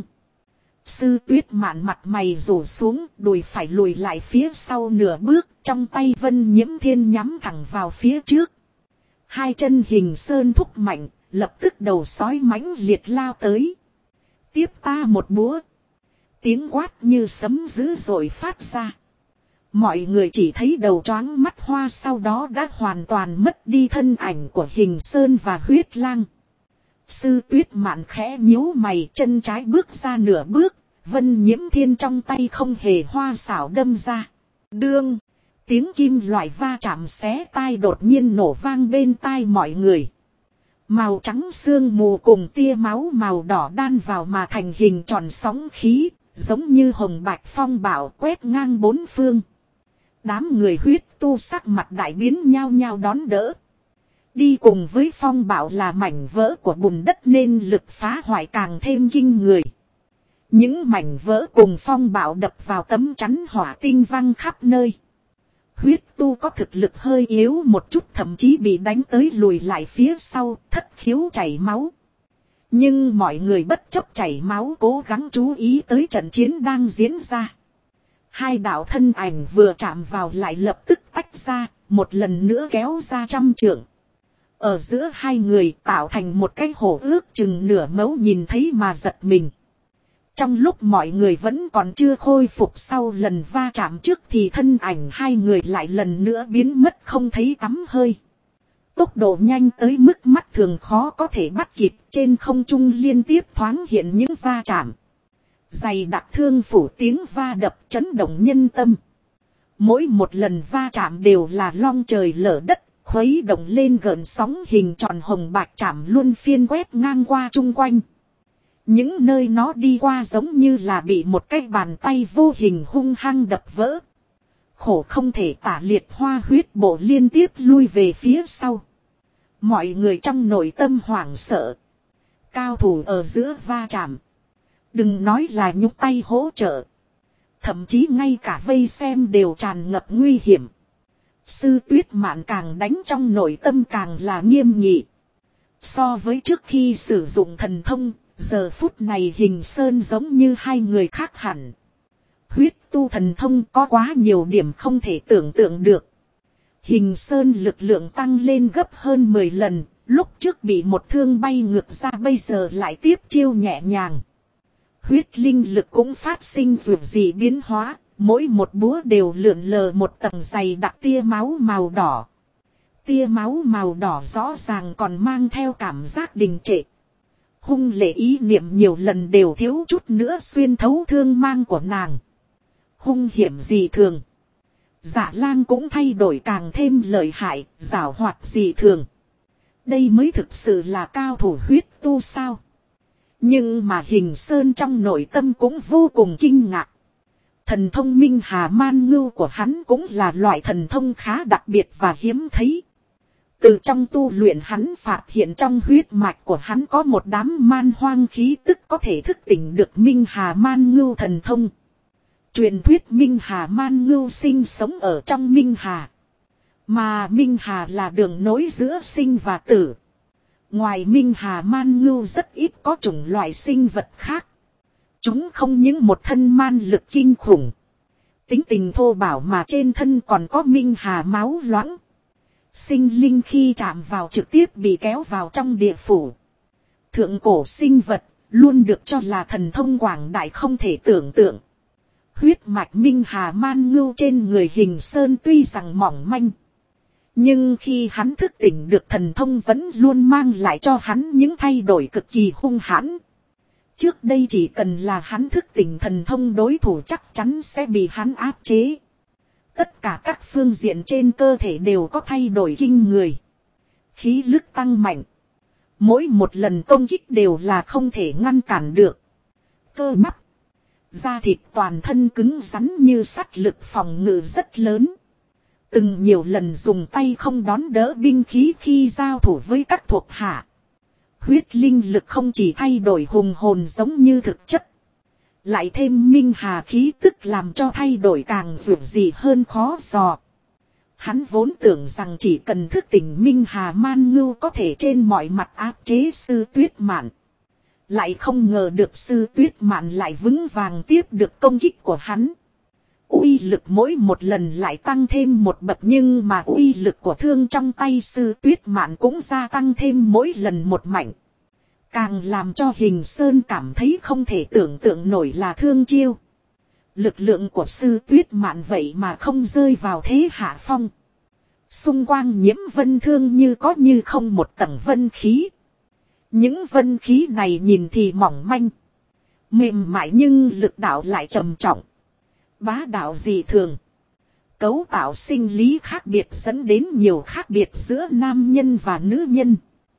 Sư Tuyết Mạn mặt mày rủ xuống, đùi phải lùi lại phía sau nửa bước, trong tay Vân Nhiễm Thiên nhắm thẳng vào phía trước. Hai chân Hình Sơn thúc mạnh, lập tức đầu sói mãnh liệt lao tới. Tiếp ta một búa. Tiếng quát như sấm dữ dội phát ra. Mọi người chỉ thấy đầu choáng mắt hoa, sau đó đã hoàn toàn mất đi thân ảnh của Hình Sơn và Huyết Lang. Sư Tuyết Mạn khẽ nhíu mày, chân trái bước ra nửa bước, Vân Nhiễm Thiên trong tay không hề hoa xảo đâm ra. Đương, tiếng kim loại va chạm xé tai đột nhiên nổ vang bên tai mọi người. Màu trắng sương mù cùng tia máu màu đỏ đan vào mà thành hình tròn sóng khí, giống như hồng bạch phong bạo quét ngang bốn phương. Đám người huyết tu sắc mặt đại biến nhao nhao đón đỡ. Đi cùng với phong bạo là mảnh vỡ của bùn đất nên lực phá hoại càng thêm kinh người. Những mảnh vỡ cùng phong bạo đập vào tấm chắn hỏa tinh văng khắp nơi. Huyết tu có thực lực hơi yếu một chút, thậm chí bị đánh tới lùi lại phía sau, thất khiếu chảy máu. Nhưng mọi người bất chấp chảy máu cố gắng chú ý tới trận chiến đang diễn ra. Hai đạo thân ảnh vừa chạm vào lại lập tức tách ra, một lần nữa kéo ra 100 trượng. Ở giữa hai người tạo thành một cái hồ ước chừng nửa mẫu, nhìn thấy mà giật mình. Trong lúc mọi người vẫn còn chưa khôi phục sau lần va chạm trước thì thân ảnh hai người lại lần nữa biến mất không thấy tăm hơi. Tốc độ nhanh tới mức mắt thường khó có thể bắt kịp, trên không trung liên tiếp thoáng hiện những va chạm. Dày đặc thương phủ tiếng va đập chấn động nhân tâm. Mỗi một lần va chạm đều là long trời lở đất, khuấy động lên gợn sóng hình tròn hồng bạch chạm luân phiên quét ngang qua chung quanh. Những nơi nó đi qua giống như là bị một cái bàn tay vô hình hung hăng đập vỡ. Khổ không thể tả liệt, hoa huyết bộ liên tiếp lui về phía sau. Mọi người trong nội tâm hoảng sợ. Cao thủ ở giữa va chạm. Đừng nói là nhúc tay hỗ trợ. Thậm chí ngay cả vây xem đều tràn ngập nguy hiểm. Sư Tuyết Mạn càng đánh trong nội tâm càng là nghiêm nghị. So với trước khi sử dụng thần thông, giờ phút này Hình Sơn giống như hai người khác hẳn. Huyết tu thần thông có quá nhiều điểm không thể tưởng tượng được. Hình Sơn lực lượng tăng lên gấp hơn 10 lần, lúc trước bị một thương bay ngược ra bây giờ lại tiếp chiêu nhẹ nhàng. Huyết linh lực cũng phát sinh dù gì biến hóa, mỗi một búa đều lượn lờ một tầng dày đặc tia máu màu đỏ. Tia máu màu đỏ rõ ràng còn mang theo cảm giác đình trệ. Hung lệ ý niệm nhiều lần đều thiếu chút nữa xuyên thấu thương mang của nàng. Hung hiểm dị thường. Dạ Lang cũng thay đổi càng thêm lợi hại, giảo hoạt dị thường. Đây mới thực sự là cao thủ huyết tu sao? Nhưng mà Hình Sơn trong nội tâm cũng vô cùng kinh ngạc. Thần thông Minh Hà Man Ngưu của hắn cũng là loại thần thông khá đặc biệt và hiếm thấy. Từ trong tu luyện hắn phát hiện trong huyết mạch của hắn có một đám man hoang khí tức có thể thức tỉnh được Minh Hà Man Ngưu thần thông. Truyền thuyết Minh Hà Man Ngưu sinh sống ở trong Minh Hà. Mà Minh Hà là đường nối giữa sinh và tử. Ngoài Minh Hà Man Ngưu rất ít có chủng loại sinh vật khác. Chúng không những một thân man lực kinh khủng. Tính tình thô bảo mà trên thân còn có Minh Hà máu loãng. Sinh linh khi chạm vào trực tiếp bị kéo vào trong địa phủ. Thượng cổ sinh vật luôn được cho là thần thông quảng đại không thể tưởng tượng. Huyết mạch Minh Hà Man Ngưu trên người Hình Sơn tuy rằng mỏng manh. Nhưng khi hắn thức tỉnh được thần thông vẫn luôn mang lại cho hắn những thay đổi cực kỳ hung hãn. Trước đây chỉ cần là hắn thức tỉnh thần thông đối thủ chắc chắn sẽ bị hắn áp chế. Tất cả các phương diện trên cơ thể đều có thay đổi kinh người. Khí lực tăng mạnh. Mỗi một lần công kích đều là không thể ngăn cản được. Cơ bắp. Da thịt toàn thân cứng rắn như sắt, lực phòng ngự rất lớn. Từng nhiều lần dùng tay không đón đỡ binh khí khi giao thủ với các thuộc hạ. Huyết linh lực không chỉ thay đổi hùng hồn giống như thực chất. Lại thêm Minh Hà khí tức làm cho thay đổi càng vượt gì hơn khó dò. Hắn vốn tưởng rằng chỉ cần thức tỉnh Minh Hà Man Ngưu có thể trên mọi mặt áp chế Sư Tuyết Mạn. Lại không ngờ được Sư Tuyết Mạn lại vững vàng tiếp được công kích của hắn. Uy lực mỗi một lần lại tăng thêm một bậc, nhưng mà uy lực của thương trong tay Sư Tuyết Mạn cũng gia tăng thêm mỗi lần một mạnh. Càng làm cho Hình Sơn cảm thấy không thể tưởng tượng nổi là thương chiêu. Lực lượng của Sư Tuyết Mạn vậy mà không rơi vào thế hạ phong. Xung quanh nhiễm vân thương như có như không một tầng vân khí. Những vân khí này nhìn thì mỏng manh, mềm mại nhưng lực đạo lại trầm trọng, bá đạo dị thường. Cấu tạo sinh lý khác biệt dẫn đến nhiều khác biệt giữa nam nhân và nữ nhân.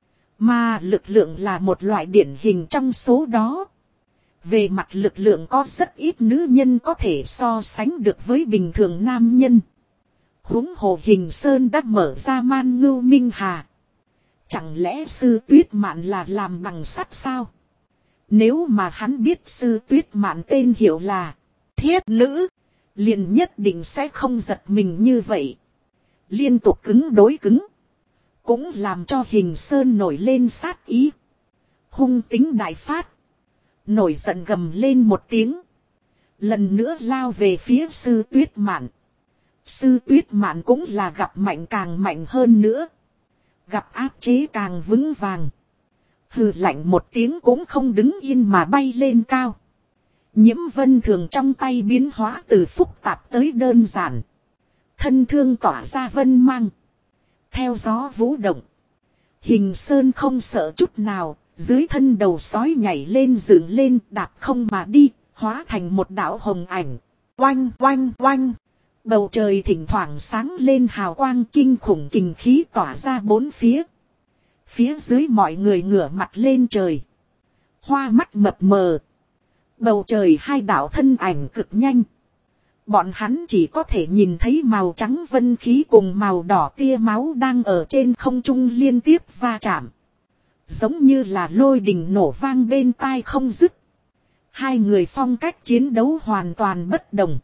Mà lực lượng là một loại điển hình trong số đó. Về mặt lực lượng có rất ít nữ nhân có thể so sánh được với bình thường nam nhân. Huống hồ Hình Sơn đã mở ra Man Ngưu Minh Hà. Chẳng lẽ Sư Tuyết Mạn là làm bằng sắt sao? Nếu mà hắn biết sư tuyết mạn tên hiệu là thiết nữ, liền nhất định sẽ không giật mình như vậy. Liên tục cứng đối cứng, cũng làm cho Hình Sơn nổi lên sát ý. Hung tính đại phát, nổi giận gầm lên một tiếng, lần nữa lao về phía sư tuyết mạn. Sư tuyết mạn cũng là gặp mạnh càng mạnh hơn nữa, gặp áp chế càng vững vàng. Hừ lạnh một tiếng cũng không đứng yên mà bay lên cao. Nhiễm vân thường trong tay biến hóa từ phức tạp tới đơn giản. Thân thương tỏa ra vân mang, theo gió vũ động. Hình Sơn không sợ chút nào, dưới thân đầu sói nhảy lên dựng lên, đạp không mà đi, hóa thành một đạo hồng ảnh. Oanh oanh oanh, bầu trời thỉnh thoảng sáng lên hào quang kinh khủng, kình khí tỏa ra bốn phía. Phía dưới mọi người ngửa mặt lên trời, hoa mắt mập mờ. Bầu trời hai đạo thân ảnh cực nhanh. Bọn hắn chỉ có thể nhìn thấy màu trắng vân khí cùng màu đỏ tia máu đang ở trên không trung liên tiếp va chạm. Giống như là lôi đình nổ vang bên tai không dứt. Hai người phong cách chiến đấu hoàn toàn bất đồng.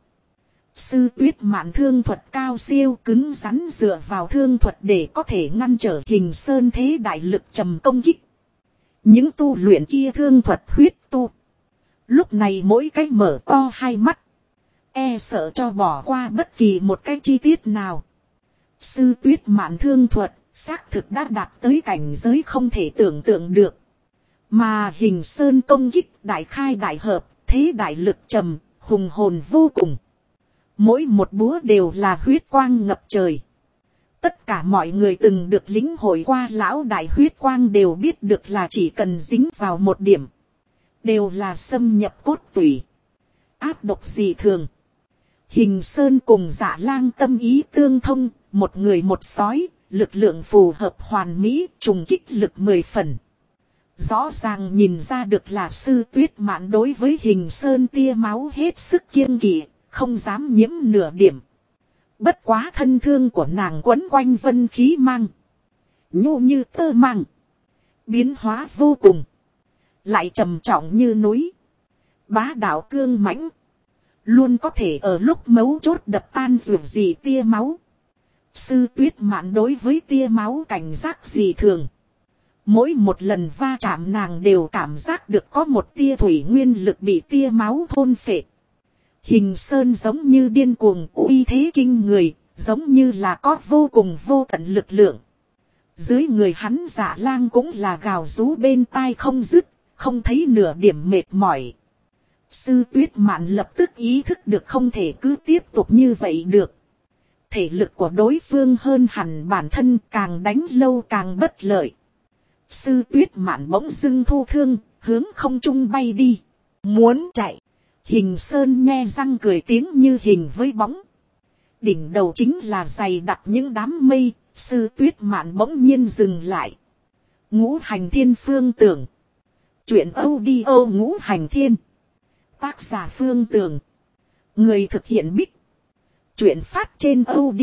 Sư tuyết mạn thương thuật cao siêu cứng rắn, dựa vào thương thuật để có thể ngăn trở Hình Sơn thế đại lực trầm công kích. Những tu luyện kia thương thuật huyết tu, lúc này mỗi cái mở to hai mắt, e sợ cho bỏ qua bất kỳ một cái chi tiết nào. Sư tuyết mạn thương thuật xác thực đã đạt tới cảnh giới không thể tưởng tượng được. Mà Hình Sơn công kích đại khai đại hợp, thế đại lực trầm, hùng hồn vô cùng. Mỗi một búa đều là huyết quang ngập trời. Tất cả mọi người từng được lĩnh hội qua lão đại huyết quang đều biết được là chỉ cần dính vào một điểm, đều là xâm nhập cốt tủy, áp độc dị thường. Hình Sơn cùng Dạ Lang tâm ý tương thông, một người một sói, lực lượng phù hợp hoàn mỹ, trùng kích lực 10 phần. Rõ ràng nhìn ra được là sư tuyết mạn đối với Hình Sơn tia máu hết sức kiêng kỵ, không dám nhiễm nửa điểm. Bất quá thân thương của nàng quấn quanh vân khí mang, nhu như tơ mang, biến hóa vô cùng, lại trầm trọng như núi, bá đạo cương mãnh, luôn có thể ở lúc mấu chốt đập tan dù gì tia máu. Sư tuyết mạn đối với tia máu cảnh giác dị thường. Mỗi một lần va chạm nàng đều cảm giác được có một tia thủy nguyên lực bị tia máu thôn phệ. Hình Sơn giống như điên cuồng, uy thế kinh người, giống như là có vô cùng vô tận lực lượng. Dưới người hắn Dạ Lang cũng là gào rú bên tai không dứt, không thấy nửa điểm mệt mỏi. Sư tuyết mạn lập tức ý thức được không thể cứ tiếp tục như vậy được. Thể lực của đối phương hơn hẳn bản thân, càng đánh lâu càng bất lợi. Sư tuyết mạn bỗng dưng thu thương, hướng không trung bay đi. Muốn chạy. Hình Sơn nhe răng cười tiếng như hình với bóng. Đỉnh đầu chính là dày đặc những đám mây. Sư tuyết mạn bỗng nhiên dừng lại. Ngũ Hành Thiên Phương Tưởng. Chuyện audio Ngũ Hành Thiên. Tác giả Phương Tưởng. Người thực hiện Bích. Chuyện phát trên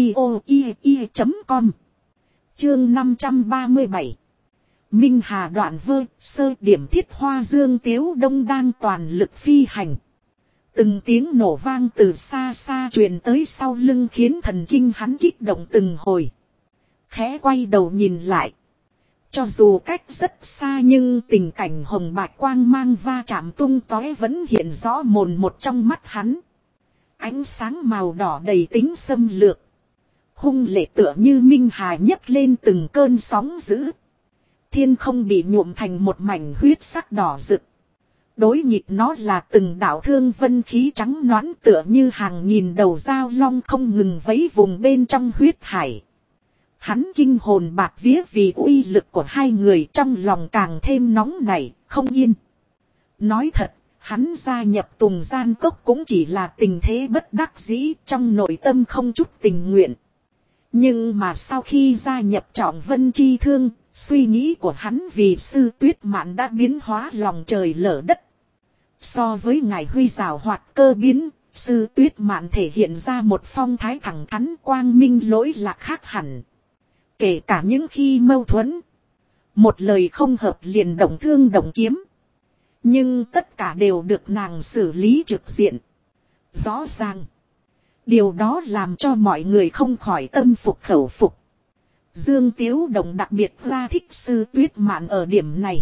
audio.com. Chương 537. Minh Hà đoạn vơ, sơ điểm thiết hoa dương tiếu đông đang toàn lực phi hành. Từng tiếng nổ vang từ xa xa truyền tới sau lưng khiến thần kinh hắn kích động từng hồi. Khẽ quay đầu nhìn lại. Cho dù cách rất xa nhưng tình cảnh hồng bạch quang mang va chạm tung tóe vẫn hiện rõ mồn một trong mắt hắn. Ánh sáng màu đỏ đầy tính xâm lược. Hung lệ tựa như Minh Hà nhấc lên từng cơn sóng dữ. Thiên không bị nhuộm thành một mảnh huyết sắc đỏ rực. Đối nghịch nó là từng đạo thương vân khí trắng nõn tựa như hàng nghìn đầu dao long không ngừng vấy vùng bên trong huyết hải. Hắn kinh hồn bạt vía vì uy lực của hai người, trong lòng càng thêm nóng nảy, không yên. Nói thật, hắn gia nhập Tùng Gian Cốc cũng chỉ là tình thế bất đắc dĩ, trong nội tâm không chút tình nguyện. Nhưng mà sau khi gia nhập Trọng Vân Chi Thương, suy nghĩ của hắn vì sư tuyết mạn đã biến hóa lòng trời lở đất. So với ngài Huy rào hoạt cơ biến, sư tuyết mạn thể hiện ra một phong thái thẳng thắn quang minh lỗi lạc khác hẳn. Kể cả những khi mâu thuẫn, một lời không hợp liền động thương động kiếm. Nhưng tất cả đều được nàng xử lý trực diện. Rõ ràng. Điều đó làm cho mọi người không khỏi tâm phục khẩu phục. Dương Tiếu Đồng đặc biệt ra thích Sư Tuyết Mạn ở điểm này.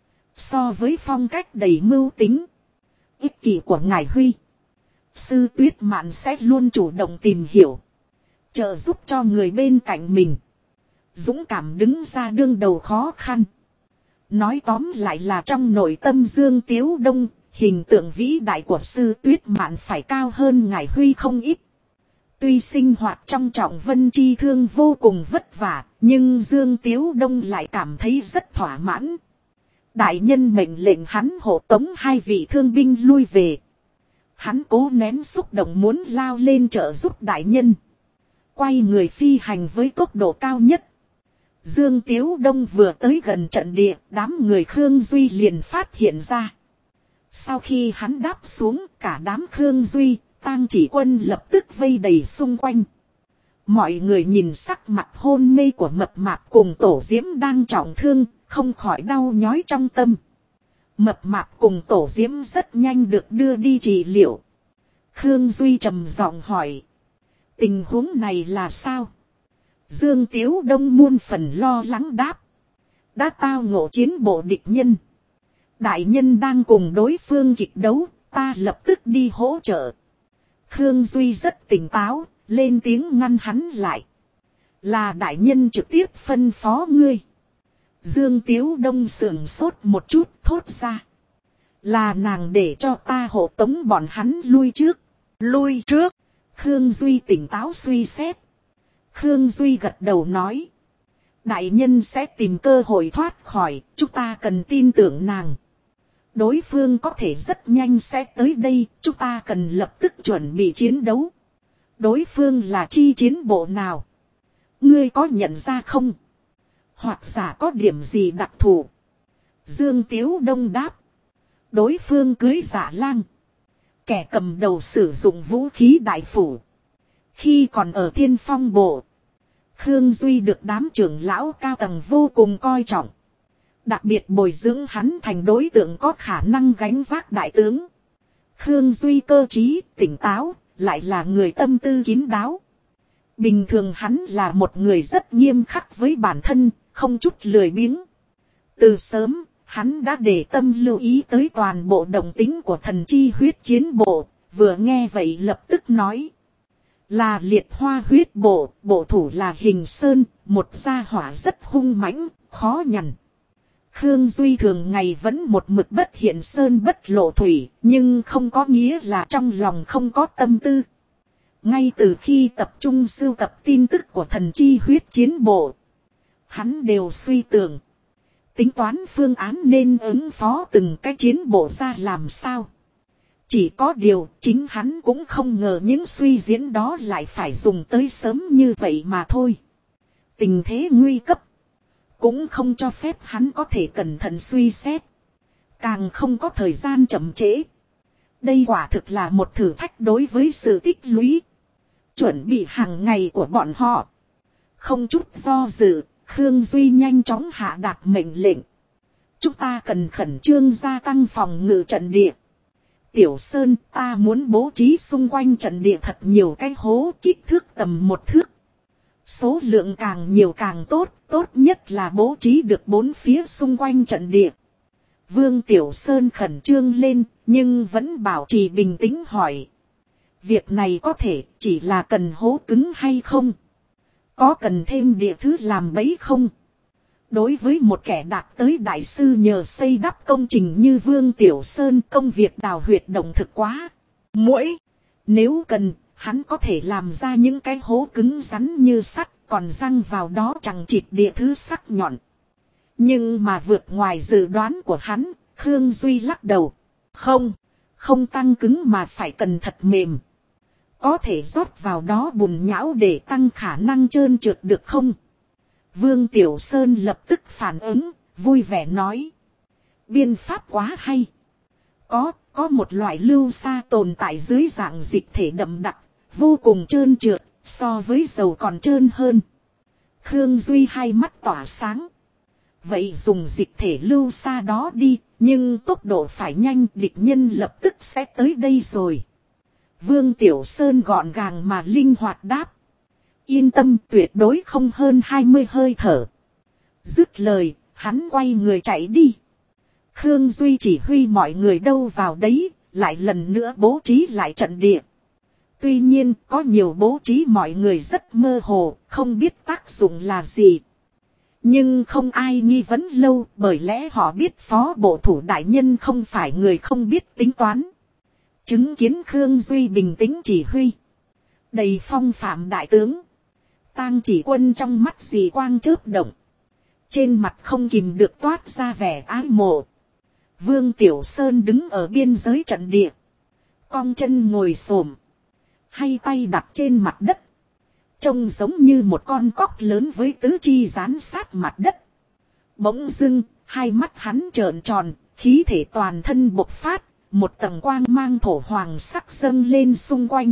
So với phong cách đầy mưu tính, ích kỷ của ngài Huy, Sư Tuyết Mạn sẽ luôn chủ động tìm hiểu, trợ giúp cho người bên cạnh mình, dũng cảm đứng ra đương đầu khó khăn. Nói tóm lại là trong nội tâm Dương Tiếu Đông, hình tượng vĩ đại của Sư Tuyết Mạn phải cao hơn ngài Huy không ít. Tuy sinh hoạt trong trọng vân chi thương vô cùng vất vả, nhưng Dương Tiếu Đông lại cảm thấy rất thỏa mãn. Đại nhân mệnh lệnh hắn hộ tống 2 vị thương binh lui về. Hắn cố nén xúc động muốn lao lên trợ giúp đại nhân. Quay người phi hành với tốc độ cao nhất. Dương Tiếu Đông vừa tới gần trận địa, đám người Khương Duy liền phát hiện ra. Sau khi hắn đáp xuống, cả đám Khương Duy, Tang Chỉ Quân lập tức vây đầy xung quanh. Mọi người nhìn sắc mặt hôn mê của Mập Mạp cùng Tổ Diễm đang trọng thương, không khỏi đau nhói trong tâm. Mập Mạp cùng Tổ Diễm rất nhanh được đưa đi trị liệu. Khương Duy trầm giọng hỏi. Tình huống này là sao? Dương Tiếu Đông muôn phần lo lắng đáp. Đã tao ngộ chiến bộ địch nhân. Đại nhân đang cùng đối phương kịch đấu, ta lập tức đi hỗ trợ. Khương Duy rất tỉnh táo, lên tiếng ngăn hắn lại. Là đại nhân trực tiếp phân phó ngươi. Dương Tiếu Đông sườn sốt một chút thốt ra. Là nàng để cho ta hộ tống bọn hắn lui trước. Lui trước. Khương Duy tỉnh táo suy xét. Khương Duy gật đầu nói. Đại nhân sẽ tìm cơ hội thoát khỏi, chúng ta cần tin tưởng nàng. Đối phương có thể rất nhanh sẽ tới đây, chúng ta cần lập tức chuẩn bị chiến đấu. Đối phương là chi chiến bộ nào? Ngươi có nhận ra không? Hoặc giả có điểm gì đặc thù? Dương Tiếu Đông đáp. Đối phương cưới Dạ Lang. Kẻ cầm đầu sử dụng vũ khí đại phủ. Khi còn ở Thiên Phong bộ, Khương Duy được đám trưởng lão cao tầng vô cùng coi trọng. Đặc biệt bồi dưỡng hắn thành đối tượng có khả năng gánh vác đại tướng. Khương Duy cơ trí, tỉnh táo, lại là người tâm tư kín đáo. Bình thường hắn là một người rất nghiêm khắc với bản thân, không chút lười biếng. Từ sớm, hắn đã để tâm lưu ý tới toàn bộ động tính của thần chi huyết chiến bộ, vừa nghe vậy lập tức nói. Là liệt hoa huyết bộ, bộ thủ là Hình Sơn, một gia hỏa rất hung mãnh, khó nhằn. Khương Duy thường ngày vẫn một mực bất hiện sơn bất lộ thủy, nhưng không có nghĩa là trong lòng không có tâm tư. Ngay từ khi tập trung sưu tập tin tức của thần chi huyết chiến bộ, hắn đều suy tưởng, tính toán phương án nên ứng phó từng cái chiến bộ ra làm sao. Chỉ có điều chính hắn cũng không ngờ những suy diễn đó lại phải dùng tới sớm như vậy mà thôi. Tình thế nguy cấp, cũng không cho phép hắn có thể cẩn thận suy xét. Càng không có thời gian chậm trễ. Đây quả thực là một thử thách đối với sự tích lũy, chuẩn bị hàng ngày của bọn họ. Không chút do dự, Khương Duy nhanh chóng hạ đạt mệnh lệnh. Chúng ta cần khẩn trương gia tăng phòng ngự trận địa. Tiểu Sơn, ta muốn bố trí xung quanh trận địa thật nhiều cái hố kích thước tầm 1 thước. Số lượng càng nhiều càng tốt, tốt nhất là bố trí được 4 phía xung quanh trận địa. Vương Tiểu Sơn khẩn trương lên, nhưng vẫn bảo trì bình tĩnh hỏi. Việc này có thể chỉ là cần hố cứng hay không? Có cần thêm địa thứ làm bẫy không? Đối với một kẻ đạt tới đại sư nhờ xây đắp công trình như Vương Tiểu Sơn, công việc đào huyệt động thực quá muỗi. Nếu cần, hắn có thể làm ra những cái hố cứng rắn như sắt, còn răng vào đó chẳng chịt địa thứ sắc nhọn. Nhưng mà vượt ngoài dự đoán của hắn, Khương Duy lắc đầu. Không tăng cứng mà phải cần thật mềm. Có thể rót vào đó bùn nhão để tăng khả năng trơn trượt được không? Vương Tiểu Sơn lập tức phản ứng, vui vẻ nói. Biên pháp quá hay. Có một loại lưu sa tồn tại dưới dạng dịch thể đậm đặc, vô cùng trơn trượt, so với dầu còn trơn hơn. Khương Duy hai mắt tỏa sáng. Vậy dùng dịch thể lưu sa đó đi, Nhưng tốc độ phải nhanh, địch nhân lập tức sẽ tới đây rồi. Vương Tiểu Sơn gọn gàng mà linh hoạt đáp. Yên tâm, tuyệt đối không hơn 20 hơi thở. Dứt lời, hắn quay người chạy đi. Khương Duy chỉ huy mọi người đâu vào đấy, lại lần nữa bố trí lại trận địa. Tuy nhiên, có nhiều bố trí mọi người rất mơ hồ, không biết tác dụng là gì. Nhưng không ai nghi vấn lâu, bởi lẽ họ biết phó bộ thủ đại nhân không phải người không biết tính toán. Chứng kiến Khương Duy bình tĩnh chỉ huy. Đầy phong phạm đại tướng. Tang Chỉ Quân trong mắt dì quang chớp động. Trên mặt không kìm được toát ra vẻ ái mộ. Vương Tiểu Sơn đứng ở biên giới trận địa. Cong chân ngồi xổm, hay tay đặt trên mặt đất. Trông giống như một con cóc lớn với tứ chi dán sát mặt đất. Bỗng dưng, hai mắt hắn trợn tròn, khí thể toàn thân bộc phát, một tầng quang mang thổ hoàng sắc dâng lên xung quanh.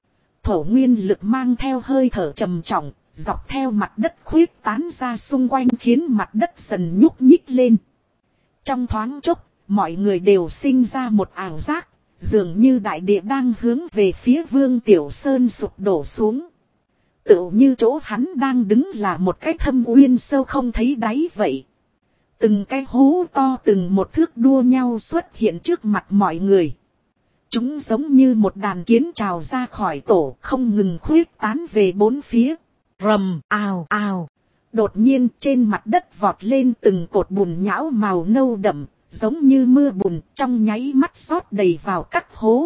Thổ nguyên lực mang theo hơi thở trầm trọng, dọc theo mặt đất khuyết tán ra xung quanh khiến mặt đất dần nhúc nhích lên. Trong thoáng chốc, mọi người đều sinh ra một ảo giác, dường như đại địa đang hướng về phía Vương Tiểu Sơn sụp đổ xuống. Tựu như chỗ hắn đang đứng là một cái thâm uyên sâu không thấy đáy vậy. Từng cái hố to từng một thước đua nhau xuất hiện trước mặt mọi người. Chúng giống như một đàn kiến trào ra khỏi tổ, không ngừng khuyết tán về bốn phía. Rầm, ào, ào. Đột nhiên trên mặt đất vọt lên từng cột bùn nhão màu nâu đậm, giống như mưa bùn, trong nháy mắt rót đầy vào các hố.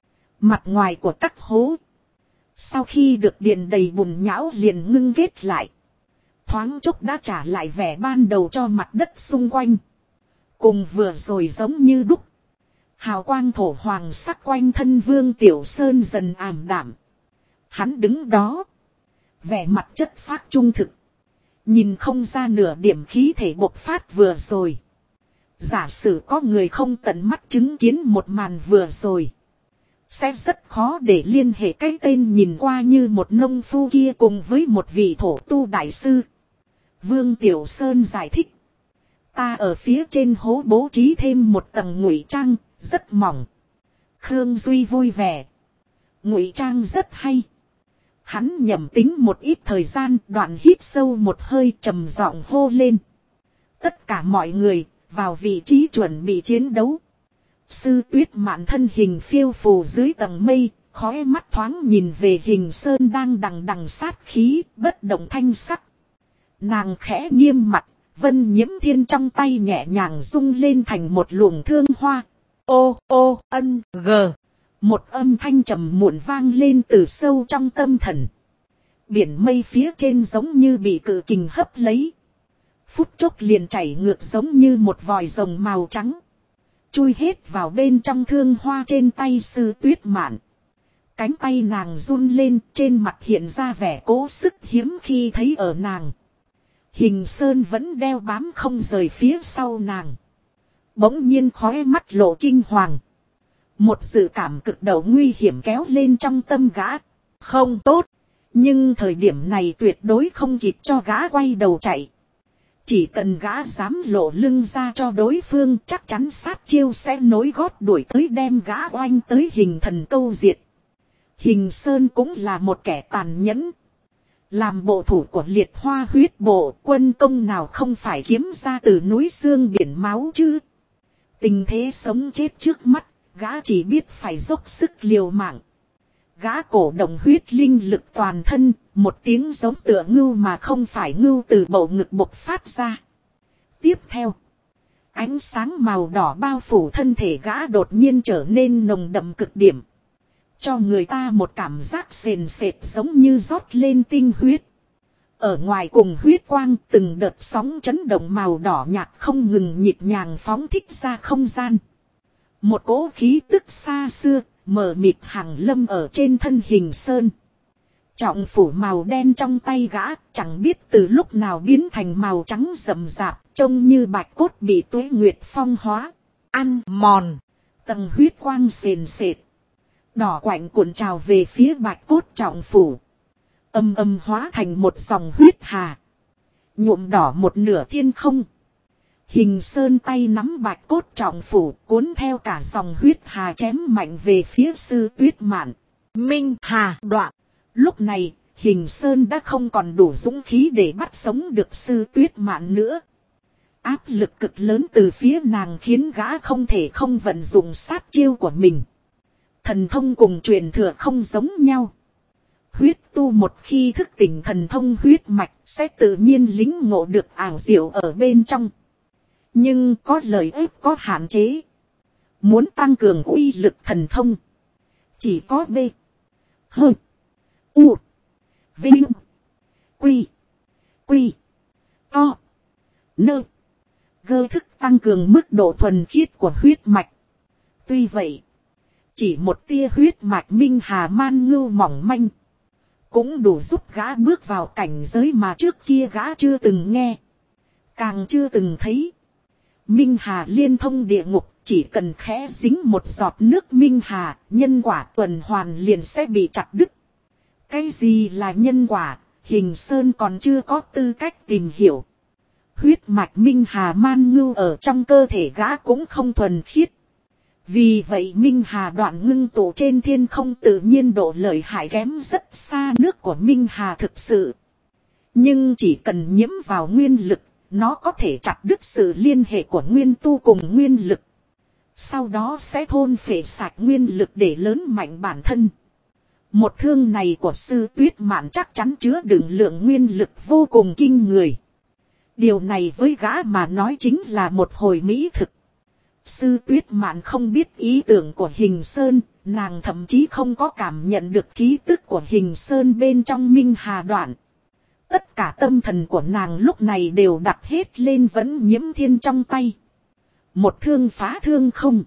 Mặt ngoài của các hố, sau khi được điền đầy bùn nhão liền ngưng kết lại. Thoáng chốc đã trả lại vẻ ban đầu cho mặt đất xung quanh. Cùng vừa rồi giống như đúc. Hào quang thổ hoàng sắc quanh thân Vương Tiểu Sơn dần ảm đạm. Hắn đứng đó, vẻ mặt chất phác trung thực. Nhìn không ra nửa điểm khí thể bộc phát vừa rồi. Giả sử có người không tận mắt chứng kiến một màn vừa rồi, sẽ rất khó để liên hệ cái tên nhìn qua như một nông phu kia cùng với một vị thổ tu đại sư. Vương Tiểu Sơn giải thích. Ta ở phía trên hố bố trí thêm một tầng ngụy trang, rất mỏng. Khương Duy vui vẻ. Ngụy trang rất hay. Hắn nhẩm tính một ít thời gian, đoạn hít sâu một hơi trầm giọng hô lên. Tất cả mọi người, vào vị trí chuẩn bị chiến đấu. Sư Tuyết Mạn thân hình phiêu phù dưới tầng mây, khóe mắt thoáng nhìn về Hình Sơn đang đằng đằng sát khí, bất động thanh sắc. Nàng khẽ nghiêm mặt, Vân Nhiễm Thiên trong tay nhẹ nhàng rung lên thành một luồng thương hoa. Ô ô ân g. Một âm thanh trầm muộn vang lên từ sâu trong tâm thần. Biển mây phía trên giống như bị cự kình hấp lấy. Phút chốc liền chảy ngược giống như một vòi rồng màu trắng. Chui hết vào bên trong thương hoa trên tay Sư Tuyết Mạn. Cánh tay nàng run lên, trên mặt hiện ra vẻ cố sức hiếm khi thấy ở nàng. Hình Sơn vẫn đeo bám không rời phía sau nàng. Bỗng nhiên khóe mắt lộ kinh hoàng. Một dự cảm cực độ nguy hiểm kéo lên trong tâm gã. Không tốt. Nhưng thời điểm này tuyệt đối không kịp cho gã quay đầu chạy. Chỉ cần gã dám lộ lưng ra cho đối phương, chắc chắn sát chiêu sẽ nối gót đuổi tới đem gã oanh tới Hình Thần câu diệt. Hình Sơn cũng là một kẻ tàn nhẫn. Làm bộ thủ của Liệt Hoa huyết bộ, quân công nào không phải kiếm ra từ núi xương biển máu chứ. Tình thế sống chết trước mắt, gã chỉ biết phải dốc sức liều mạng. Gã cổ động huyết linh lực toàn thân, một tiếng giống tựa ngưu mà không phải ngưu từ bầu ngực bộc phát ra. Tiếp theo, ánh sáng màu đỏ bao phủ thân thể gã đột nhiên trở nên nồng đậm cực điểm. Cho người ta một cảm giác sền sệt giống như rót lên tinh huyết. Ở ngoài cùng huyết quang từng đợt sóng chấn động màu đỏ nhạt không ngừng nhịp nhàng phóng thích ra không gian. Một cỗ khí tức xa xưa, mờ mịt hàng lâm ở trên thân Hình Sơn. Trọng phủ màu đen trong tay gã, chẳng biết từ lúc nào biến thành màu trắng rậm rạp, trông như bạch cốt bị tuế nguyệt phong hóa, ăn mòn. Tầng huyết quang sền sệt, đỏ quạnh cuộn trào về phía bạch cốt trọng phủ. Âm âm hóa thành một dòng huyết hà, nhuộm đỏ một nửa thiên không. Hình Sơn tay nắm bạch cốt trọng phủ, cuốn theo cả dòng huyết hà chém mạnh về phía Sư Tuyết Mạn. Minh Hà đoạn. Lúc này, Hình Sơn đã không còn đủ dũng khí để bắt sống được Sư Tuyết Mạn nữa. Áp lực cực lớn từ phía nàng khiến gã không thể không vận dụng sát chiêu của mình. Thần thông cùng truyền thừa không giống nhau. Huyết tu một khi thức tỉnh thần thông huyết mạch sẽ tự nhiên lĩnh ngộ được ảo diệu ở bên trong. Nhưng có lợi ích có hạn chế. Muốn tăng cường uy lực thần thông, chỉ có B, H, U, Vinh, Quy, Quy, To, Nơ, Gơ thức tăng cường mức độ thuần khiết của huyết mạch. Tuy vậy, chỉ một tia huyết mạch minh hà man ngưu mỏng manh cũng đủ giúp gã bước vào cảnh giới mà trước kia gã chưa từng nghe, càng chưa từng thấy. Minh hà liên thông địa ngục, chỉ cần khẽ dính một giọt nước minh hà, nhân quả tuần hoàn liền sẽ bị chặt đứt. Cái gì là nhân quả, Hình Sơn còn chưa có tư cách tìm hiểu. Huyết mạch minh hà man ngưu ở trong cơ thể gã cũng không thuần khiết. Vì vậy minh hà đoạn ngưng tụ trên thiên không tự nhiên độ lợi hại kém rất xa nước của minh hà thực sự. Nhưng chỉ cần nhiễm vào nguyên lực, nó có thể chặt đứt sự liên hệ của nguyên tu cùng nguyên lực. Sau đó sẽ thôn phệ sạch nguyên lực để lớn mạnh bản thân. Một thương này của Sư Tuyết Mạn chắc chắn chứa đựng lượng nguyên lực vô cùng kinh người. Điều này với gã mà nói chính là một hồi mỹ thực. Sư Tuyết Mạn không biết ý tưởng của Hình Sơn, nàng thậm chí không có cảm nhận được khí tức của Hình Sơn bên trong minh hà đoạn. Tất cả tâm thần của nàng lúc này đều đặt hết lên Vân Nhiễm Thiên trong tay. Một thương phá thương không.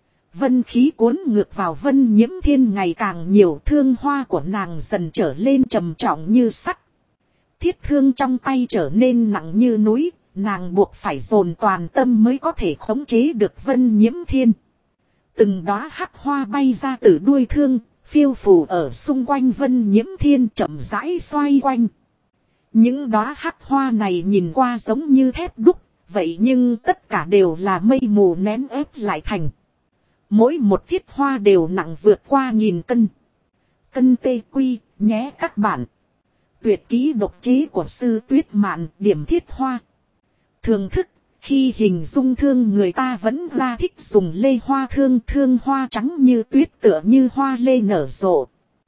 Vân khí cuốn ngược vào Vân Nhiễm Thiên ngày càng nhiều, thương hoa của nàng dần trở lên trầm trọng như sắt. Thiết thương trong tay trở nên nặng như núi, nàng buộc phải dồn toàn tâm mới có thể khống chế được Vân Nhiễm Thiên. Từng đóa hắc hoa bay ra từ đuôi thương, phiêu phù ở xung quanh Vân Nhiễm Thiên chậm rãi xoay quanh. Những đóa hắc hoa này nhìn qua giống như thép đúc, vậy nhưng tất cả đều là mây mù nén ép lại thành. Mỗi một thiết hoa đều nặng vượt qua 1000 cân. Cân tê quy nhé các bạn. Tuyệt kỹ độc chế của Sư Tuyết Mạn, điểm thiết hoa. Thường thức, khi hình dung thương người ta vẫn ra thích dùng lê hoa thương, thương hoa trắng như tuyết tựa như hoa lê nở rộ.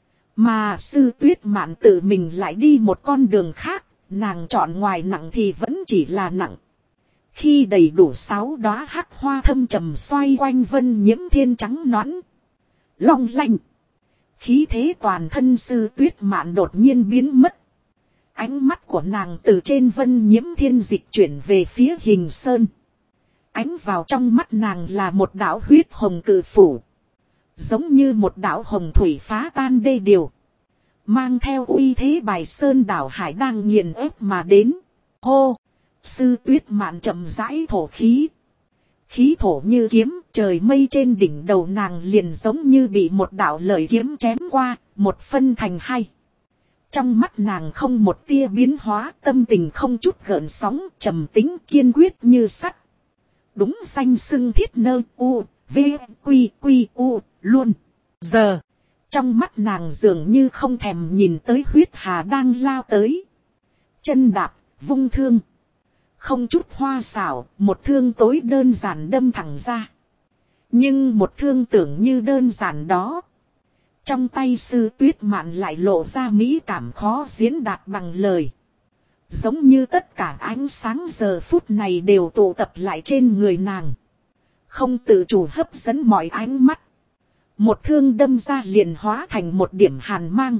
Mà Sư Tuyết Mạn tự mình lại đi một con đường khác, nàng chọn ngoài nặng thì vẫn chỉ là nặng. Khi đầy đủ 6 đóa hắc hoa thâm trầm xoay quanh Vân Nhiễm Thiên trắng nõn, long lanh, khí thế toàn thân Sư Tuyết Mạn đột nhiên biến mất. Ánh mắt của nàng từ trên Vân Nhiễm Thiên dịch chuyển về phía Hình Sơn. Ánh vào trong mắt nàng là một đạo huyết hồng cự phủ. Giống như một đạo hồng thủy phá tan đê điều. Mang theo uy thế bài sơn đảo hải đang nghiền ép mà đến. Hô! Sư Tuyết Mạn chậm rãi thổ khí. Khí thổ như kiếm, trời mây trên đỉnh đầu nàng liền giống như bị một đạo lợi kiếm chém qua, một phân thành hai. Trong mắt nàng không một tia biến hóa, tâm tình không chút gợn sóng, trầm tĩnh kiên quyết như sắt. Đúng danh xưng thiết nơ u, v, quy quy u, luôn. Giờ, trong mắt nàng dường như không thèm nhìn tới huyết hà đang lao tới. Chân đạp, vung thương. Không chút hoa xảo, một thương tối đơn giản đâm thẳng ra. Nhưng một thương tưởng như đơn giản đó. Trong tay Sư Tuyết Mạn lại lộ ra mỹ cảm khó diễn đạt bằng lời. Giống như tất cả ánh sáng giờ phút này đều tụ tập lại trên người nàng. Không tự chủ hấp dẫn mọi ánh mắt. Một thương đâm ra liền hóa thành một điểm hàn mang.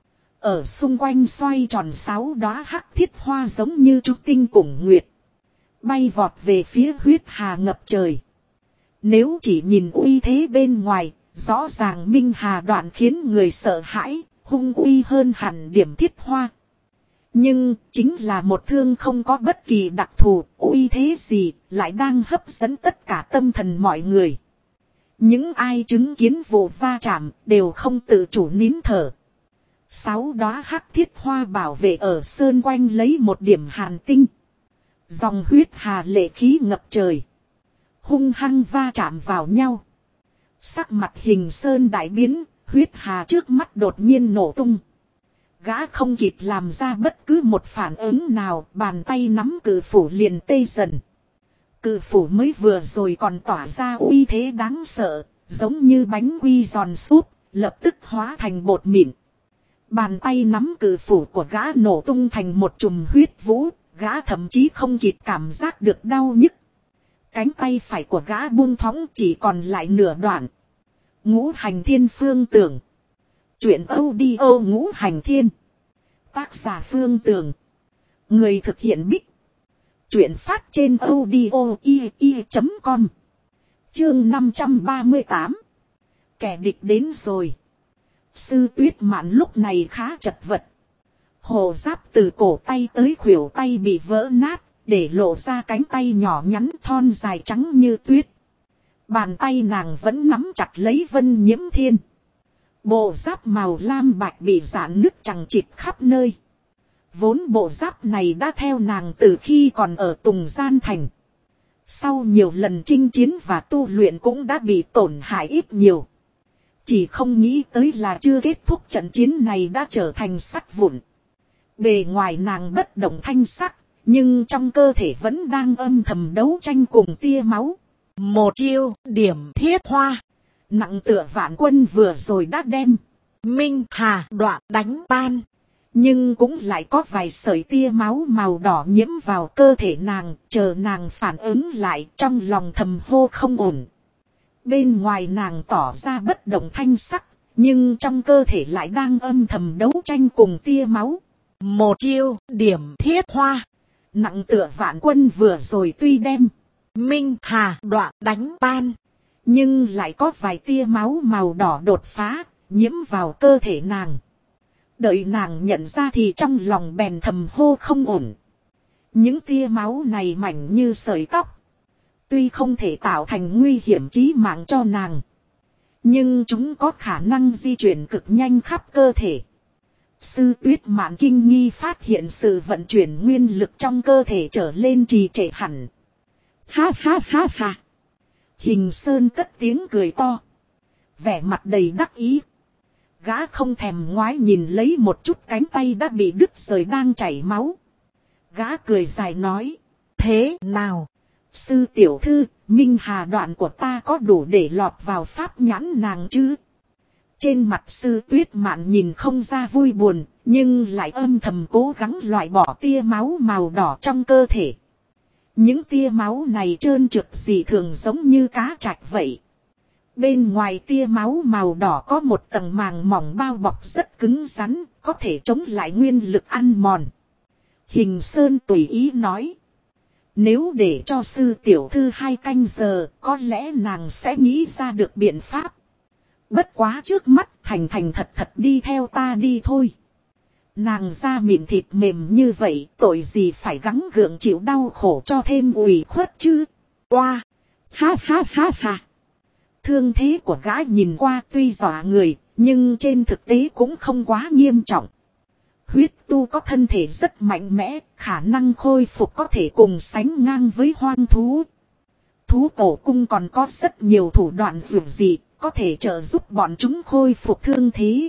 Ở xung quanh xoay tròn 6 đóa hắc thiết hoa giống như trúc tinh cùng nguyệt. Bay vọt về phía huyết hà ngập trời. Nếu chỉ nhìn uy thế bên ngoài, rõ ràng minh hà đoạn khiến người sợ hãi, hung uy hơn hẳn điểm thiết hoa. Nhưng chính là một thương không có bất kỳ đặc thù, uy thế gì, lại đang hấp dẫn tất cả tâm thần mọi người. Những ai chứng kiến vụ va chạm đều không tự chủ nín thở. 6 đóa hắc thiết hoa bảo vệ ở sơn quanh lấy một điểm hàn tinh. Dòng huyết hà lệ khí ngập trời. Hung hăng va chạm vào nhau. Sắc mặt Hình Sơn đại biến, huyết hà trước mắt đột nhiên nổ tung. Gã không kịp làm ra bất cứ một phản ứng nào, bàn tay nắm cự phủ liền tê dần. Cự phủ mới vừa rồi còn tỏa ra uy thế đáng sợ, giống như bánh quy giòn súp, lập tức hóa thành bột mịn. Bàn tay nắm cự phủ của gã nổ tung thành một chùm huyết vũ, gã thậm chí không kịp cảm giác được đau nhức. Cánh tay phải của gã buông thõng chỉ còn lại nửa đoạn. Ngũ Hành Thiên Phương Tưởng. Chuyện audio Ngũ Hành Thiên. Tác giả Phương Tưởng. Người thực hiện Bích. Chuyện phát trên audio.com. Chương 538. Kẻ địch đến rồi. Sư Tuyết Mạn lúc này khá chật vật. Hồ giáp từ cổ tay tới khuỷu tay bị vỡ nát, để lộ ra cánh tay nhỏ nhắn thon dài trắng như tuyết. Bàn tay nàng vẫn nắm chặt lấy Vân Nhiễm Thiên. Bộ giáp màu lam bạch bị rạn nứt chằng chịt khắp nơi. Vốn bộ giáp này đã theo nàng từ khi còn ở Tùng Gian Thành. Sau nhiều lần chinh chiến và tu luyện cũng đã bị tổn hại ít nhiều. Chỉ không nghĩ tới là chưa kết thúc trận chiến này đã trở thành sắt vụn. Bề ngoài nàng bất động thanh sắc, nhưng trong cơ thể vẫn đang âm thầm đấu tranh cùng tia máu. Một chiêu điểm thiết hoa. Nặng tựa Vạn Quân vừa rồi đã đem Minh Hà đoạn đánh tan. Nhưng cũng lại có vài sợi tia máu màu đỏ nhiễm vào cơ thể nàng. Chờ nàng phản ứng lại, trong lòng thầm hô không ổn. Bên ngoài nàng tỏ ra bất động thanh sắc, nhưng trong cơ thể lại đang âm thầm đấu tranh cùng tia máu. Một chiêu điểm thiết hoa. Nặng tựa Vạn Quân vừa rồi tuy đem Minh Hà đoạn đánh tan, nhưng lại có vài tia máu màu đỏ đột phá, nhiễm vào cơ thể nàng. Đợi nàng nhận ra thì trong lòng bèn thầm hô không ổn. Những tia máu này mảnh như sợi tóc. Tuy không thể tạo thành nguy hiểm chí mạng cho nàng, nhưng chúng có khả năng di chuyển cực nhanh khắp cơ thể. Sư Tuyết Mạn kinh nghi phát hiện sự vận chuyển nguyên lực trong cơ thể trở lên trì trệ hẳn. Ha ha ha ha. Hình Sơn cất tiếng cười to. Vẻ mặt đầy đắc ý. Gã không thèm ngoái nhìn lấy một chút cánh tay đã bị đứt rời đang chảy máu. Gã cười dài nói. Thế nào? Sư tiểu thư, Minh Hà đoạn của ta có đủ để lọt vào pháp nhãn nàng chứ? Trên mặt Sư Tuyết Mạn nhìn không ra vui buồn, nhưng lại âm thầm cố gắng loại bỏ tia máu màu đỏ trong cơ thể. Những tia máu này trơn trượt dị thường giống như cá trạch vậy. Bên ngoài tia máu màu đỏ có một tầng màng mỏng bao bọc rất cứng rắn, có thể chống lại nguyên lực ăn mòn. Hình Sơn tùy ý nói. Nếu để cho sư tiểu thư 2 canh giờ, có lẽ nàng sẽ nghĩ ra được biện pháp. Bất quá trước mắt thành thành thật thật đi theo ta đi thôi. Nàng da mịn thịt mềm như vậy, tội gì phải gắng gượng chịu đau khổ cho thêm ủy khuất chứ. Oa! Ha ha ha ha! Thương thế của gã nhìn qua tuy dọa người, nhưng trên thực tế cũng không quá nghiêm trọng. Huyết tu có thân thể rất mạnh mẽ, khả năng khôi phục có thể cùng sánh ngang với hoang thú. Thú cổ cung còn có rất nhiều thủ đoạn dường dị, có thể trợ giúp bọn chúng khôi phục thương thế.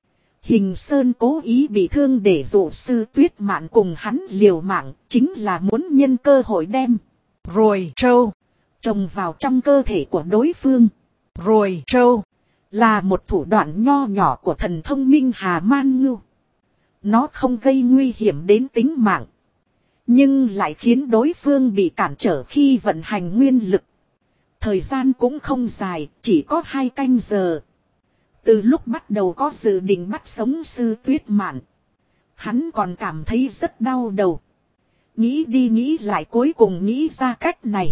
Hình Sơn cố ý bị thương để dụ Sư Tuyết Mạn cùng hắn liều mạng, chính là muốn nhân cơ hội đem rồi trâu trồng vào trong cơ thể của đối phương. Rồi trâu là một thủ đoạn nho nhỏ của thần thông Minh Hà Man Ngưu. Nó không gây nguy hiểm đến tính mạng, nhưng lại khiến đối phương bị cản trở khi vận hành nguyên lực. Thời gian cũng không dài, chỉ có 2 canh giờ. Từ lúc bắt đầu có dự định bắt sống Sư Tuyết Mạn, hắn còn cảm thấy rất đau đầu. Nghĩ đi nghĩ lại cuối cùng nghĩ ra cách này.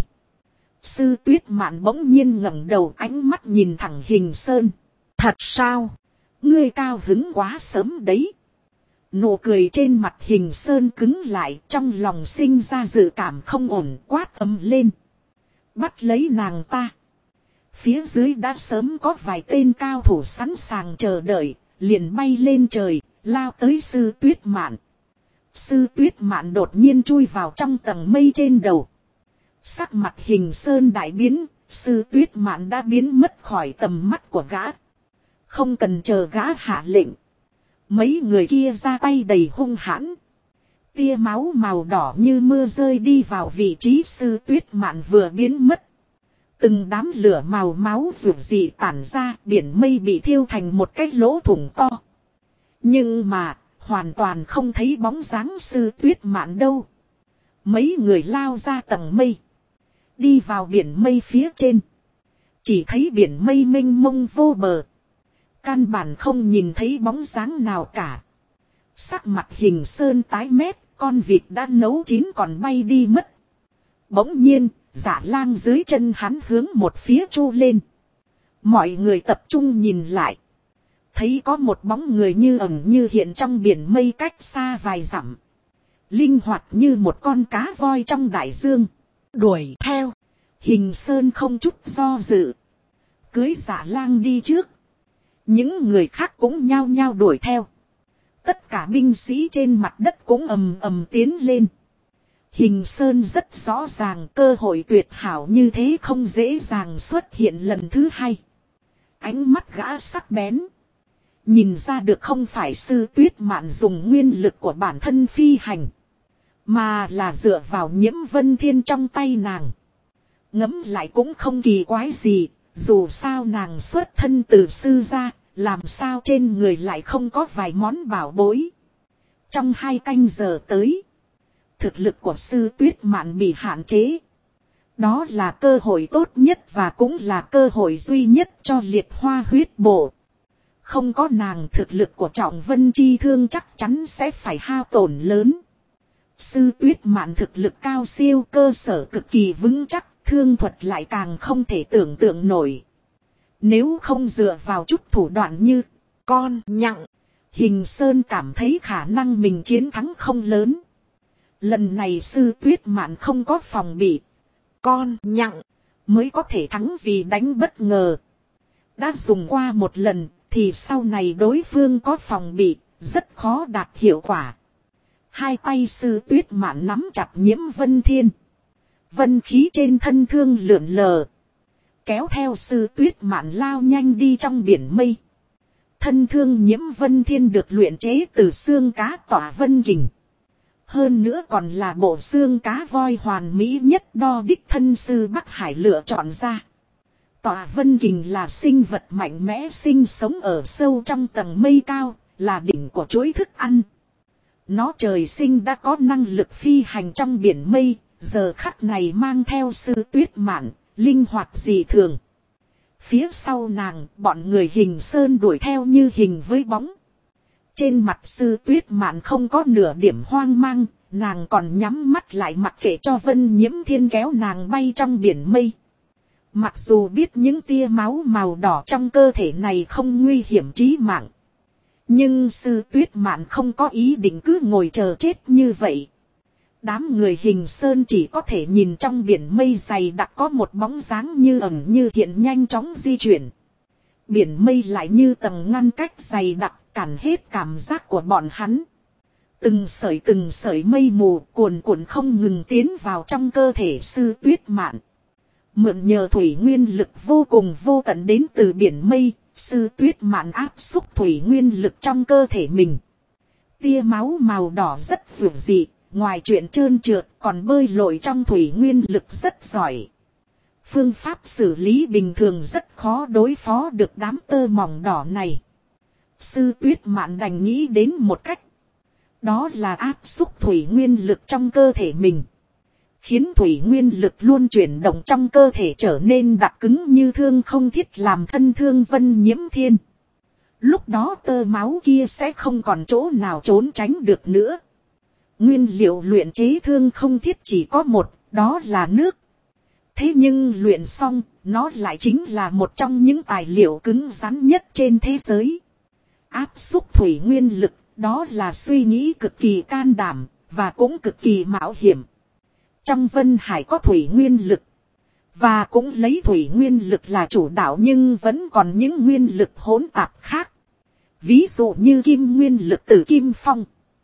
Sư Tuyết Mạn bỗng nhiên ngẩng đầu, ánh mắt nhìn thẳng Hình Sơn. Thật sao? Ngươi cao hứng quá sớm đấy. Nụ cười trên mặt Hình Sơn cứng lại, trong lòng sinh ra dự cảm không ổn, quát ầm lên. Bắt lấy nàng ta. Phía dưới đã sớm có vài tên cao thủ sẵn sàng chờ đợi, liền bay lên trời, lao tới Sư Tuyết Mạn. Sư Tuyết Mạn đột nhiên chui vào trong tầng mây trên đầu. Sắc mặt Hình Sơn đại biến, Sư Tuyết Mạn đã biến mất khỏi tầm mắt của gã. Không cần chờ gã hạ lệnh. Mấy người kia ra tay đầy hung hãn. Tia máu màu đỏ như mưa rơi đi vào vị trí Sư Tuyết Mạn vừa biến mất. Từng đám lửa màu máu rực dị tản ra, biển mây bị thiêu thành một cái lỗ thủng to. Nhưng mà, hoàn toàn không thấy bóng dáng Sư Tuyết Mạn đâu. Mấy người lao ra tầng mây. Đi vào biển mây phía trên. Chỉ thấy biển mây mênh mông vô bờ. Căn bản không nhìn thấy bóng dáng nào cả. Sắc mặt Hình Sơn tái mét, con vịt đã nấu chín còn bay đi mất. Bỗng nhiên, Dạ Lang dưới chân hắn hướng một phía chu lên. Mọi người tập trung nhìn lại. Thấy có một bóng người như ẩn như hiện trong biển mây cách xa vài dặm. Linh hoạt như một con cá voi trong đại dương. Đuổi theo. Hình Sơn không chút do dự. Cưới Dạ Lang đi trước. Những người khác cũng nhao nhao đuổi theo. Tất cả binh sĩ trên mặt đất cũng ầm ầm tiến lên. Hình Sơn rất rõ ràng cơ hội tuyệt hảo như thế không dễ dàng xuất hiện lần thứ hai. Ánh mắt gã sắc bén. Nhìn ra được không phải Sư Tuyết Mạn dùng nguyên lực của bản thân phi hành. Mà là dựa vào Nhiễm Vân Thiên trong tay nàng. Ngẫm lại cũng không kỳ quái gì. Dù sao nàng xuất thân từ sư gia. Làm sao trên người lại không có vài món bảo bối. Trong 2 canh giờ tới. Thực lực của Sư Tuyết Mạn bị hạn chế. Đó là cơ hội tốt nhất và cũng là cơ hội duy nhất cho Liệt Hoa huyết bộ. Không có nàng thực lực của Trọng Vân Chi Thương chắc chắn sẽ phải hao tổn lớn. Sư Tuyết Mạn thực lực cao siêu cơ sở cực kỳ vững chắc, thương thuật lại càng không thể tưởng tượng nổi. Nếu không dựa vào chút thủ đoạn như con nhặng, Hình Sơn cảm thấy khả năng mình chiến thắng không lớn. Lần này Sư Tuyết Mạn không có phòng bị. Con nhặng mới có thể thắng vì đánh bất ngờ. Đã dùng qua một lần thì sau này đối phương có phòng bị, rất khó đạt hiệu quả. 2 tay Sư Tuyết Mạn nắm chặt Nhiễm Vân Thiên. Vân khí trên thân thương lượn lờ. Kéo theo Sư Tuyết Mạn lao nhanh đi trong biển mây. Thân thương Nhiễm Vân Thiên được luyện chế từ xương cá tỏa vân kình. Hơn nữa còn là bộ xương cá voi hoàn mỹ nhất đo đích thân Sư Bắc Hải lựa chọn ra. Tỏa vân kình là sinh vật mạnh mẽ sinh sống ở sâu trong tầng mây cao, là đỉnh của chuỗi thức ăn. Nó trời sinh đã có năng lực phi hành trong biển mây, giờ khắc này mang theo Sư Tuyết Mạn, linh hoạt dị thường. Phía sau nàng, bọn người Hình Sơn đuổi theo như hình với bóng. Trên mặt Sư Tuyết Mạn không có nửa điểm hoang mang, nàng còn nhắm mắt lại mặc kệ cho Vân Nhiễm Thiên kéo nàng bay trong biển mây. Mặc dù biết những tia máu màu đỏ trong cơ thể này không nguy hiểm chí mạng. Nhưng Sư Tuyết Mạn không có ý định cứ ngồi chờ chết như vậy. Đám người Hình Sơn chỉ có thể nhìn trong biển mây dày đặc có một bóng dáng như ẩn như hiện nhanh chóng di chuyển. Biển mây lại như tầng ngăn cách dày đặc cản hết cảm giác của bọn hắn. Từng sợi mây mù cuồn cuộn không ngừng tiến vào trong cơ thể Sư Tuyết Mạn. Mượn nhờ thủy nguyên lực vô cùng vô tận đến từ biển mây, Sư Tuyết Mạn áp xúc thủy nguyên lực trong cơ thể mình. Tia máu màu đỏ rất dịu dị, ngoài chuyện trơn trượt còn bơi lội trong thủy nguyên lực rất giỏi. Phương pháp xử lý bình thường rất khó đối phó được đám tơ mỏng đỏ này. Sư Tuyết Mạn đành nghĩ đến một cách. Đó là áp xúc thủy nguyên lực trong cơ thể mình. Khiến thủy nguyên lực luôn chuyển động trong cơ thể trở nên đặc cứng như thương không thiết làm thân thương Vân Nhiễm Thiên. Lúc đó tơ máu kia sẽ không còn chỗ nào trốn tránh được nữa. Nguyên liệu luyện chế thương không thiết chỉ có một, đó là nước. Thế nhưng luyện xong, nó lại chính là một trong những tài liệu cứng rắn nhất trên thế giới. Áp xúc thủy nguyên lực, đó là suy nghĩ cực kỳ can đảm, và cũng cực kỳ mạo hiểm. Trong Vân Hải có thủy nguyên lực, và cũng lấy thủy nguyên lực là chủ đạo nhưng vẫn còn những nguyên lực hỗn tạp khác. Ví dụ như kim nguyên lực từ Kim Phong,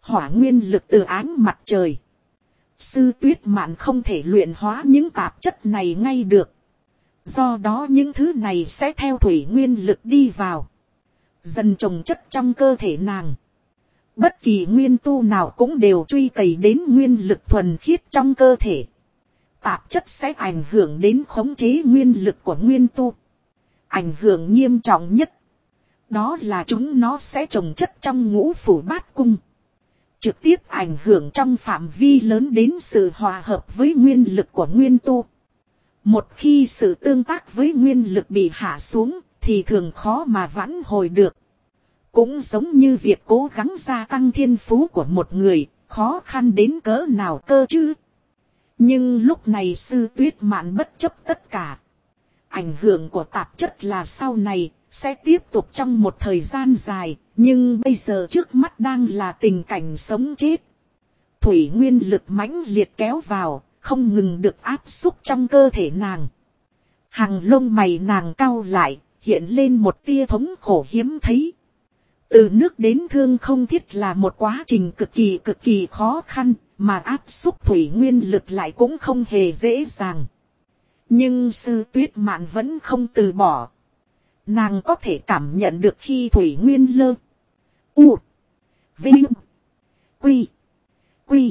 hỏa nguyên lực từ ánh mặt trời. Sư Tuyết Mạn không thể luyện hóa những tạp chất này ngay được. Do đó những thứ này sẽ theo thủy nguyên lực đi vào, dần chồng chất trong cơ thể nàng. Bất kỳ nguyên tu nào cũng đều truy cày đến nguyên lực thuần khiết trong cơ thể. Tạp chất sẽ ảnh hưởng đến khống chế nguyên lực của nguyên tu. Ảnh hưởng nghiêm trọng nhất, đó là chúng nó sẽ chồng chất trong ngũ phủ bát cung. Trực tiếp ảnh hưởng trong phạm vi lớn đến sự hòa hợp với nguyên lực của nguyên tu. Một khi sự tương tác với nguyên lực bị hạ xuống thì thường khó mà vãn hồi được. Cũng giống như việc cố gắng gia tăng thiên phú của một người, khó khăn đến cỡ nào cơ chứ. Nhưng lúc này Sư Tuyết Mạn bất chấp tất cả. Ảnh hưởng của tạp chất là sau này sẽ tiếp tục trong một thời gian dài, nhưng bây giờ trước mắt đang là tình cảnh sống chết. Thủy nguyên lực mãnh liệt kéo vào, không ngừng được áp xúc trong cơ thể nàng. Hàng lông mày nàng cau lại, hiện lên một tia thống khổ hiếm thấy. Từ nước đến thương không thiết là một quá trình cực kỳ khó khăn, mà áp xúc thủy nguyên lực lại cũng không hề dễ dàng. Nhưng Sư Tuyết Mạn vẫn không từ bỏ. Nàng có thể cảm nhận được khi thủy nguyên lơ, u, vinh, quy, quy,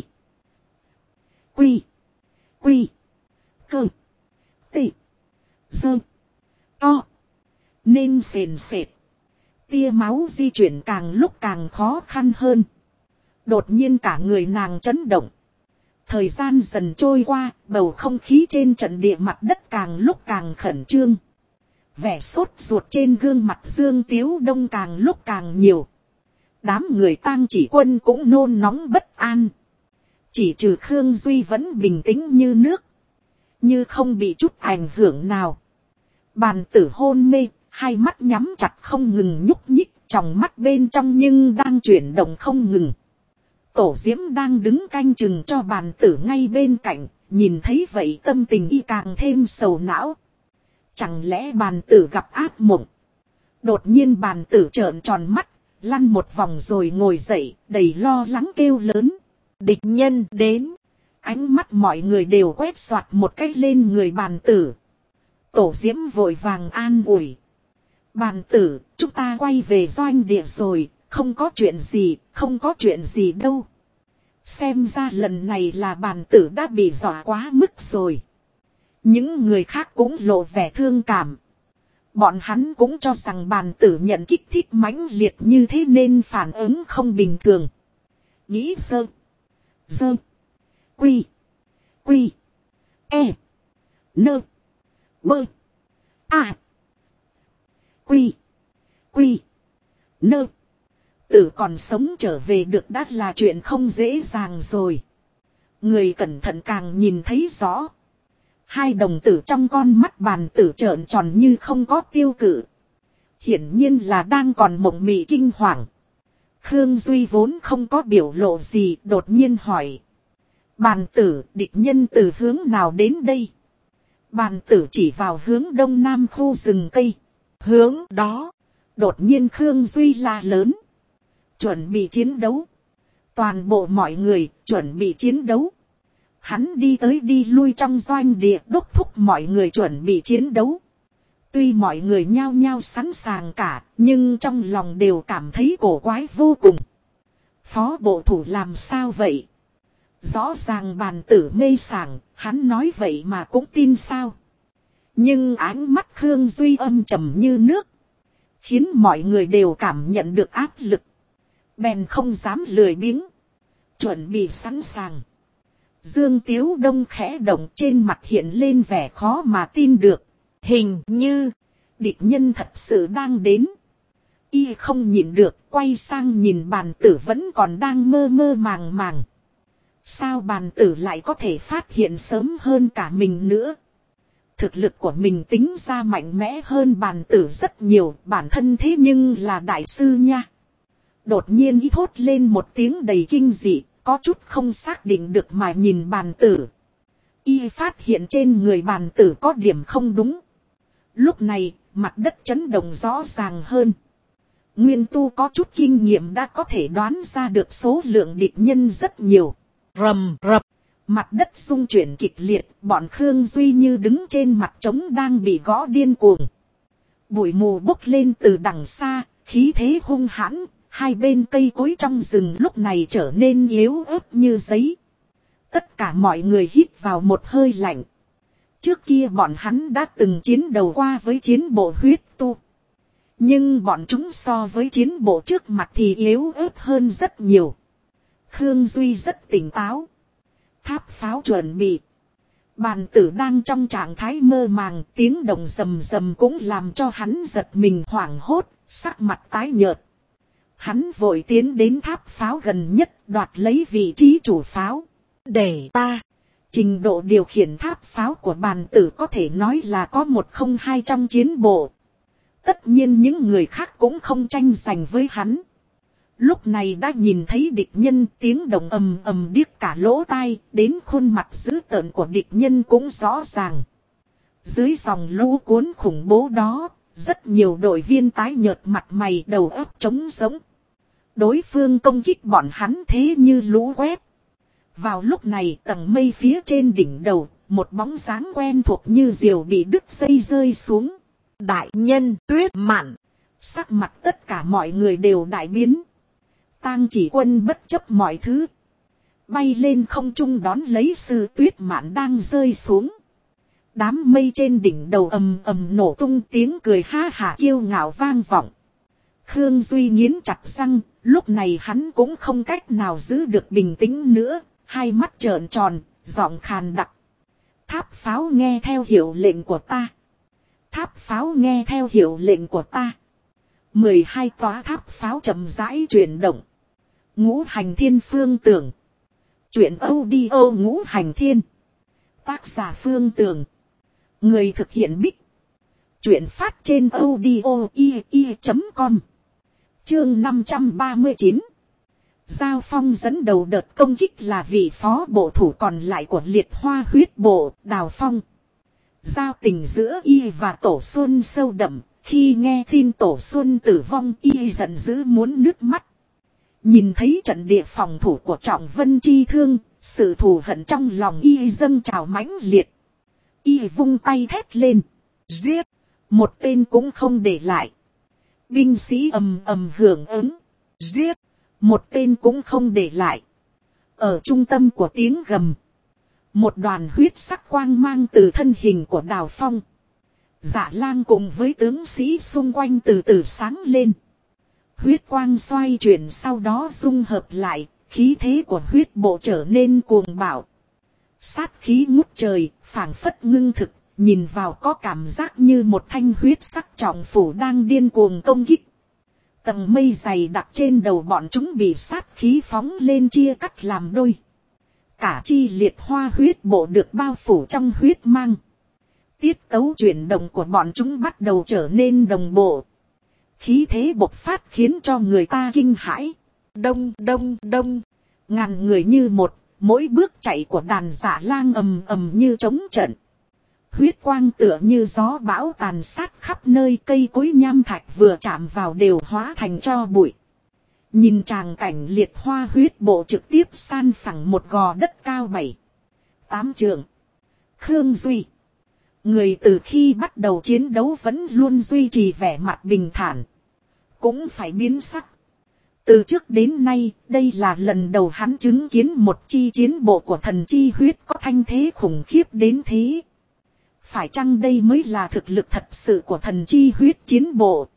quy, quy, cơ, tị, dơ, to, nên sền sệt. Tia máu di chuyển càng lúc càng khó khăn hơn. Đột nhiên cả người nàng chấn động. Thời gian dần trôi qua, bầu không khí trên trận địa mặt đất càng lúc càng khẩn trương. Vẻ sốt ruột trên gương mặt Dương Tiếu Đông càng lúc càng nhiều. Đám người tang chỉ quân cũng nôn nóng bất an. Chỉ trừ Khương Duy vẫn bình tĩnh như nước, như không bị chút ảnh hưởng nào. Bàn tử hôn mê, hai mắt nhắm chặt không ngừng nhúc nhích, tròng mắt bên trong nhưng đang chuyển động không ngừng. Tổ Diễm đang đứng canh chừng cho bàn tử ngay bên cạnh, nhìn thấy vậy tâm tình y càng thêm sầu não. Chẳng lẽ bàn tử gặp ác mộng? Đột nhiên bàn tử trợn tròn mắt, lăn một vòng rồi ngồi dậy, đầy lo lắng kêu lớn. Địch nhân đến! Ánh mắt mọi người đều quét soạt một cách lên người bàn tử. Tổ Diễm vội vàng an ủi. Bàn tử, chúng ta quay về doanh địa rồi, không có chuyện gì, không có chuyện gì đâu. Xem ra lần này là bàn tử đã bị dọa quá mức rồi. Những người khác cũng lộ vẻ thương cảm. Bọn hắn cũng cho rằng bàn tử nhận kích thích mãnh liệt như thế nên phản ứng không bình thường. Nghĩ sơ, dơ, quy, quy, e, nơ, bơ, a, quy, quy, nơ. Tử còn sống trở về được đã là chuyện không dễ dàng rồi. Người cẩn thận càng nhìn thấy rõ. Hai đồng tử trong con mắt bàn tử trợn tròn như không có tiêu cự. Hiển nhiên là đang còn mộng mị kinh hoàng. Khương Duy vốn không có biểu lộ gì, đột nhiên hỏi. Bàn tử, địch nhân từ hướng nào đến đây? Bàn tử chỉ vào hướng đông nam khu rừng cây. Hướng đó. Đột nhiên Khương Duy la lớn. Chuẩn bị chiến đấu. Toàn bộ mọi người chuẩn bị chiến đấu. Hắn đi tới đi lui trong doanh địa đốc thúc mọi người chuẩn bị chiến đấu. Tuy mọi người nhao nhao sẵn sàng cả, nhưng trong lòng đều cảm thấy cổ quái vô cùng. Phó bộ thủ làm sao vậy? Rõ ràng bàn tử mê sảng, hắn nói vậy mà cũng tin sao? Nhưng ánh mắt Khương Duy âm trầm như nước, khiến mọi người đều cảm nhận được áp lực. Bèn không dám lười biếng, chuẩn bị sẵn sàng. Dương Tiếu Đông khẽ động, trên mặt hiện lên vẻ khó mà tin được. Hình như địch nhân thật sự đang đến. Y không nhìn được, quay sang nhìn bàn tử vẫn còn đang mơ mơ màng màng. Sao bàn tử lại có thể phát hiện sớm hơn cả mình nữa? Thực lực của mình tính ra mạnh mẽ hơn bàn tử rất nhiều, bản thân thế nhưng là đại sư nha. Đột nhiên Y thốt lên một tiếng đầy kinh dị, có chút không xác định được mà nhìn bàn tử. Y phát hiện trên người bàn tử có điểm không đúng. Lúc này, mặt đất chấn động rõ ràng hơn. Nguyên tu có chút kinh nghiệm đã có thể đoán ra được số lượng địch nhân rất nhiều. Rầm rập. Mặt đất xung chuyển kịch liệt. Bọn Khương Duy như đứng trên mặt trống đang bị gõ điên cuồng. Bụi mù bốc lên từ đằng xa. Khí thế hung hãn. Hai bên cây cối trong rừng lúc này trở nên yếu ớt như giấy. Tất cả mọi người hít vào một hơi lạnh. Trước kia bọn hắn đã từng chiến đấu qua với chiến bộ huyết tu. Nhưng bọn chúng so với chiến bộ trước mặt thì yếu ớt hơn rất nhiều. Khương Duy rất tỉnh táo. Tháp pháo chuẩn bị. Bàn tử đang trong trạng thái mơ màng, tiếng động rầm rầm cũng làm cho hắn giật mình hoảng hốt, sắc mặt tái nhợt. Hắn vội tiến đến tháp pháo gần nhất, đoạt lấy vị trí chủ pháo. Để ta. Trình độ điều khiển tháp pháo của bàn tử có thể nói là có 102 trong chiến bộ. Tất nhiên những người khác cũng không tranh giành với hắn. Lúc này đã nhìn thấy địch nhân, tiếng động ầm ầm điếc cả lỗ tai, đến khuôn mặt dữ tợn của địch nhân cũng rõ ràng. Dưới dòng lũ cuốn khủng bố đó, rất nhiều đội viên tái nhợt mặt mày đầu óc trống rỗng. Đối phương công kích bọn hắn thế như lũ quét. Vào lúc này tầng mây phía trên đỉnh đầu, một bóng dáng quen thuộc như diều bị đứt dây rơi xuống. Đại nhân Tuyết Mạn. Sắc mặt tất cả mọi người đều đại biến. Tang Chỉ Quân bất chấp mọi thứ. Bay lên không trung đón lấy sư Tuyết Mạn đang rơi xuống. Đám mây trên đỉnh đầu ầm ầm nổ tung, tiếng cười ha hả kiêu ngạo vang vọng. Khương Duy nghiến chặt răng, lúc này hắn cũng không cách nào giữ được bình tĩnh nữa. Hai mắt trợn tròn, giọng khàn đặc. Tháp pháo nghe theo hiệu lệnh của ta. Tháp pháo nghe theo hiệu lệnh của ta. 12 tòa tháp pháo chậm rãi chuyển động. Ngũ Hành Thiên Phương Tưởng. Truyện audio Ngũ Hành Thiên. Tác giả Phương Tưởng. Người thực hiện Bích. Truyện phát trên audio.com. Chương 539. Giao Phong dẫn đầu đợt công kích là vị phó bộ thủ còn lại của Liệt Hoa huyết bộ, Đào Phong. Giao tình giữa y và Tổ Xuân sâu đậm, khi nghe tin Tổ Xuân tử vong y giận dữ muốn nước mắt. Nhìn thấy trận địa phòng thủ của Trọng Vân chi thương, sự thù hận trong lòng y dâng trào mãnh liệt. Y vung tay thét lên, giết, một tên cũng không để lại. Binh sĩ ầm ầm hưởng ứng, giết, một tên cũng không để lại. Ở trung tâm của tiếng gầm, một đoàn huyết sắc quang mang từ thân hình của Đào Phong. Dạ Lang cùng với tướng sĩ xung quanh từ từ sáng lên. Huyết quang xoay chuyển sau đó dung hợp lại, khí thế của huyết bộ trở nên cuồng bạo. Sát khí ngút trời, phảng phất ngưng thực, nhìn vào có cảm giác như một thanh huyết sắc trọng phủ đang điên cuồng công kích. Tầng mây dày đặc trên đầu bọn chúng bị sát khí phóng lên chia cắt làm đôi. Cả chi Liệt Hoa huyết bộ được bao phủ trong huyết mang. Tiết tấu chuyển động của bọn chúng bắt đầu trở nên đồng bộ. Khí thế bộc phát khiến cho người ta kinh hãi. Đông đông đông. Ngàn người như một, mỗi bước chạy của đàn Dạ Lang ầm ầm như trống trận. Huyết quang tựa như gió bão tàn sát khắp nơi, cây cối nham thạch vừa chạm vào đều hóa thành tro bụi. Nhìn tràng cảnh Liệt Hoa huyết bộ trực tiếp san phẳng một gò đất cao 7-8 trượng. Khương Duy. Người từ khi bắt đầu chiến đấu vẫn luôn duy trì vẻ mặt bình thản. Cũng phải biến sắc. Từ trước đến nay, đây là lần đầu hắn chứng kiến một chi chiến bộ của thần chi huyết có thanh thế khủng khiếp đến thế. Phải chăng đây mới là thực lực thật sự của thần chi huyết chiến bộ?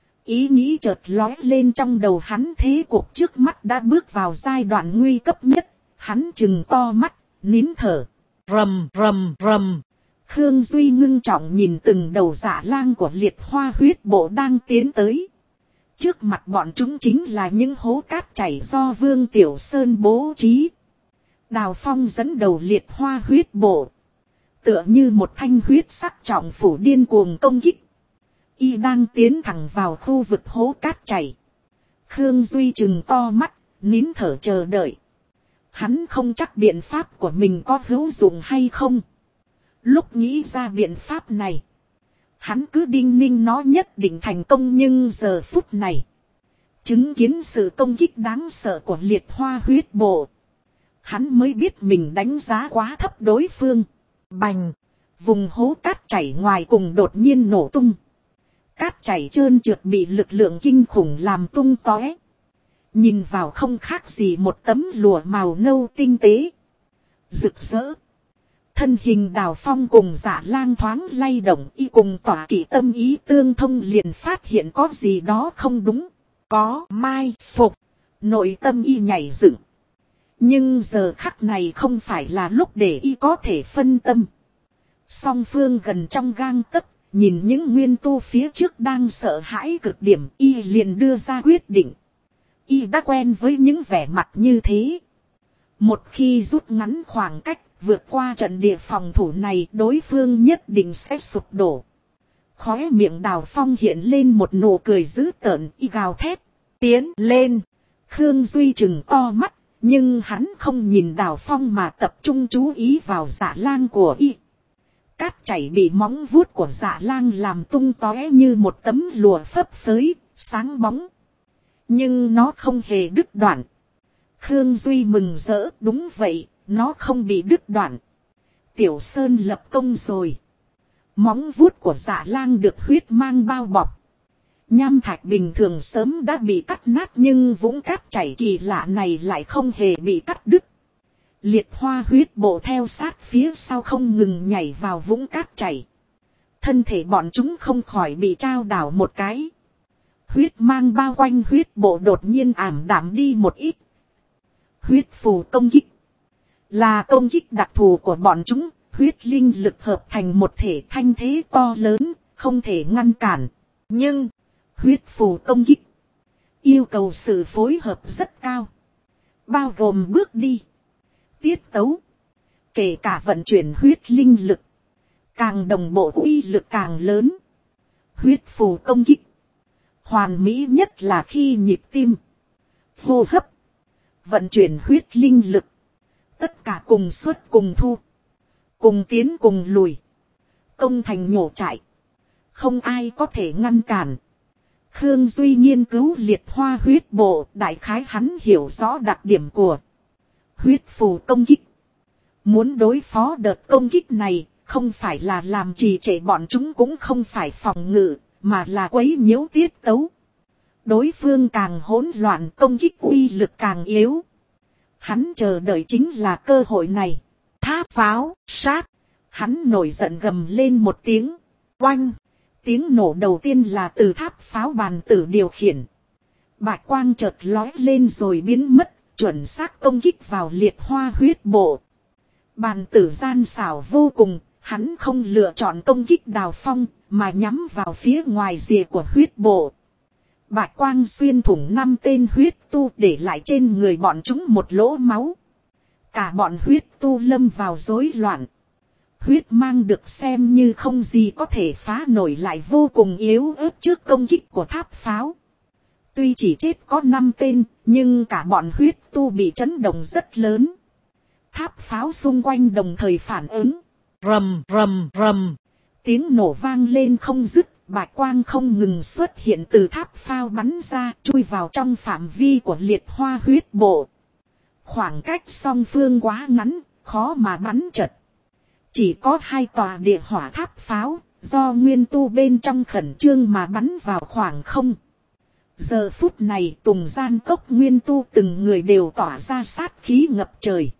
Ý nghĩ chợt lóe lên trong đầu hắn, thế cuộc trước mắt đã bước vào giai đoạn nguy cấp nhất. Hắn trừng to mắt, nín thở. Rầm rầm rầm. Khương Duy ngưng trọng nhìn từng đầu Dạ Lang của Liệt Hoa huyết bộ đang tiến tới. Trước mặt bọn chúng chính là những hố cát chảy do Vương Tiểu Sơn bố trí. Đào Phong dẫn đầu Liệt Hoa huyết bộ. Tựa như một thanh huyết sắc trọng phủ điên cuồng công kích. Y đang tiến thẳng vào khu vực hố cát chảy. Khương Duy trừng to mắt, nín thở chờ đợi. Hắn không chắc biện pháp của mình có hữu dụng hay không. Lúc nghĩ ra biện pháp này, hắn cứ đinh ninh nó nhất định thành công, nhưng giờ phút này, Chứng kiến sự công kích đáng sợ của liệt hoa huyết bộ. Hắn mới biết mình đánh giá quá thấp đối phương. Bành. Vùng hố cát chảy ngoài cùng đột nhiên nổ tung. Cát chảy trơn trượt bị lực lượng kinh khủng làm tung tóe. Nhìn vào không khác gì một tấm lụa màu nâu tinh tế. Rực rỡ. Thân hình Đào Phong cùng Dạ Lang thoáng lay động, y cùng tỏa kỵ tâm ý tương thông liền phát hiện có gì đó không đúng. Có mai phục. Nội tâm y nhảy dựng. Nhưng giờ khắc này không phải là lúc để y có thể phân tâm. Song phương gần trong gang tấc, nhìn những nguyên tu phía trước đang sợ hãi cực điểm, y liền đưa ra quyết định. Y đã quen với những vẻ mặt như thế. Một khi rút ngắn khoảng cách, vượt qua trận địa phòng thủ này, đối phương nhất định sẽ sụp đổ. Khóe miệng Đào Phong hiện lên một nụ cười dữ tợn, y gào thét. Tiến lên. Khương Duy trừng to mắt, nhưng hắn không nhìn Đào Phong mà tập trung chú ý vào Dạ Lang của y. Cát chảy bị móng vuốt của Dạ Lang làm tung tóe như một tấm lụa phấp phới, sáng bóng. Nhưng nó không hề đứt đoạn. Khương Duy mừng rỡ, đúng vậy, nó không bị đứt đoạn. Tiểu Sơn lập công rồi. Móng vuốt của Dạ Lang được huyết mang bao bọc. Nham thạch bình thường sớm đã bị cắt nát nhưng vũng cát chảy kỳ lạ này lại không hề bị cắt đứt. Liệt hoa huyết bộ theo sát phía sau không ngừng nhảy vào vũng cát chảy. Thân thể bọn chúng không khỏi bị trao đảo một cái. Huyết mang bao quanh huyết bộ đột nhiên ảm đạm đi một ít. Huyết phù công kích. Là công kích đặc thù của bọn chúng. Huyết linh lực hợp thành một thể thanh thế to lớn, không thể ngăn cản. Nhưng, huyết phù công kích yêu cầu sự phối hợp rất cao. Bao gồm bước đi, tiết tấu, kể cả vận chuyển huyết linh lực. Càng đồng bộ uy lực càng lớn. Huyết phù công kích hoàn mỹ nhất là khi nhịp tim, hô hấp, vận chuyển huyết linh lực. Tất cả cùng xuất cùng thu. Cùng tiến cùng lùi. Công thành nhổ trại. Không ai có thể ngăn cản. Khương Duy nghiên cứu liệt hoa huyết bộ. Đại khái hắn hiểu rõ đặc điểm của huyết phù công kích. Muốn đối phó đợt công kích này. Không phải là làm trì trệ bọn chúng, cũng không phải phòng ngự. Mà là quấy nhiễu tiết tấu. Đối phương càng hỗn loạn, công kích uy lực càng yếu. Hắn chờ đợi chính là cơ hội này. Tháp pháo, sát. Hắn nổi giận gầm lên một tiếng. Oanh. Tiếng nổ đầu tiên là từ tháp pháo bàn tử điều khiển. Bạch quang chợt lói lên rồi biến mất. Chuẩn xác công kích vào liệt hoa huyết bộ. Bàn tử gian xảo vô cùng. Hắn không lựa chọn công kích Đào Phong, mà nhắm vào phía ngoài rìa của huyết bộ. Bạch quang xuyên thủng 5 tên huyết tu, để lại trên người bọn chúng một lỗ máu. Cả bọn huyết tu lâm vào rối loạn. Huyết mang được xem như không gì có thể phá nổi, lại vô cùng yếu ớt trước công kích của tháp pháo. Tuy chỉ chết có 5 tên, nhưng cả bọn huyết tu bị chấn động rất lớn. Tháp pháo xung quanh đồng thời phản ứng. Rầm rầm rầm. Tiếng nổ vang lên không dứt. Bạch quang không ngừng xuất hiện từ tháp pháo bắn ra, chui vào trong phạm vi của liệt hoa huyết bộ. Khoảng cách song phương quá ngắn, khó mà bắn chật. Chỉ có 2 tòa địa hỏa tháp pháo, do nguyên tu bên trong khẩn trương mà bắn vào khoảng không. Giờ phút này Tùng Gian Cốc nguyên tu từng người đều tỏa ra sát khí ngập trời.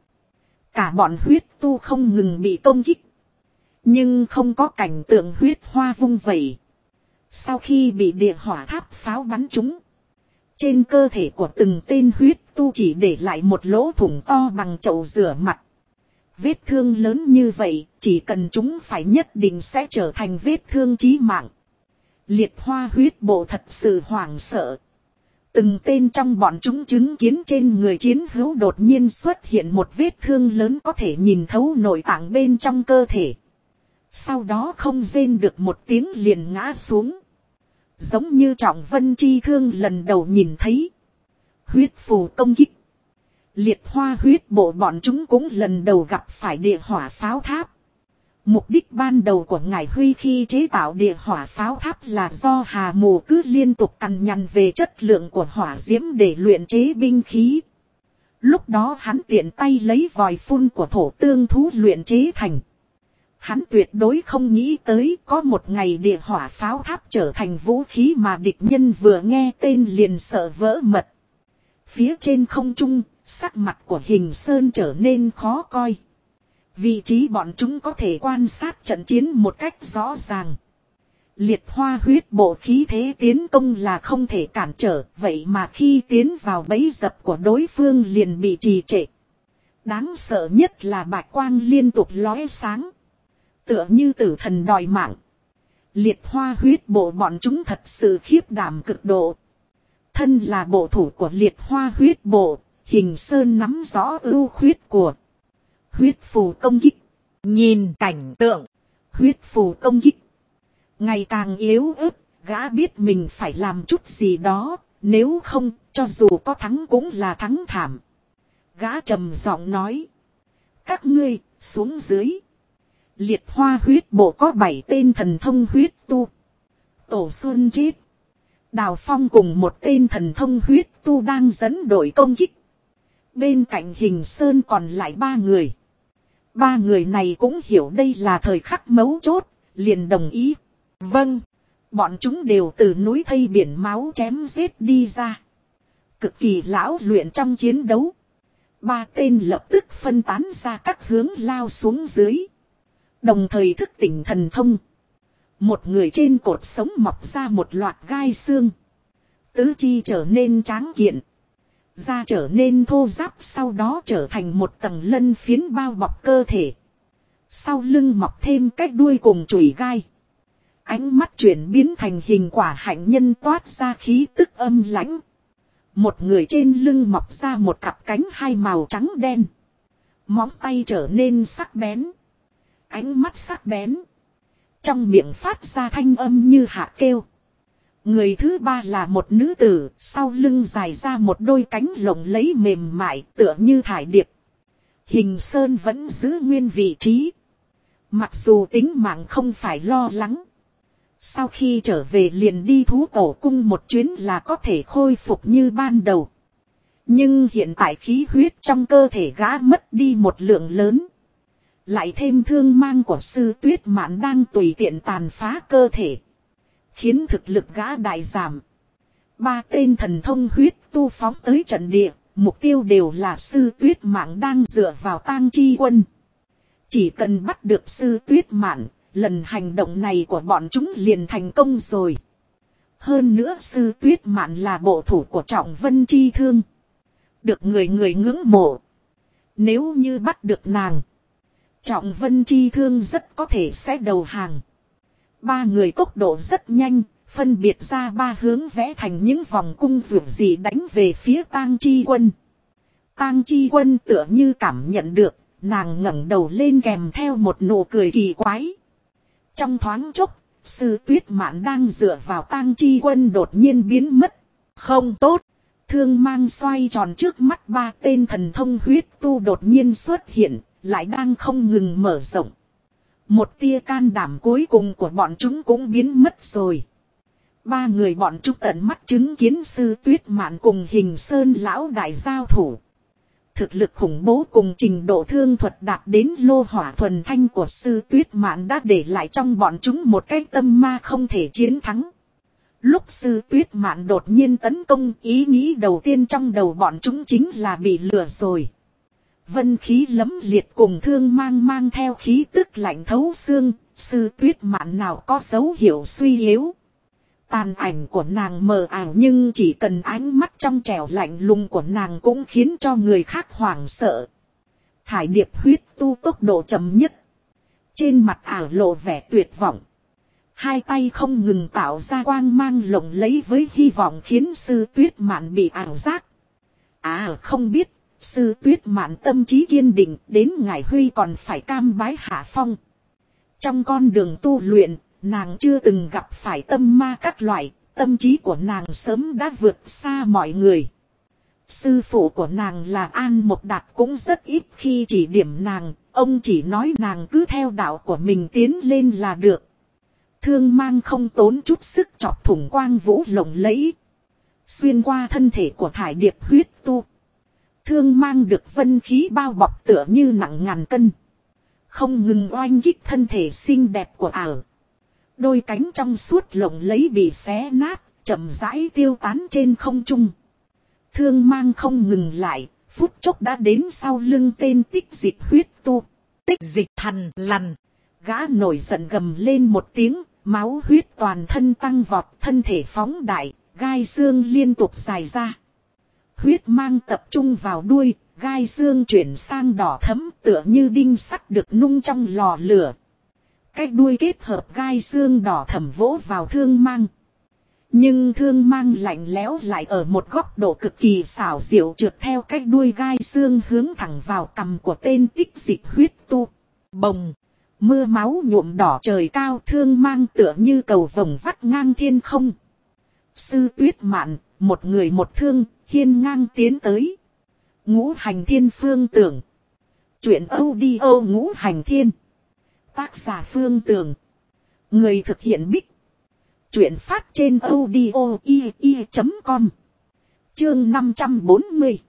Cả bọn huyết tu không ngừng bị công kích. Nhưng không có cảnh tượng huyết hoa vung vẩy. Sau khi bị địa hỏa tháp pháo bắn trúng, trên cơ thể của từng tên huyết tu chỉ để lại một lỗ thủng to bằng chậu rửa mặt. Vết thương lớn như vậy, chỉ cần chúng phải nhất định sẽ trở thành vết thương chí mạng. Liệt hoa huyết bộ thật sự hoảng sợ. Từng tên trong bọn chúng chứng kiến trên người chiến hữu đột nhiên xuất hiện một vết thương lớn có thể nhìn thấu nội tạng bên trong cơ thể. Sau đó không rên được một tiếng liền ngã xuống. Giống như Trọng Vân chi thương lần đầu nhìn thấy. Huyết phù công kích. Liệt hoa huyết bộ bọn chúng cũng lần đầu gặp phải địa hỏa pháo tháp. Mục đích ban đầu của Ngải Huy khi chế tạo địa hỏa pháo tháp là do Hà Mù cứ liên tục cằn nhằn về chất lượng của hỏa diễm để luyện chế binh khí. Lúc đó hắn tiện tay lấy vòi phun của thổ tương thú luyện chế thành. Hắn tuyệt đối không nghĩ tới có một ngày địa hỏa pháo tháp trở thành vũ khí mà địch nhân vừa nghe tên liền sợ vỡ mật. Phía trên không trung, sắc mặt của Hình Sơn trở nên khó coi. Vị trí bọn chúng có thể quan sát trận chiến một cách rõ ràng. Liệt hoa huyết bộ khí thế tiến công là không thể cản trở, vậy mà khi tiến vào bẫy dập của đối phương liền bị trì trệ. Đáng sợ nhất là bạch quang liên tục lóe sáng. Tựa như tử thần đòi mạng. Liệt hoa huyết bộ bọn chúng thật sự khiếp đảm cực độ. Thân là bộ thủ của liệt hoa huyết bộ, Hình Sơn nắm rõ ưu khuyết của huyết phù công kích. Nhìn cảnh tượng huyết phù công kích ngày càng yếu ớt, gã biết mình phải làm chút gì đó, nếu không, cho dù có thắng cũng là thắng thảm. Gã trầm giọng nói, các ngươi, xuống dưới. Liệt hoa huyết bộ có 7 tên thần thông huyết tu. Tổ Xuân chết. Đào Phong cùng một tên thần thông huyết tu đang dẫn đội công kích. Bên cạnh Hình Sơn còn lại 3 người. 3 người này cũng hiểu đây là thời khắc mấu chốt, liền đồng ý. Vâng, bọn chúng đều từ núi thây biển máu chém giết đi ra. Cực kỳ lão luyện trong chiến đấu. 3 tên lập tức phân tán ra các hướng lao xuống dưới. Đồng thời thức tỉnh thần thông. Một người trên cột sống mọc ra một loạt gai xương. Tứ chi trở nên tráng kiện. Da trở nên thô ráp, sau đó trở thành một tầng lân phiến bao bọc cơ thể. Sau lưng mọc thêm cái đuôi cùng chùy gai. Ánh mắt chuyển biến thành hình quả hạnh nhân toát ra khí tức âm lãnh. Một người trên lưng mọc ra một cặp cánh 2 màu trắng đen. Móng tay trở nên sắc bén. Ánh mắt sắc bén. Trong miệng phát ra thanh âm như hạ kêu. Người thứ 3 là một nữ tử, sau lưng dài ra một đôi cánh lộng lẫy mềm mại tựa như thải điệp. Hình Sơn vẫn giữ nguyên vị trí. Mặc dù tính mạng không phải lo lắng. Sau khi trở về liền đi thú cổ cung một chuyến là có thể khôi phục như ban đầu. Nhưng hiện tại khí huyết trong cơ thể gã mất đi một lượng lớn. Lại thêm thương mang của sư Tuyết Mạn đang tùy tiện tàn phá cơ thể. Khiến thực lực gã đại giảm. 3 tên thần thông huyết tu phóng tới trận địa. Mục tiêu đều là sư Tuyết Mạn đang dựa vào Tang Chi Quân. Chỉ cần bắt được sư Tuyết Mạn, lần hành động này của bọn chúng liền thành công rồi. Hơn nữa sư Tuyết Mạn là bộ thủ của Trọng Vân Chi Thương. Được người người ngưỡng mộ. Nếu như bắt được nàng, Trọng Vân Chi Thương rất có thể sẽ đầu hàng. 3 người tốc độ rất nhanh, phân biệt ra 3 hướng vẽ thành những vòng cung rủ gì đánh về phía Tang Chi Quân. Tang Chi Quân tựa như cảm nhận được, nàng ngẩng đầu lên kèm theo một nụ cười kỳ quái. Trong thoáng chốc, sư Tuyết Mạn đang dựa vào Tang Chi Quân đột nhiên biến mất. Không tốt, thương mang xoay tròn trước mắt 3 tên thần thông huyết tu đột nhiên xuất hiện, lại đang không ngừng mở rộng. Một tia can đảm cuối cùng của bọn chúng cũng biến mất rồi. 3 người bọn chúng tận mắt chứng kiến sư Tuyết Mạn cùng Hình Sơn lão đại giao thủ. Thực lực khủng bố cùng trình độ thương thuật đạt đến lô hỏa thuần thanh của sư Tuyết Mạn đã để lại trong bọn chúng một cái tâm ma không thể chiến thắng. Lúc sư Tuyết Mạn đột nhiên tấn công, ý nghĩ đầu tiên trong đầu bọn chúng chính là bị lừa rồi. Vân khí lấm liệt cùng thương mang theo khí tức lạnh thấu xương, sư Tuyết Mạn nào có dấu hiệu suy yếu. Tàn ảnh của nàng mờ ảo nhưng chỉ cần ánh mắt trong trẻo lạnh lùng của nàng cũng khiến cho người khác hoảng sợ. Thải điệp huyết tu tốc độ chậm nhất. Trên mặt ảo lộ vẻ tuyệt vọng. 2 tay không ngừng tạo ra quang mang lộng lẫy với hy vọng khiến sư Tuyết Mạn bị ảo giác. Không biết, sư Tuyết Mạn tâm trí kiên định, đến Ngải Huy còn phải cam bái hạ phong. Trong con đường tu luyện, nàng chưa từng gặp phải tâm ma các loại, tâm trí của nàng sớm đã vượt xa mọi người. Sư phụ của nàng là An Một Đạt cũng rất ít khi chỉ điểm nàng, Ông chỉ nói nàng cứ theo đạo của mình tiến lên là được. Thương mang không tốn chút sức chọc thủng quang vũ lộng lẫy. Xuyên qua thân thể của thải điệp huyết tu. Thương mang được vân khí bao bọc tựa như nặng ngàn cân. Không ngừng oanh kích thân thể xinh đẹp của ảo. Đôi cánh trong suốt lộng lẫy bị xé nát, chậm rãi tiêu tán trên không trung. Thương mang không ngừng lại, phút chốc đã đến sau lưng tên tích dịch huyết tu. Tích dịch thằn lằn. Gã nổi giận gầm lên một tiếng, máu huyết toàn thân tăng vọt, thân thể phóng đại, gai xương liên tục dài ra. Huyết mang tập trung vào đuôi, gai xương chuyển sang đỏ thẫm tựa như đinh sắt được nung trong lò lửa. Cái đuôi kết hợp gai xương đỏ thẫm vỗ vào thương mang. Nhưng thương mang lạnh lẽo lại ở một góc độ cực kỳ xảo diệu trượt theo cái đuôi gai xương hướng thẳng vào cằm của tên tích dịch huyết tu. Bồng, mưa máu nhuộm đỏ trời cao, thương mang tựa như cầu vồng vắt ngang thiên không. Sư Tuyết Mạn, một người một thương, hiên ngang tiến tới. Ngũ Hành Thiên Phương Tưởng. Chuyện audio Ngũ Hành Thiên. Tác giả Phương Tưởng. Người thực hiện Bích. Chuyện phát trên audio.com. Chương 540.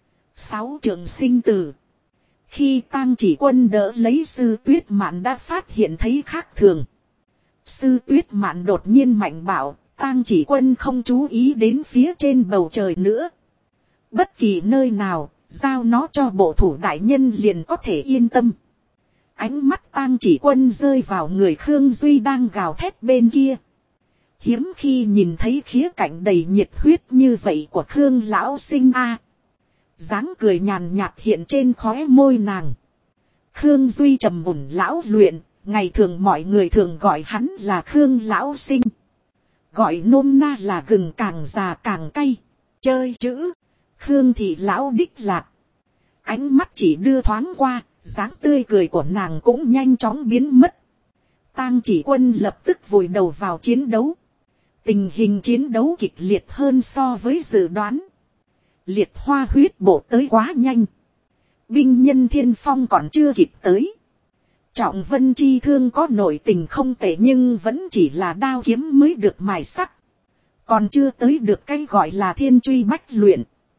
6 trường sinh tử. Khi Tang Chỉ Quân đỡ lấy Sư Tuyết Mạn đã phát hiện thấy khác thường. Sư Tuyết Mạn đột nhiên mạnh bạo, Tang Chỉ Quân không chú ý đến phía trên bầu trời nữa. Bất kỳ nơi nào, giao nó cho bộ thủ đại nhân liền có thể yên tâm. Ánh mắt Tang Chỉ Quân rơi vào người Khương Duy đang gào thét bên kia. Hiếm khi nhìn thấy khía cạnh đầy nhiệt huyết như vậy của Khương lão sinh a. Dáng cười nhàn nhạt hiện trên khóe môi nàng. Khương Duy trầm ổn lão luyện, ngày thường mọi người thường gọi hắn là Khương lão sinh. Gọi nôm na là gừng càng già càng cay. Chơi chữ, Khương thị lão đích lạc. Ánh mắt chỉ đưa thoáng qua, dáng tươi cười của nàng cũng nhanh chóng biến mất. Tang Chỉ Quân lập tức vùi đầu vào chiến đấu. Tình hình chiến đấu kịch liệt hơn so với dự đoán. Liệt hoa huyết bộ tới quá nhanh. Binh nhân Thiên Phong còn chưa kịp tới. Trọng Vân chi thương có nội tình không tệ nhưng vẫn chỉ là đao kiếm mới được mài sắc. Còn chưa tới được cái gọi là thiên truy bách luyện.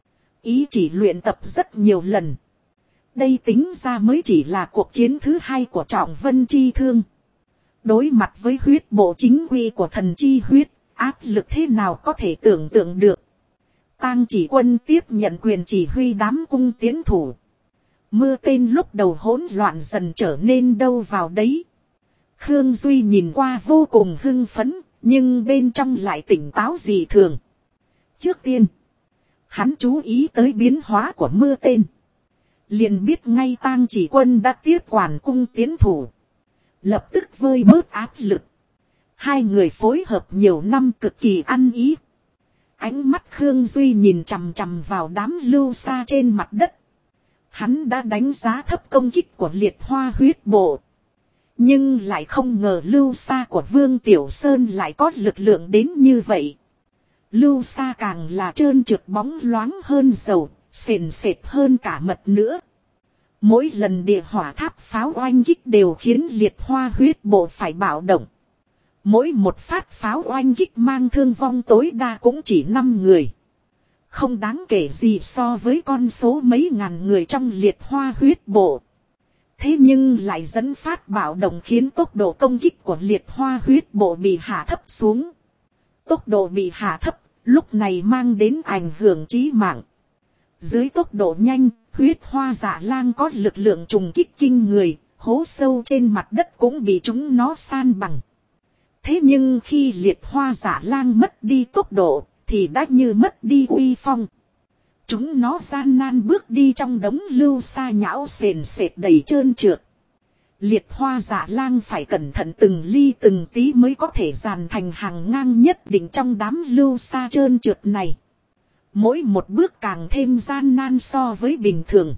Ý chỉ luyện tập rất nhiều lần. Đây tính ra mới chỉ là cuộc chiến thứ 2 của Trọng Vân chi thương. Đối mặt với huyết bộ chính quy của thần chi huyết, áp lực thế nào có thể tưởng tượng được. Tang Chỉ Quân tiếp nhận quyền chỉ huy đám cung tiến thủ. Mưa tên lúc đầu hỗn loạn dần trở nên đâu vào đấy. Khương Duy nhìn qua vô cùng hưng phấn, nhưng bên trong lại tỉnh táo dị thường. Trước tiên, hắn chú ý tới biến hóa của mưa tên. Liền biết ngay Tang Chỉ Quân đã tiếp quản cung tiến thủ. Lập tức vơi bớt áp lực. Hai người phối hợp nhiều năm cực kỳ ăn ý. Ánh mắt Khương Duy nhìn chằm chằm vào đám lưu sa trên mặt đất. Hắn đã đánh giá thấp công kích của liệt hoa huyết bộ. Nhưng lại không ngờ lưu sa của Vương Tiểu Sơn lại có lực lượng đến như vậy. Lưu sa càng là trơn trượt bóng loáng hơn dầu, sền sệt hơn cả mật nữa. Mỗi lần địa hỏa tháp pháo oanh kích đều khiến liệt hoa huyết bộ phải bạo động. Mỗi một phát pháo oanh kích mang thương vong tối đa cũng chỉ 5 người. Không đáng kể gì so với con số mấy ngàn người trong liệt hoa huyết bộ. Thế nhưng lại dẫn phát bạo động khiến tốc độ công kích của liệt hoa huyết bộ bị hạ thấp xuống. Tốc độ bị hạ thấp, lúc này mang đến ảnh hưởng chí mạng. Dưới tốc độ nhanh, huyết hoa dạ lang có lực lượng trùng kích kinh người, hố sâu trên mặt đất cũng bị chúng nó san bằng. Thế nhưng khi liệt hoa dạ lang mất đi tốc độ, thì đã như mất đi uy phong. Chúng nó gian nan bước đi trong đống lưu sa nhão sền sệt đầy trơn trượt. Liệt hoa dạ lang phải cẩn thận từng ly từng tí mới có thể dàn thành hàng ngang nhất định trong đám lưu sa trơn trượt này. Mỗi một bước càng thêm gian nan so với bình thường.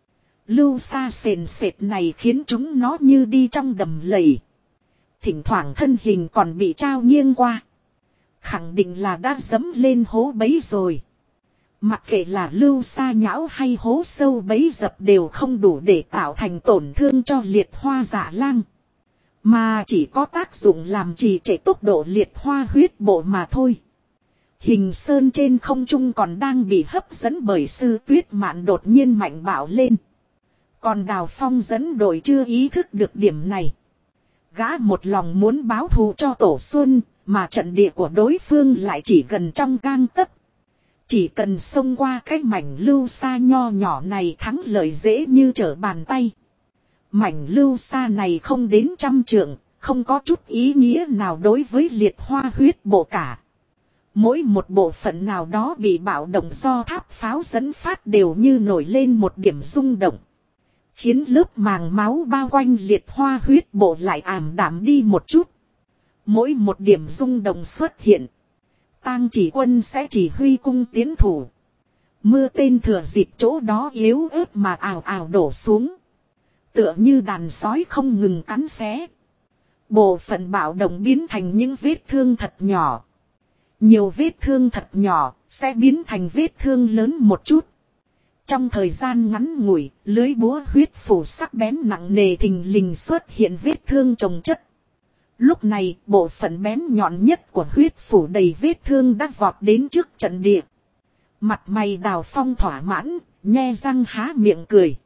Lưu sa sền sệt này khiến chúng nó như đi trong đầm lầy. Thỉnh thoảng thân hình còn bị trao nghiêng qua. Khẳng định là đã dẫm lên hố bẫy rồi. Mặc kệ là lưu sa nhão hay hố sâu bấy dập đều không đủ để tạo thành tổn thương cho liệt hoa dạ lang. Mà chỉ có tác dụng làm trì trệ tốc độ liệt hoa huyết bộ mà thôi. Hình sơn trên không trung còn đang bị hấp dẫn bởi Sư Tuyết Mạn đột nhiên mạnh bạo lên. Còn Đào Phong dẫn đội chưa ý thức được điểm này. Gã một lòng muốn báo thù cho Tổ Xuân, mà trận địa của đối phương lại chỉ gần trong gang tấc. Chỉ cần xông qua cái mảnh lưu sa nho nhỏ này thắng lợi dễ như trở bàn tay. Mảnh lưu sa này không đến 100 trượng, không có chút ý nghĩa nào đối với liệt hoa huyết bộ cả. Mỗi một bộ phận nào đó bị bạo động do tháp pháo dẫn phát đều như nổi lên một điểm rung động. Khiến lớp màng máu bao quanh liệt hoa huyết bộ lại ảm đạm đi một chút. Mỗi một điểm rung động xuất hiện. Tang Chỉ Quân sẽ chỉ huy cung tiến thủ. Mưa tên thừa dịp chỗ đó yếu ớt mà ào ào đổ xuống. Tựa như đàn sói không ngừng cắn xé. Bộ phận bạo động biến thành những vết thương thật nhỏ. Nhiều vết thương thật nhỏ sẽ biến thành vết thương lớn một chút. Trong thời gian ngắn ngủi, lưới búa huyết phủ sắc bén nặng nề thình lình xuất hiện vết thương chồng chất. Lúc này, bộ phận bén nhọn nhất của huyết phủ đầy vết thương đã vọt đến trước trận địa. Mặt mày Đào Phong thỏa mãn, nhe răng há miệng cười.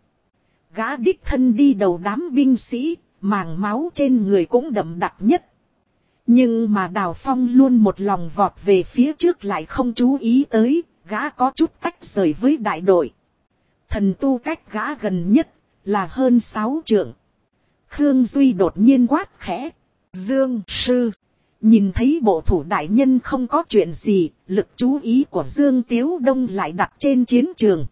Gã đích thân đi đầu đám binh sĩ, màng máu trên người cũng đậm đặc nhất. Nhưng mà Đào Phong luôn một lòng vọt về phía trước lại không chú ý tới, gã có chút tách rời với đại đội. Thần tu cách gã gần nhất là hơn 6 trượng. Khương Duy đột nhiên quát khẽ. Dương sư. Nhìn thấy bộ thủ đại nhân không có chuyện gì, lực chú ý của Dương Tiếu Đông lại đặt trên chiến trường.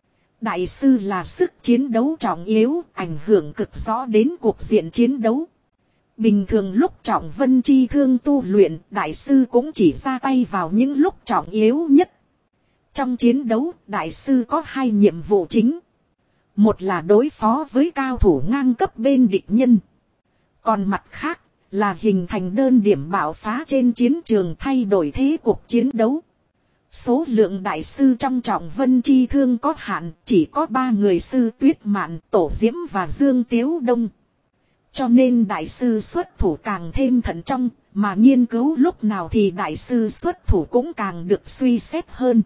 Đại sư là sức chiến đấu trọng yếu, ảnh hưởng cực rõ đến cuộc diện chiến đấu. Bình thường lúc Trọng Vân chi thương tu luyện, đại sư cũng chỉ ra tay vào những lúc trọng yếu nhất. Trong chiến đấu, đại sư có 2 nhiệm vụ chính. Một là đối phó với cao thủ ngang cấp bên địch nhân. Còn mặt khác là hình thành đơn điểm bạo phá trên chiến trường thay đổi thế cuộc chiến đấu. Số lượng đại sư trong Trọng Vân chi thương có hạn, chỉ có 3 người Sư Tuyết Mạn, Tổ Diễm và Dương Tiếu Đông. Cho nên đại sư xuất thủ càng thêm thận trọng, mà nghiên cứu lúc nào thì đại sư xuất thủ cũng càng được suy xét hơn.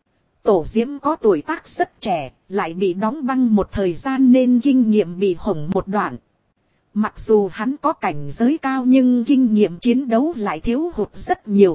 Tổ Diễm có tuổi tác rất trẻ, lại bị đóng băng một thời gian nên kinh nghiệm bị hỏng một đoạn. Mặc dù hắn có cảnh giới cao nhưng kinh nghiệm chiến đấu lại thiếu hụt rất nhiều.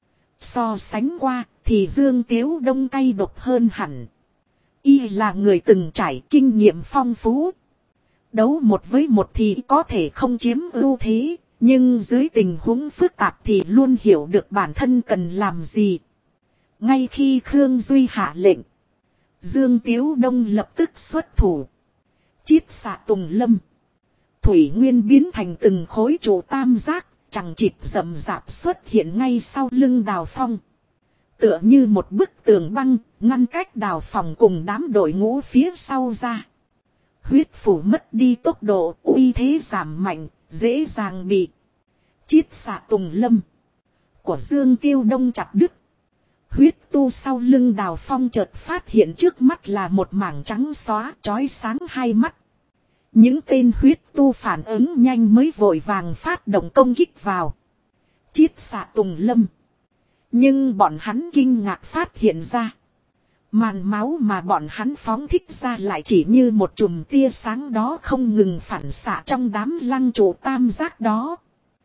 So sánh qua thì Dương Tiếu Đông cay độc hơn hẳn. Y là người từng trải kinh nghiệm phong phú. Đấu 1 với 1 thì có thể không chiếm ưu thế, nhưng dưới tình huống phức tạp thì luôn hiểu được bản thân cần làm gì. Ngay khi Khương Duy hạ lệnh, Dương Tiếu Đông lập tức xuất thủ. Chiết xạ tùng lâm. Thủy nguyên biến thành từng khối trụ tam giác, chằng chịt rậm rạp xuất hiện ngay sau lưng Đào Phong. Tựa như một bức tường băng, ngăn cách Đào Phong cùng đám đội ngũ phía sau ra. Huyết phủ mất đi tốc độ, uy thế giảm mạnh, dễ dàng bị chiết xạ tùng lâm của Dương Tiêu Đông chặt đứt. Huyết tu sau lưng Đào Phong chợt phát hiện trước mắt là một mảng trắng xóa chói sáng hai mắt. Những tên huyết tu phản ứng nhanh mới vội vàng phát động công kích vào chiết xạ tùng lâm. Nhưng bọn hắn kinh ngạc phát hiện ra, màn máu mà bọn hắn phóng thích ra lại chỉ như một chùm tia sáng đó không ngừng phản xạ trong đám lăng trụ tam giác đó.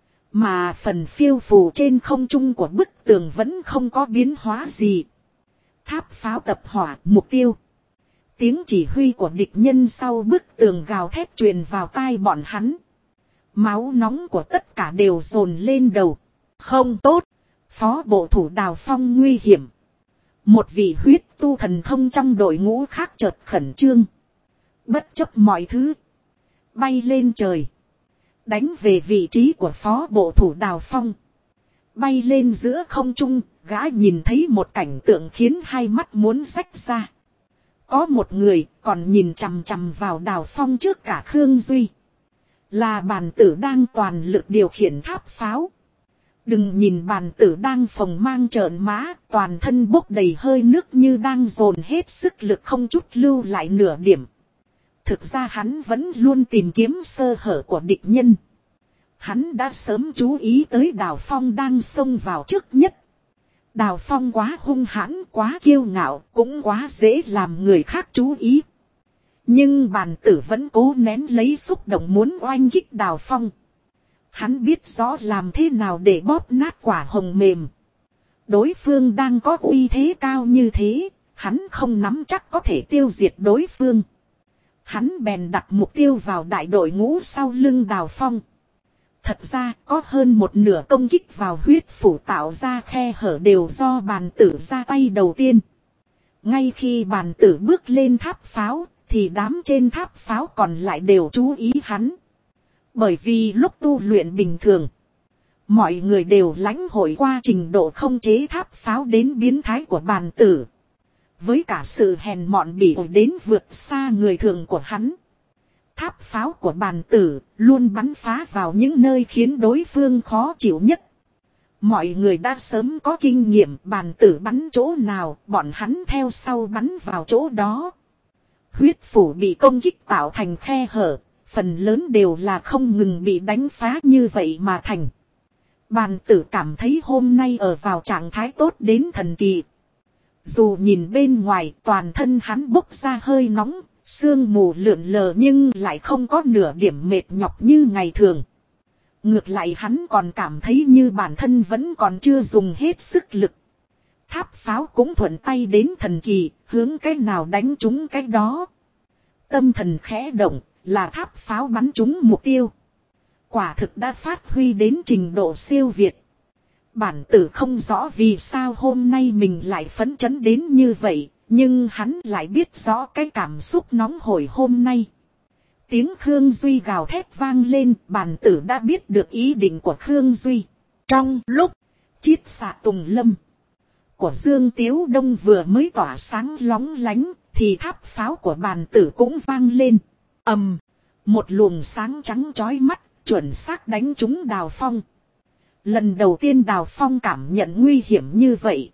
Mà phần phiêu phù trên không trung của bức tường vẫn không có biến hóa gì. Tháp pháo tập hỏa mục tiêu. Tiếng chỉ huy của địch nhân sau bức tường gào thét truyền vào tai bọn hắn. Máu nóng của tất cả đều dồn lên đầu. Không tốt. Phó bộ thủ Đào Phong nguy hiểm. Một vị huyết tu thần thông trong đội ngũ khác chợt khẩn trương. Bất chấp mọi thứ, bay lên trời, đánh về vị trí của phó bộ thủ Đào Phong. Bay lên giữa không trung, gã nhìn thấy một cảnh tượng khiến hai mắt muốn rách ra. Có một người còn nhìn chằm chằm vào Đào Phong trước cả Khương Duy. Là bàn tử đang toàn lực điều khiển tháp pháo. Đừng nhìn bàn tử đang phồng mang trợn má, toàn thân bốc đầy hơi nước như đang dồn hết sức lực không chút lưu lại nửa điểm. Thực ra hắn vẫn luôn tìm kiếm sơ hở của địch nhân. Hắn đã sớm chú ý tới Đào Phong đang xông vào trước nhất. Đào Phong quá hung hãn, quá kiêu ngạo, cũng quá dễ làm người khác chú ý. Nhưng bàn tử vẫn cố nén lấy xúc động muốn oanh kích Đào Phong. Hắn biết rõ làm thế nào để bóp nát quả hồng mềm. Đối phương đang có uy thế cao như thế, hắn không nắm chắc có thể tiêu diệt đối phương. Hắn bèn đặt mục tiêu vào đại đội ngũ sau lưng Đào Phong. Thật ra có hơn một nửa công kích vào huyết phủ tạo ra khe hở đều do bàn tử ra tay đầu tiên. Ngay khi bàn tử bước lên tháp pháo, thì đám trên tháp pháo còn lại đều chú ý hắn. Bởi vì lúc tu luyện bình thường, mọi người đều lãnh hội qua trình độ không chế tháp pháo đến biến thái của bàn tử. Với cả sự hèn mọn bỉ ổi đến vượt xa người thường của hắn. Tháp pháo của bàn tử luôn bắn phá vào những nơi khiến đối phương khó chịu nhất. Mọi người đã sớm có kinh nghiệm bàn tử bắn chỗ nào, bọn hắn theo sau bắn vào chỗ đó. Huyết phủ bị công kích tạo thành khe hở, phần lớn đều là không ngừng bị đánh phá như vậy mà thành. Bàn tử cảm thấy hôm nay ở vào trạng thái tốt đến thần kỳ. Dù nhìn bên ngoài toàn thân hắn bốc ra hơi nóng, sương mù lượn lờ nhưng lại không có nửa điểm mệt nhọc như ngày thường. Ngược lại hắn còn cảm thấy như bản thân vẫn còn chưa dùng hết sức lực. Tháp pháo cũng thuận tay đến thần kỳ, hướng cái nào đánh trúng cái đó. Tâm thần khẽ động, là tháp pháo bắn trúng mục tiêu. Quả thực đã phát huy đến trình độ siêu việt. Bản tử không rõ vì sao hôm nay mình lại phấn chấn đến như vậy, nhưng hắn lại biết rõ cái cảm xúc nóng hổi hôm nay. Tiếng Khương Duy gào thét vang lên, bản tử đã biết được ý định của Khương Duy. Trong lúc chiết xạ tùng lâm của Dương Tiếu Đông vừa mới tỏa sáng lóng lánh, thì tháp pháo của bản tử cũng vang lên. Ầm, một luồng sáng trắng chói mắt, chuẩn xác đánh trúng Đào Phong. Lần đầu tiên Đào Phong cảm nhận nguy hiểm như vậy.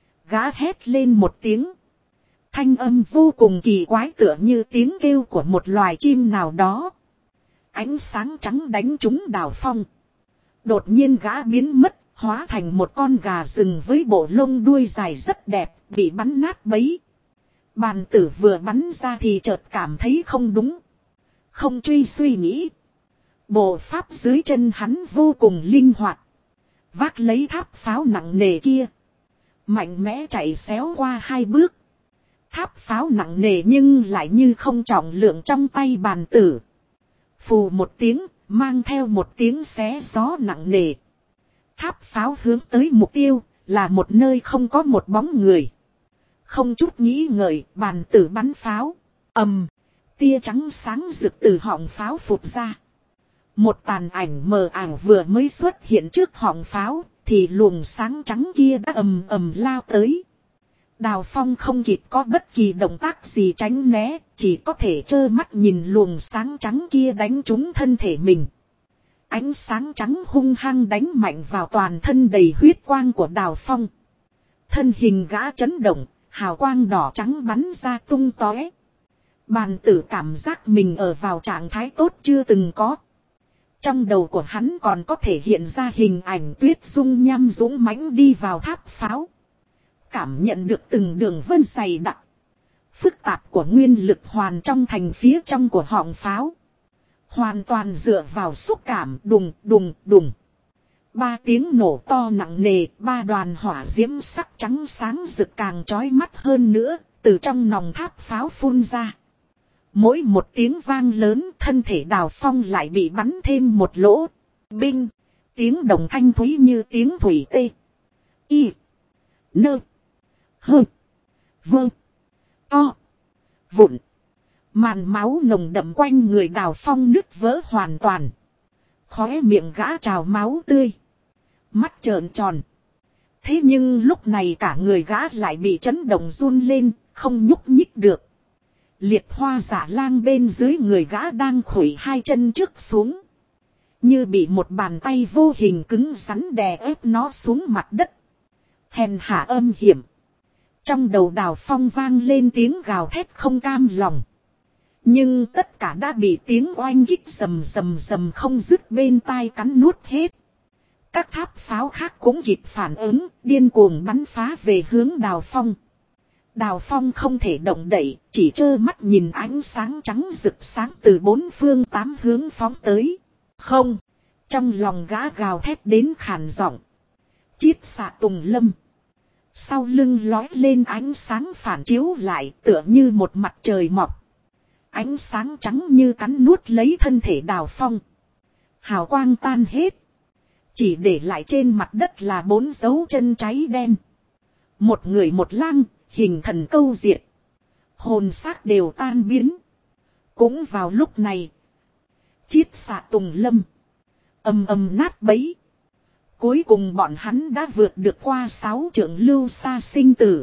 Gã hét lên một tiếng. Thanh âm vô cùng kỳ quái tựa như tiếng kêu của một loài chim nào đó. Ánh sáng trắng đánh trúng Đào Phong. Đột nhiên gã biến mất, hóa thành một con gà rừng với bộ lông đuôi dài rất đẹp, bị bắn nát bấy. Bàn tử vừa bắn ra thì chợt cảm thấy không đúng. Không truy suy nghĩ. Bộ pháp dưới chân hắn vô cùng linh hoạt. Vác lấy tháp pháo nặng nề kia. Mạnh mẽ chạy xéo qua hai bước. Tháp pháo nặng nề nhưng lại như không trọng lượng trong tay bàn tử. Phù một tiếng, mang theo một tiếng xé gió nặng nề. Tháp pháo hướng tới mục tiêu, là một nơi không có một bóng người. Không chút nghĩ ngợi, bàn tử bắn pháo. Ầm, tia trắng sáng rực từ họng pháo phụt ra. Một tàn ảnh mờ ảo vừa mới xuất hiện trước họng pháo, thì luồng sáng trắng kia đã ầm ầm lao tới. Đào Phong không kịp có bất kỳ động tác gì tránh né, chỉ có thể trơ mắt nhìn luồng sáng trắng kia đánh trúng thân thể mình. Ánh sáng trắng hung hăng đánh mạnh vào toàn thân đầy huyết quang của Đào Phong. Thân hình gã chấn động, hào quang đỏ trắng bắn ra tung tóe. Bàn tử cảm giác mình ở vào trạng thái tốt chưa từng có. Trong đầu của hắn còn có thể hiện ra hình ảnh Tuyết Dung nham dũng mãnh đi vào tháp pháo. Cảm nhận được từng đường vân dày đặc, phức tạp của nguyên lực hoàn trong thành phía trong của họng pháo. Hoàn toàn dựa vào xúc cảm đùng đùng đùng. 3 tiếng nổ to nặng nề, 3 đoàn hỏa diễm sắc trắng sáng rực càng chói mắt hơn nữa, từ trong nòng tháp pháo phun ra. Mỗi một tiếng vang lớn, thân thể Đào Phong lại bị bắn thêm một lỗ. Binh, tiếng đồng thanh thúy như tiếng thủy tê. Y, nơ, hơ, vơ, to, vụn. Màn máu nồng đậm quanh người Đào Phong nứt vỡ hoàn toàn. Khóe miệng gã trào máu tươi. Mắt trợn tròn. Thế nhưng lúc này cả người gã lại bị chấn động run lên, không nhúc nhích được. Liệt hoa giả lang bên dưới người gã đang khuỵu hai chân trước xuống. Như bị một bàn tay vô hình cứng rắn đè ép nó xuống mặt đất. Hèn hạ âm hiểm. Trong đầu Đào Phong vang lên tiếng gào thét không cam lòng. Nhưng tất cả đã bị tiếng oanh kích rầm rầm rầm không dứt bên tai cắn nuốt hết. Các tháp pháo khác cũng kịp phản ứng, điên cuồng bắn phá về hướng Đào Phong. Đào Phong không thể động đậy, chỉ trơ mắt nhìn ánh sáng trắng rực sáng từ bốn phương tám hướng phóng tới. Không, trong lòng gã gào thét đến khàn giọng. Chiết xạ tùng lâm. Sau lưng lói lên ánh sáng phản chiếu lại tựa như một mặt trời mọc. Ánh sáng trắng như cắn nuốt lấy thân thể Đào Phong. Hào quang tan hết. Chỉ để lại trên mặt đất là 4 dấu chân cháy đen. Một người một lang, hình thần câu diệt. Hồn xác đều tan biến. Cũng vào lúc này. Chiết xạ tùng lâm. Ầm ầm nát bấy. Cuối cùng bọn hắn đã vượt được qua 6 trượng lưu xa sinh tử.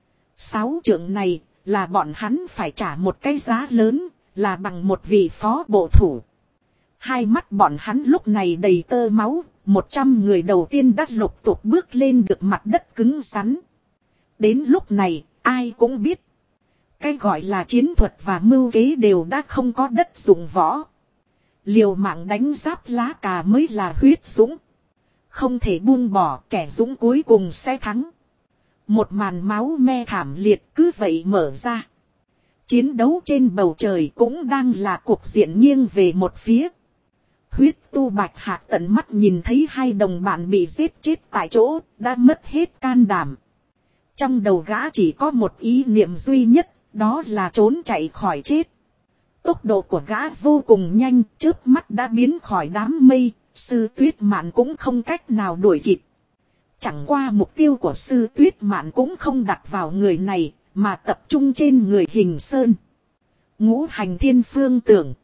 6 trượng này là bọn hắn phải trả một cái giá lớn, là bằng một vị phó bộ thủ. Hai mắt bọn hắn lúc này đầy tơ máu, 100 người đầu tiên đã lục tục bước lên được mặt đất cứng rắn. Đến lúc này, ai cũng biết. Cái gọi là chiến thuật và mưu kế đều đã không có đất dụng võ. Liều mạng đánh giáp lá cà mới là huyết dũng. Không thể buông bỏ, kẻ dũng cuối cùng sẽ thắng. Một màn máu me thảm liệt cứ vậy mở ra. Chiến đấu trên bầu trời cũng đang là cuộc diện nghiêng về một phía. Huyết tu Bạch Hạc tận mắt nhìn thấy hai đồng bạn bị giết chết tại chỗ, đã mất hết can đảm. Trong đầu gã chỉ có một ý niệm duy nhất, đó là trốn chạy khỏi chết. Tốc độ của gã vô cùng nhanh, chớp mắt đã biến khỏi đám mây, Sư Tuyết Mạn cũng không cách nào đuổi kịp. Chẳng qua mục tiêu của Sư Tuyết Mạn cũng không đặt vào người này, mà tập trung trên người Hình Sơn. Ngũ hành thiên phương tưởng.